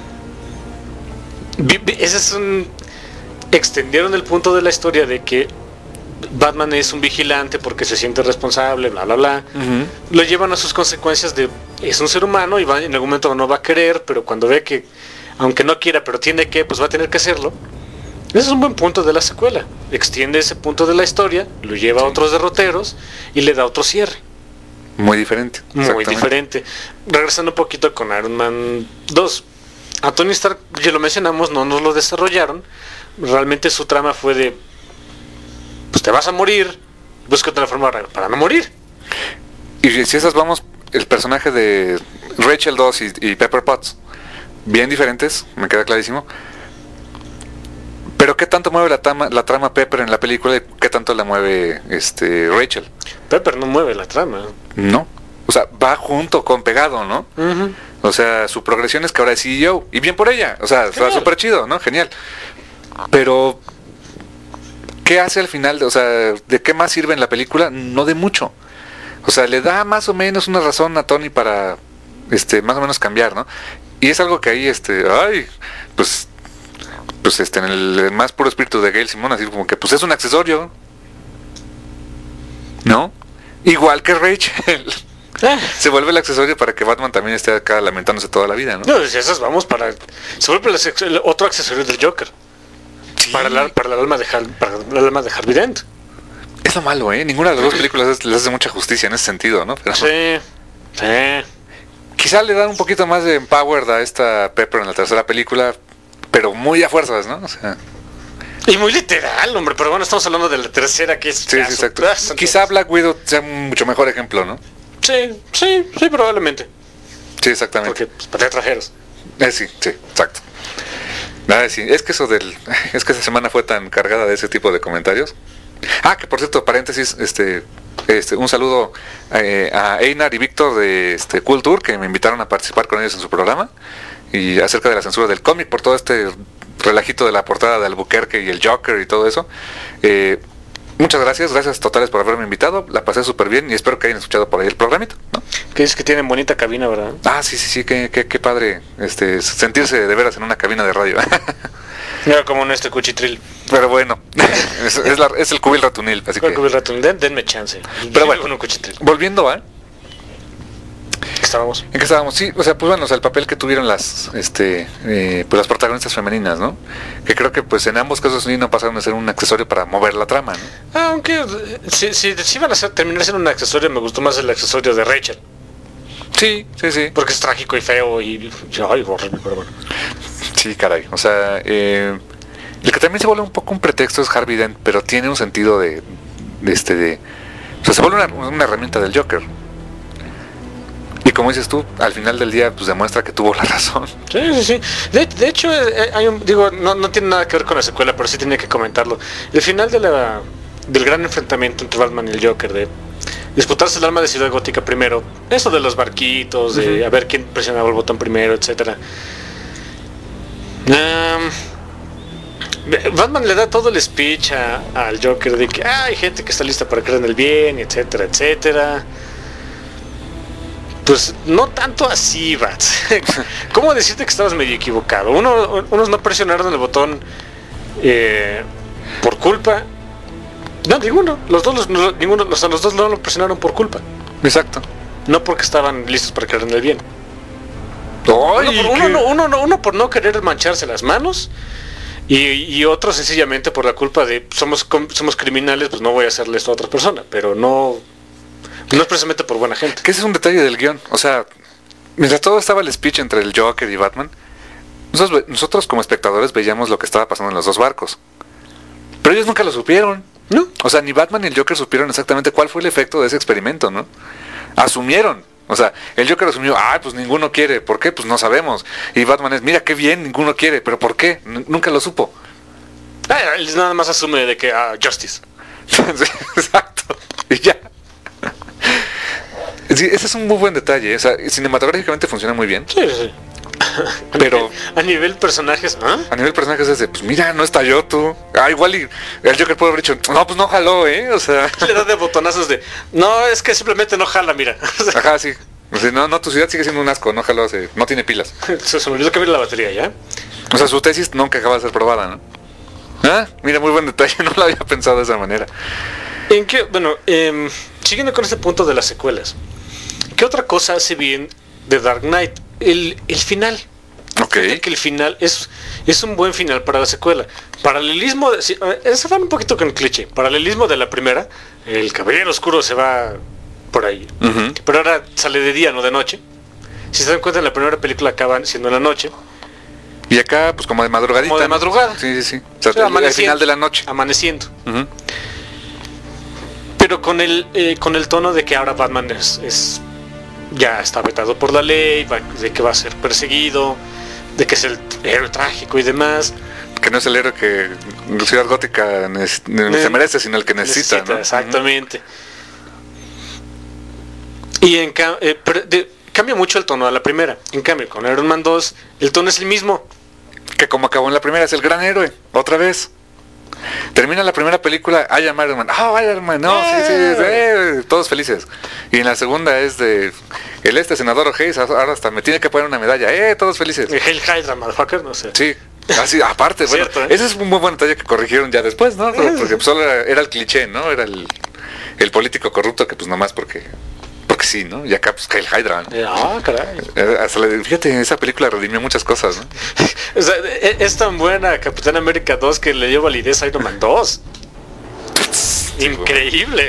Ese es un... Extendieron el punto de la historia de que Batman es un vigilante porque se siente responsable, bla, bla, bla. Uh-huh. Lo llevan a sus consecuencias de... Es un ser humano y va, en algún momento no va a querer, pero cuando ve que, aunque no quiera, pero tiene que, pues va a tener que hacerlo. Ese es un buen punto de la secuela. Extiende ese punto de la historia, lo lleva sí. a otros derroteros y le da otro cierre. Muy diferente. Muy diferente. Regresando un poquito con Iron Man dos. A Tony Stark, ya lo mencionamos, no nos lo desarrollaron. Realmente su trama fue de, pues te vas a morir, busca otra forma para no morir. Y si esas vamos, el personaje de Rachel dos y, y Pepper Potts, bien diferentes, me queda clarísimo. Pero ¿qué tanto mueve la trama, la trama Pepper en la película y qué tanto la mueve este Rachel? Pepper no mueve la trama. No. O sea, va junto con pegado, ¿no? Uh-huh. O sea, su progresión es que ahora es C E O. Y bien por ella. O sea, está súper chido, ¿no? Genial. Pero ¿qué hace al final? O sea, ¿de qué más sirve en la película? No de mucho. O sea, le da más o menos una razón a Tony para este más o menos cambiar, ¿no? Y es algo que ahí, este, ay, pues pues este, en el más puro espíritu de Gail Simone, así como que pues es un accesorio, ¿no? Igual que Rachel. Se vuelve el accesorio para que Batman también esté acá lamentándose toda la vida, ¿no? No, esas vamos para... Se vuelve el, el otro accesorio del Joker. Sí. Para, la, para, el alma de Hal, para el alma de Harvey Dent. Es lo malo, ¿eh? Ninguna de las dos películas les hace mucha justicia en ese sentido, ¿no? Pero, sí, sí. Quizá le dan un poquito más de empowered a esta Pepper en la tercera película, pero muy a fuerzas, ¿no? O sea... Y muy literal, hombre, pero bueno, estamos hablando de la tercera, que es... Sí, sí, exacto. Quizá Black Widow sea un mucho mejor ejemplo, ¿no? Sí, sí, sí, probablemente. Sí, exactamente. Porque, pues, para trajeros. Eh, sí, sí, exacto. Ah, sí, es que eso del... Es que esta semana fue tan cargada de ese tipo de comentarios. Ah, que por cierto, paréntesis, este... Este, un saludo eh, a Einar y Víctor de este, Cool Tour, que me invitaron a participar con ellos en su programa, y acerca de la censura del cómic, por todo este relajito de la portada de Albuquerque y el Joker y todo eso. Eh, muchas gracias, gracias totales por haberme invitado, la pasé súper bien y espero que hayan escuchado por ahí el programito, ¿no? Que dices que tienen bonita cabina, ¿verdad? Ah, sí, sí, sí, qué, qué, qué padre este, sentirse de veras en una cabina de radio. No, como en este cuchitril. Pero bueno, es, es, la, es el cubil ratunil, así que... El cubil ratunil, Den, denme chance. Pero bueno, volviendo a... ¿En qué estábamos? ¿En qué estábamos? Sí, o sea, pues bueno, o sea, el papel que tuvieron las este eh, pues las protagonistas femeninas, ¿no? Que creo que pues en ambos casos sí no pasaron a ser un accesorio para mover la trama, ¿no? Aunque si, si, si iban a ser, terminar siendo un accesorio, me gustó más el accesorio de Rachel. Sí, sí, sí. Porque es trágico y feo y... Ay, horrible, pero bueno. Sí, caray, o sea, eh, el que también se vuelve un poco un pretexto es Harvey Dent, pero tiene un sentido de, de este, de... O sea, se vuelve una, una herramienta del Joker. Y como dices tú, al final del día, pues demuestra que tuvo la razón. Sí, sí, sí. De, de hecho, eh, hay un, digo, no, no tiene nada que ver con la secuela, pero sí tenía que comentarlo. El final de la, del gran enfrentamiento entre Batman y el Joker, de disputarse el alma de Ciudad Gótica primero, eso de los barquitos, de uh-huh. a ver quién presionaba el botón primero, etcétera. Um, Batman le da todo el speech a, al Joker de que ah, hay gente que está lista para creer en el bien, etcétera, etcétera. Pues no tanto así, Bats. ¿Cómo decirte que estabas medio equivocado? Uno, unos no presionaron el botón eh, por culpa. No, ninguno. Los dos, los, no, ninguno, los, los dos no lo presionaron por culpa. Exacto. No porque estaban listos para creer en el bien. Ay, uno, por, uno, no, uno, no, uno por no querer mancharse las manos y, y otro sencillamente por la culpa de somos, somos criminales, pues no voy a hacerle esto a otra persona, pero no, no es precisamente por buena gente. Que ese es un detalle del guión. O sea, mientras todo estaba el speech entre el Joker y Batman, nosotros, nosotros como espectadores veíamos lo que estaba pasando en los dos barcos. Pero ellos nunca lo supieron, ¿no? O sea, ni Batman ni el Joker supieron exactamente cuál fue el efecto de ese experimento, ¿no? Asumieron. O sea, el Joker asumió, ah, pues ninguno quiere, ¿por qué? Pues no sabemos. Y Batman es, mira qué bien, ninguno quiere, pero ¿por qué? N- nunca lo supo. Ah, él nada más asume de que, ah, justice. Sí, exacto. Y ya. Sí, ese es un muy buen detalle. O sea, cinematográficamente funciona muy bien. Sí, sí. Pero a nivel personajes, ¿ah? A nivel personajes es de, pues mira, no estalló tú. Ah, igual y el Joker puede haber dicho, no, pues no jaló, ¿eh? O sea, le da de botonazos de, no, es que simplemente no jala, mira. Ajá, sí. O sea, no, no, tu ciudad sigue siendo un asco, no jaló, se, no tiene pilas. Se, se me olvidó que viene la batería, ¿ya? O sea, su tesis nunca acaba de ser probada, ¿no? Ah, mira, muy buen detalle, no lo había pensado de esa manera. En qué, bueno, eh, siguiendo con este punto de las secuelas, ¿qué otra cosa hace bien de Dark Knight? El, el final. Okay. Que el final es, es un buen final para la secuela. Paralelismo, de, si, eso va un poquito con el cliché. Paralelismo de la primera, el Caballero Oscuro se va por ahí. Uh-huh. Pero ahora sale de día, no de noche. Si se dan cuenta, en la primera película acaban siendo en la noche. Y acá, pues como de madrugadita. Como de madrugada. ¿No? Sí, sí, sí. O sea, O sea, al final de la noche. Amaneciendo. Uh-huh. Pero con el eh, con el tono de que ahora Batman es, es ya está vetado por la ley, va, de que va a ser perseguido, de que es el héroe trágico y demás. Que no es el héroe que Ciudad Gótica neces- ne- se merece, sino el que necesita, necesita, ¿no? Exactamente. Uh-huh. Y en cambio, eh, de, cambia mucho el tono a la primera. En cambio, con Iron Man dos, el tono es el mismo. Que como acabó en la primera, es el gran héroe, otra vez. Termina la primera película, I am Iron Man. Oh, Iron Man, no, sí, sí, sí, eh, todos felices. Y en la segunda es de el este senador O'Hays, ahora hasta me tiene que poner una medalla, eh, todos felices. Hail Hydra, motherfucker, no sé. Sí, así, aparte, bueno, Cierto, ¿eh? ese es un muy buen detalle que corrigieron ya después, ¿no? Porque pues, solo era, era el cliché, ¿no? Era el, el político corrupto que pues nomás porque porque sí, ¿no? Y acá pues Hail Hydra, ¿no? Ah, caray. Eh, hasta le- fíjate, esa película redimió muchas cosas, ¿no? O sea, e- es tan buena Capitán América dos que le dio validez a Iron Man dos. Increíble.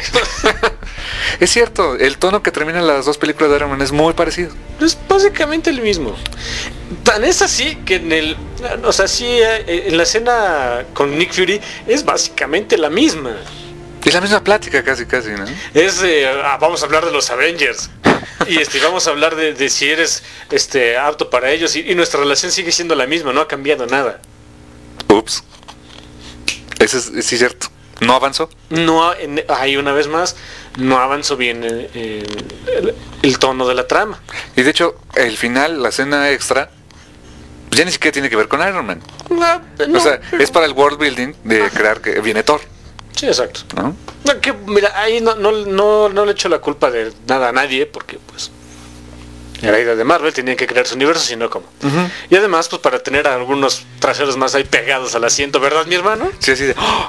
Es cierto, el tono que terminan las dos películas de Iron Man es muy parecido. Es básicamente el mismo. Tan es así que en el, o sea, sí, eh, en la escena con Nick Fury es básicamente la misma. Es la misma plática casi, casi, ¿no? Es eh, ah, vamos a hablar de los Avengers y este vamos a hablar de, de si eres este apto para ellos y, y nuestra relación sigue siendo la misma, no ha cambiado nada. Ups. Ese es, sí es cierto. No avanzó. No, en, ahí una vez más, no avanzó bien en, en el, el tono de la trama. Y de hecho, el final, la escena extra, ya ni siquiera tiene que ver con Iron Man. No, no, O sea, pero- es para el world building de crear que viene Thor, Sí, exacto. ¿no? No, que, mira, ahí no, no, no, no le echo la culpa de nada a nadie, porque pues era idea de Marvel, tenían que crear su universo, sino como. Uh-huh. Y además, pues para tener a algunos traseros más ahí pegados al asiento, ¿verdad, mi hermano? Sí, así de... ¡oh!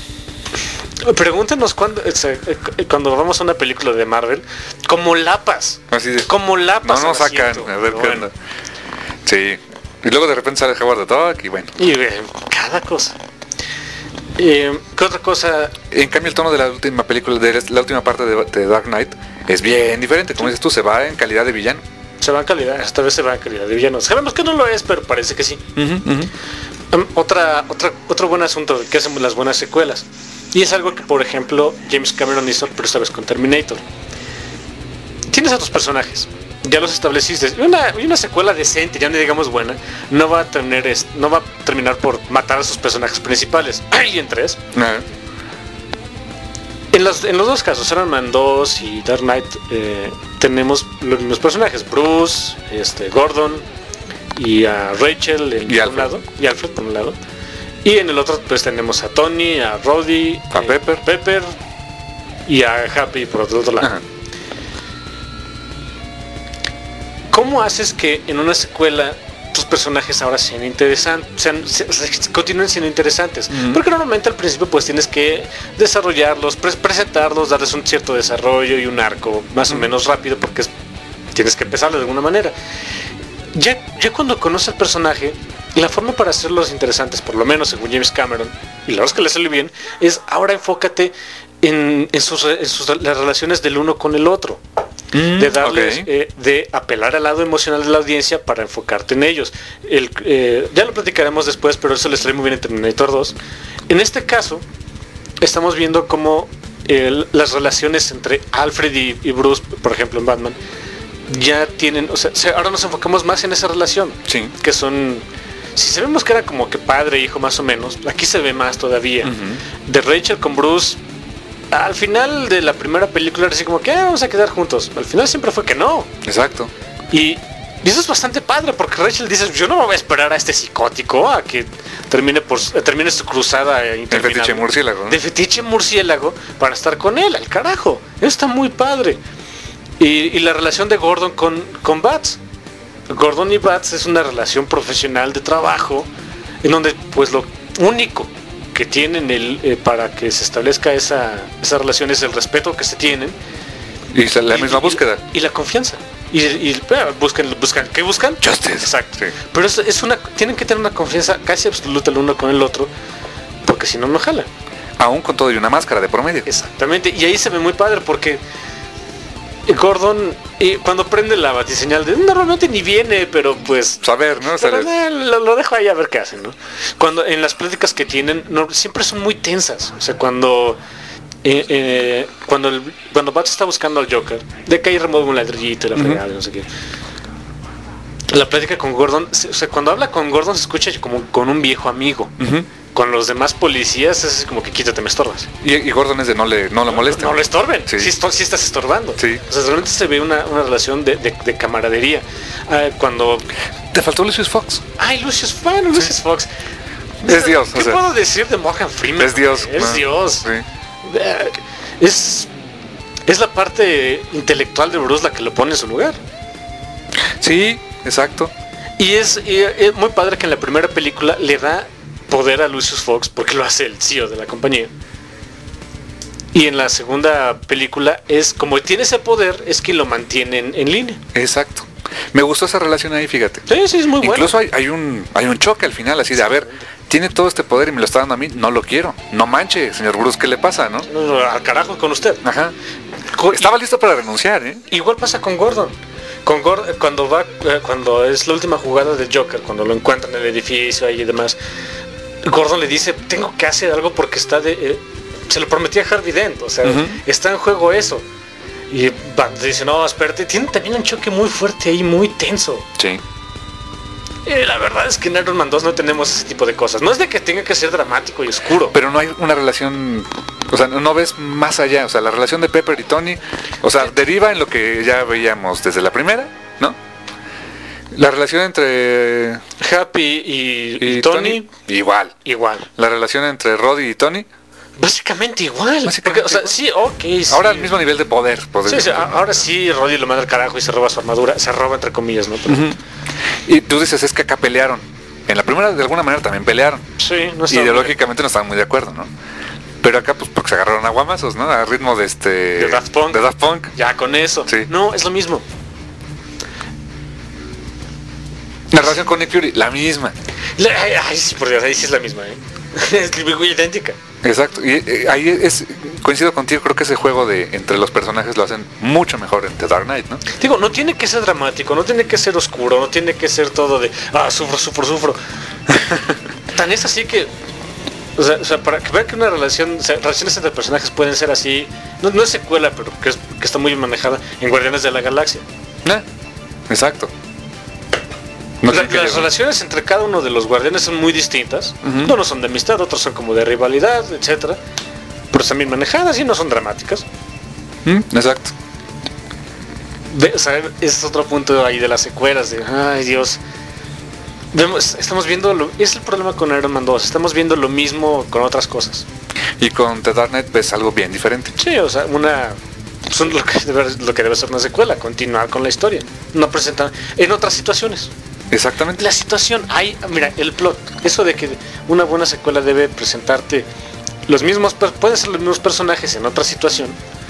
Pregúntenos cuando, o sea, eh, cuando vamos a una película de Marvel, como lapas. Así de... Como lapas. No nos al sacan, asiento. a ver qué Bueno, onda. Sí. Y luego de repente sale Howard the Duck y bueno. Y eh, cada cosa. Eh, ¿Qué otra cosa? En cambio el tono de la última película, de la última parte de, de Dark Knight, es bien diferente. Como dices tú, se va en calidad de villano. Se va en calidad, esta vez se va en calidad de villanos. Sabemos que no lo es, pero parece que sí. Uh-huh, uh-huh. Um, otra, otra, otro buen asunto que hacen las buenas secuelas. Y es algo que, por ejemplo, James Cameron hizo, pero esta vez con Terminator. Tienes a tus personajes, ya los estableciste. Y una, y una secuela decente, ya no digamos buena, no va a tener, es- no va a terminar por matar a sus personajes principales. Alien tres. Ah, En los, en los dos casos, Iron Man dos y Dark Knight, eh, tenemos los mismos personajes, Bruce, este, Gordon y a Rachel en Y por Alfred. un lado, y Alfred por un lado. Y en el otro pues tenemos a Tony, a Rhodey, A eh, Pepper. Pepper y a Happy por el otro lado. ajá. ¿Cómo haces que en una secuela tus personajes ahora sean interesantes, sean, se- se- continúen siendo interesantes? Ujú. Porque normalmente al principio pues tienes que desarrollarlos, pre- presentarlos, darles un cierto desarrollo y un arco más o menos rápido porque es- tienes que empezarlo de alguna manera. Ya, ya cuando conoces al personaje, la forma para hacerlos interesantes, por lo menos según James Cameron, y la verdad es que le sale bien, es ahora enfócate en, en sus, re- en sus las relaciones del uno con el otro. De darles, ok. eh, de apelar al lado emocional de la audiencia para enfocarte en ellos. El, eh, ya lo platicaremos después, pero eso les trae muy bien en Terminator dos. En este caso, estamos viendo cómo eh, las relaciones entre Alfred y, y Bruce, por ejemplo en Batman, ya tienen, o sea, se- ahora nos enfocamos más en esa relación, Sí. que son, si sabemos que era como que padre e hijo más o menos, aquí se ve más todavía. Ujú. De Rachel con Bruce, al final de la primera película era así como que "Ah, vamos a quedar juntos". Al final siempre fue que no. Exacto. Y, y eso es bastante padre porque Rachel dice, yo no me voy a esperar a este psicótico a que termine por termine su cruzada El interminable fetiche murciélago, ¿no? de fetiche murciélago para estar con él, al carajo. Eso está muy padre. Y, y la relación de Gordon con, con Bats. Gordon y Bats es una relación profesional de trabajo en donde pues lo único que tienen el, eh, para que se establezca esa, esa relación es el respeto que se tienen Y la la y- misma y- búsqueda. y la confianza. Y, y eh, buscan, buscan, ¿qué buscan? Justice. Exacto. Sí. Pero es, es una, tienen que tener una confianza casi absoluta el uno con el otro, porque si no, no jala. Aún con todo y una máscara de promedio. Exactamente. Y ahí se ve muy padre porque Y Gordon, y cuando prende la batiseñal, de, normalmente ni viene, pero pues... Saber, ¿no? Pero, Saber. eh, lo, lo dejo ahí a ver qué hacen, ¿no? Cuando en las pláticas que tienen, no, siempre son muy tensas. O sea, cuando... Eh, eh, cuando el, cuando Bat está buscando al Joker, de que ahí remueve un ladrillito y la fregada, uh-huh. no sé qué. La plática con Gordon, o sea, cuando habla con Gordon se escucha como con un viejo amigo. Uh-huh. Con los demás policías es como que quítate, me estorbas. Y, y Gordon es de no le, no le molesta. No, no le estorben, sí. Sí, sí estás estorbando. Sí. O sea, realmente se ve una, una relación de, de, de camaradería. Uh, cuando... Te faltó Lucius Fox. Ay, Lucius, bueno, Lucius sí. Fox. Es Dios. ¿Qué o sea, puedo decir de Morgan Freeman? Es Dios. Es no. Dios. Sí. Es, es la parte intelectual de Bruce la que lo pone en su lugar. Sí, exacto. Y es, y es muy padre que en la primera película le da poder a Lucius Fox porque lo hace el C E O de la compañía. Y en la segunda película es como tiene ese poder, es que lo mantiene en, en línea. Exacto. Me gustó esa relación ahí, fíjate. Sí, sí, es muy bueno. Incluso hay, hay un hay un choque al final, así de, a ver, tiene todo este poder y me lo está dando a mí, no lo quiero. No manche, señor Bruce, ¿qué le pasa, no? no al carajo con usted. Ajá. Estaba listo para renunciar, ¿eh? Igual pasa con Gordon. Con Gordon, cuando va, cuando es la última jugada del Joker, cuando lo encuentran en el edificio ahí y demás, Gordon le dice, tengo que hacer algo porque está de... Eh, se lo prometí a Harvey Dent, o sea, uh-huh. está en juego eso. Y Bat dice, no, espérate, tiene también un choque muy fuerte ahí, muy tenso. Sí. Y la verdad es que en Iron Man dos no tenemos ese tipo de cosas. No es de que tenga que ser dramático y oscuro. Pero no hay una relación, o sea, no ves más allá. O sea, la relación de Pepper y Tony, o sea, ¿sí? deriva en lo que ya veíamos desde la primera, ¿no? La relación entre Happy y, y, y Tony, Tony, igual. Igual. La relación entre Roddy y Tony, básicamente igual. Básicamente porque, o sea, igual. sí, ok. Sí. Ahora al mismo nivel de poder. poder sí, sí, ahora sí, Roddy lo manda al carajo y se roba su armadura. Se roba entre comillas, ¿no? Pero... Uh-huh. Y tú dices, es que acá pelearon. En la primera, de alguna manera, también pelearon. Sí, no ideológicamente no estaban muy de acuerdo, ¿no? Pero acá, pues, porque se agarraron a guamazos, ¿no? A ritmo de este... De Daft Punk. De Daft Punk. Ya, con eso. Sí. No, es lo mismo. La relación con Nick Fury, la misma. La, ay, ay, sí, por Dios, ahí sí es la misma, ¿eh? Es muy idéntica. Exacto. Y eh, ahí es, coincido contigo, creo que ese juego de entre los personajes lo hacen mucho mejor en The Dark Knight, ¿no? Digo, no tiene que ser dramático, no tiene que ser oscuro, no tiene que ser todo de, ah, sufro, sufro, sufro. Tan es así que, o sea, o sea, para que vean que una relación, o sea, relaciones entre personajes pueden ser así, no, no es secuela, pero que, es, que está muy bien manejada en Guardianes de la Galaxia. ¿Eh? Exacto. No la, las relaciones entre cada uno de los guardianes son muy distintas. Uh-huh. Unos son de amistad, otros son como de rivalidad, etcétera. Pero están bien manejadas y no son dramáticas. Mm, exacto. De, o sea, ese es otro punto ahí de las secuelas. De, ay, Dios. Vemos, estamos viendo, lo, es el problema con Iron Man dos. Estamos viendo lo mismo con otras cosas. Y con The Dark Knight ves algo bien diferente. Sí, o sea, una... Son lo que debe, lo que debe ser una secuela, continuar con la historia. No presentar en otras situaciones. Exactamente. La situación, hay, mira, el plot, eso de que una buena secuela debe presentarte los mismos, pueden ser los mismos personajes en otra situación.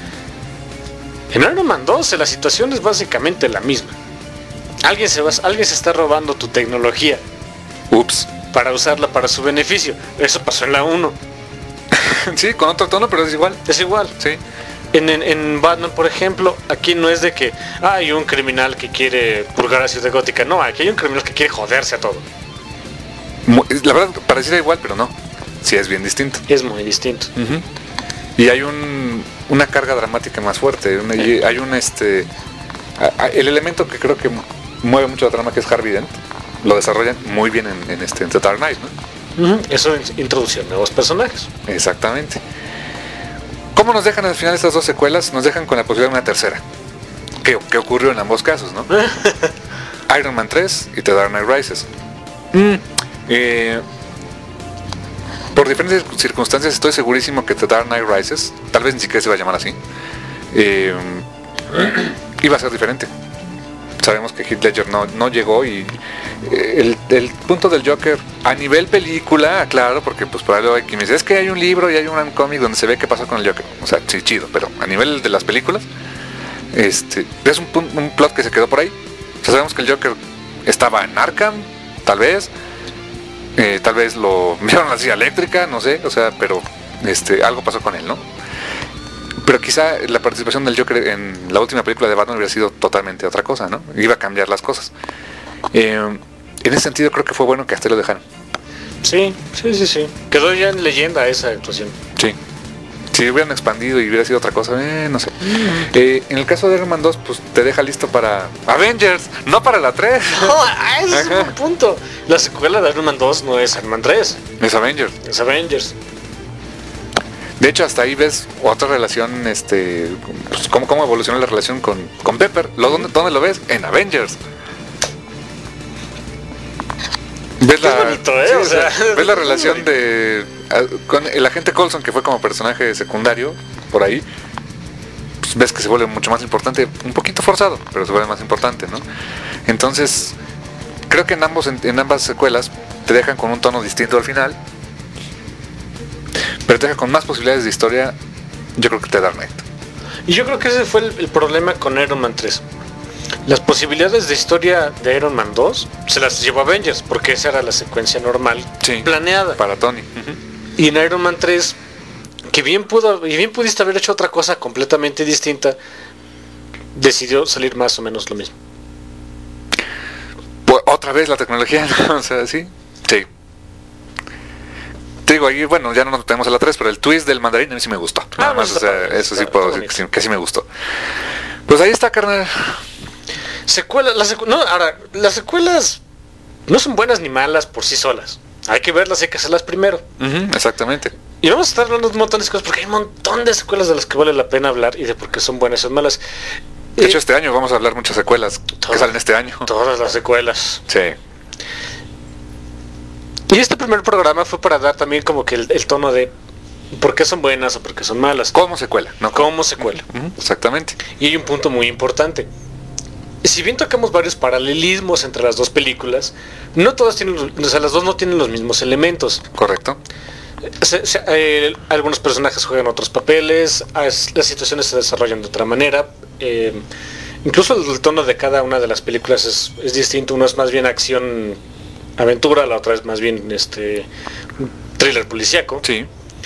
En Iron Man dos la situación es básicamente la misma. Alguien se va, alguien se está robando tu tecnología. Ups. Para usarla para su beneficio. Eso pasó en la uno. Sí, con otro tono, pero es igual. Es igual. Sí. En, en, en Batman, por ejemplo, aquí no es de que ah, hay un criminal que quiere purgar a Ciudad Gótica. No, aquí hay un criminal que quiere joderse a todo. La verdad, pareciera igual, pero no. Sí, es bien distinto. Es muy distinto. Uh-huh. Y hay un, una carga dramática más fuerte. Una, sí. Y hay un este. A, a, el elemento que creo que mueve mucho la trama, que es Harvey Dent, lo desarrollan muy bien en, en este en The Dark Knight, ¿no? Uh-huh. Eso es introducción de nuevos personajes. Exactamente. ¿Cómo nos dejan al final estas dos secuelas? Nos dejan con la posibilidad de una tercera. ¿Qué, qué ocurrió en ambos casos, no? Iron Man tres y The Dark Knight Rises. Mm. Eh, por diferentes circunstancias estoy segurísimo que The Dark Knight Rises, tal vez ni siquiera se va a llamar así, eh, iba a ser diferente. Sabemos que Heath Ledger no, no llegó y el, el punto del Joker a nivel película, claro, porque pues por ahí hay quien me dice, es que hay un libro y hay un cómic donde se ve qué pasó con el Joker. O sea, sí, chido, pero a nivel de las películas, este, es un, un plot que se quedó por ahí. O sea, sabemos que el Joker estaba en Arkham, tal vez, eh, tal vez lo enviaron a la silla eléctrica, no sé, o sea, pero este, algo pasó con él, ¿no? Pero quizá la participación del Joker en la última película de Batman hubiera sido totalmente otra cosa, ¿no? Iba a cambiar las cosas. Eh, en ese sentido creo que fue bueno que hasta lo dejaran. Sí, sí, sí, sí. Quedó ya en leyenda esa actuación. Sí. Si hubieran expandido y hubiera sido otra cosa, eh, no sé. Eh, en el caso de Iron Man dos, pues te deja listo para Avengers, no para la tres. No, ese es un buen punto. La secuela de Iron Man dos no es Iron Man tres. Es Avengers. Es Avengers. De hecho, hasta ahí ves otra relación, este, pues, cómo, cómo evolucionó la relación con, con Pepper. ¿Lo, dónde, ¿Dónde lo ves? En Avengers. ¿Ves la, bonito, ¿eh? sí, o sea, ves la relación de con el agente Coulson, que fue como personaje secundario por ahí? Pues ves que se vuelve mucho más importante, un poquito forzado, pero se vuelve más importante, ¿no? Entonces, creo que en ambos en, en ambas secuelas te dejan con un tono distinto al final, pero te dejan con más posibilidades de historia. Yo creo que The Dark Knight. Y yo creo que ese fue el, el problema con Iron Man tres. Las posibilidades de historia de Iron Man dos se las llevó Avengers, porque esa era la secuencia normal, sí, planeada para Tony. Uh-huh. Y en Iron Man tres, que bien pudo, y bien pudiste haber hecho otra cosa completamente distinta, decidió salir más o menos lo mismo. Pues, otra vez la tecnología, ¿no? O sea, sí, sí. Te digo, ahí, bueno, ya no nos tenemos a la tres, pero el twist del mandarín a mí sí me gustó. Ah, nada más, o sea, eso sí puedo decir que sí, que sí me gustó. Pues ahí está, carnal. Secuelas, las secu no, ahora, las secuelas no son buenas ni malas por sí solas. Hay que verlas, hay que hacerlas primero. Uh-huh, exactamente. Y vamos a estar hablando de un montón de cosas, porque hay un montón de secuelas de las que vale la pena hablar y de por qué son buenas y son malas. De eh, hecho, este año vamos a hablar muchas secuelas todas, que salen este año. Todas las secuelas. Sí. Y este primer programa fue para dar también como que el, el tono de por qué son buenas o por qué son malas. Como secuela, ¿no? Como secuela. Uh-huh, exactamente. Y hay un punto muy importante. Si bien tocamos varios paralelismos entre las dos películas, no todas tienen, o sea, las dos no tienen los mismos elementos. Correcto. Se, se, eh, algunos personajes juegan otros papeles, las situaciones se desarrollan de otra manera. Eh, incluso el, el tono de cada una de las películas es, es distinto. Uno es más bien acción, aventura, la otra es más bien este thriller policíaco. Sí.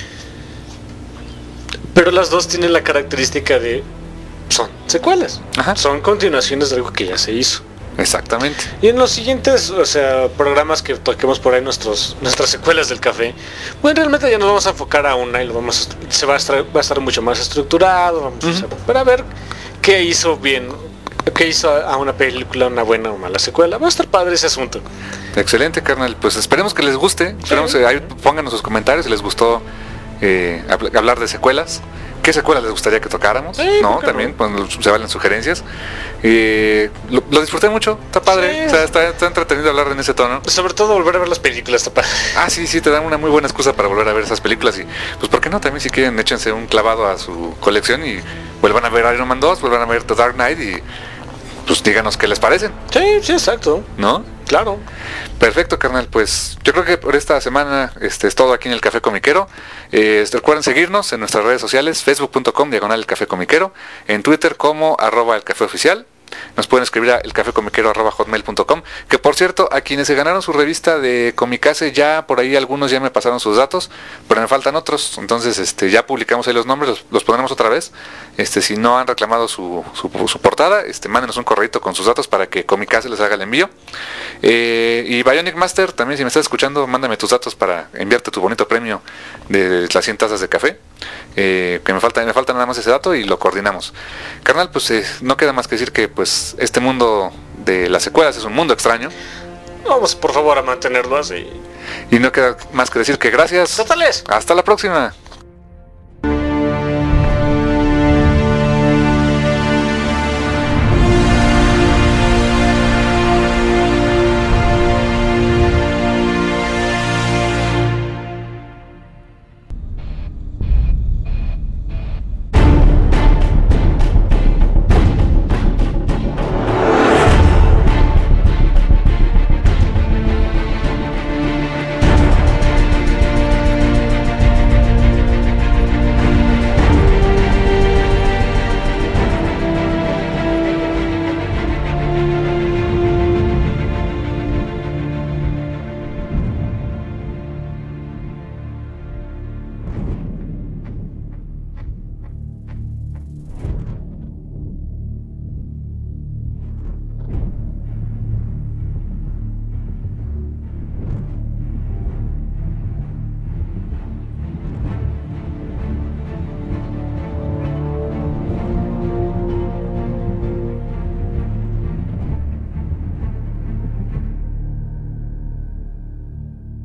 Pero las dos tienen la característica de son secuelas. Ajá. Son continuaciones de algo que ya se hizo. Exactamente. Y en los siguientes, o sea, programas que toquemos por ahí nuestros nuestras secuelas del café, bueno, realmente ya nos vamos a enfocar a una y lo vamos a, se va a estar va a estar mucho más estructurado, vamos uh-huh. a hacer, para ver qué hizo bien, qué hizo a una película una buena o mala secuela. Va a estar padre ese asunto. Excelente, carnal. Pues esperemos que les guste. Esperemos sí. que ahí pongan sus comentarios si les gustó eh, hablar de secuelas. ¿Qué secuelas les gustaría que tocáramos? Sí, ¿no? También pues, se valen sugerencias. Eh, lo, lo disfruté mucho, está padre. Sí. O sea, está, está entretenido hablar en ese tono. Sobre todo volver a ver las películas, está padre. Ah, sí, sí, te dan una muy buena excusa para volver a ver esas películas. Y pues, ¿por qué no? También si quieren, échense un clavado a su colección y vuelvan a ver Iron Man dos, vuelvan a ver The Dark Knight y pues díganos qué les parecen. Sí, sí, exacto. ¿No? Claro. Perfecto, carnal. Pues yo creo que por esta semana este, es todo aquí en el Café Comiquero. Eh, recuerden seguirnos en nuestras redes sociales, facebook punto com diagonal el Café Comiquero, en Twitter como arroba el Café Oficial. Nos pueden escribir a elcafecomiquero arroba hotmail punto com. Que por cierto, a quienes se ganaron su revista de Comicase, ya por ahí algunos ya me pasaron sus datos, pero me faltan otros. Entonces este ya publicamos ahí los nombres, los, los pondremos otra vez. Este si no han reclamado su, su, su portada, este mándenos un correito con sus datos para que Comicase les haga el envío. Eh, y Bionic Master, también si me estás escuchando, mándame tus datos para enviarte tu bonito premio de las cien tazas de café. Eh, que me falta, me falta nada más ese dato y lo coordinamos. Carnal, pues eh, no queda más que decir que pues este mundo de las secuelas es un mundo extraño. Vamos por favor a mantenerlo así. Y no queda más que decir que gracias. Totales. Hasta la próxima.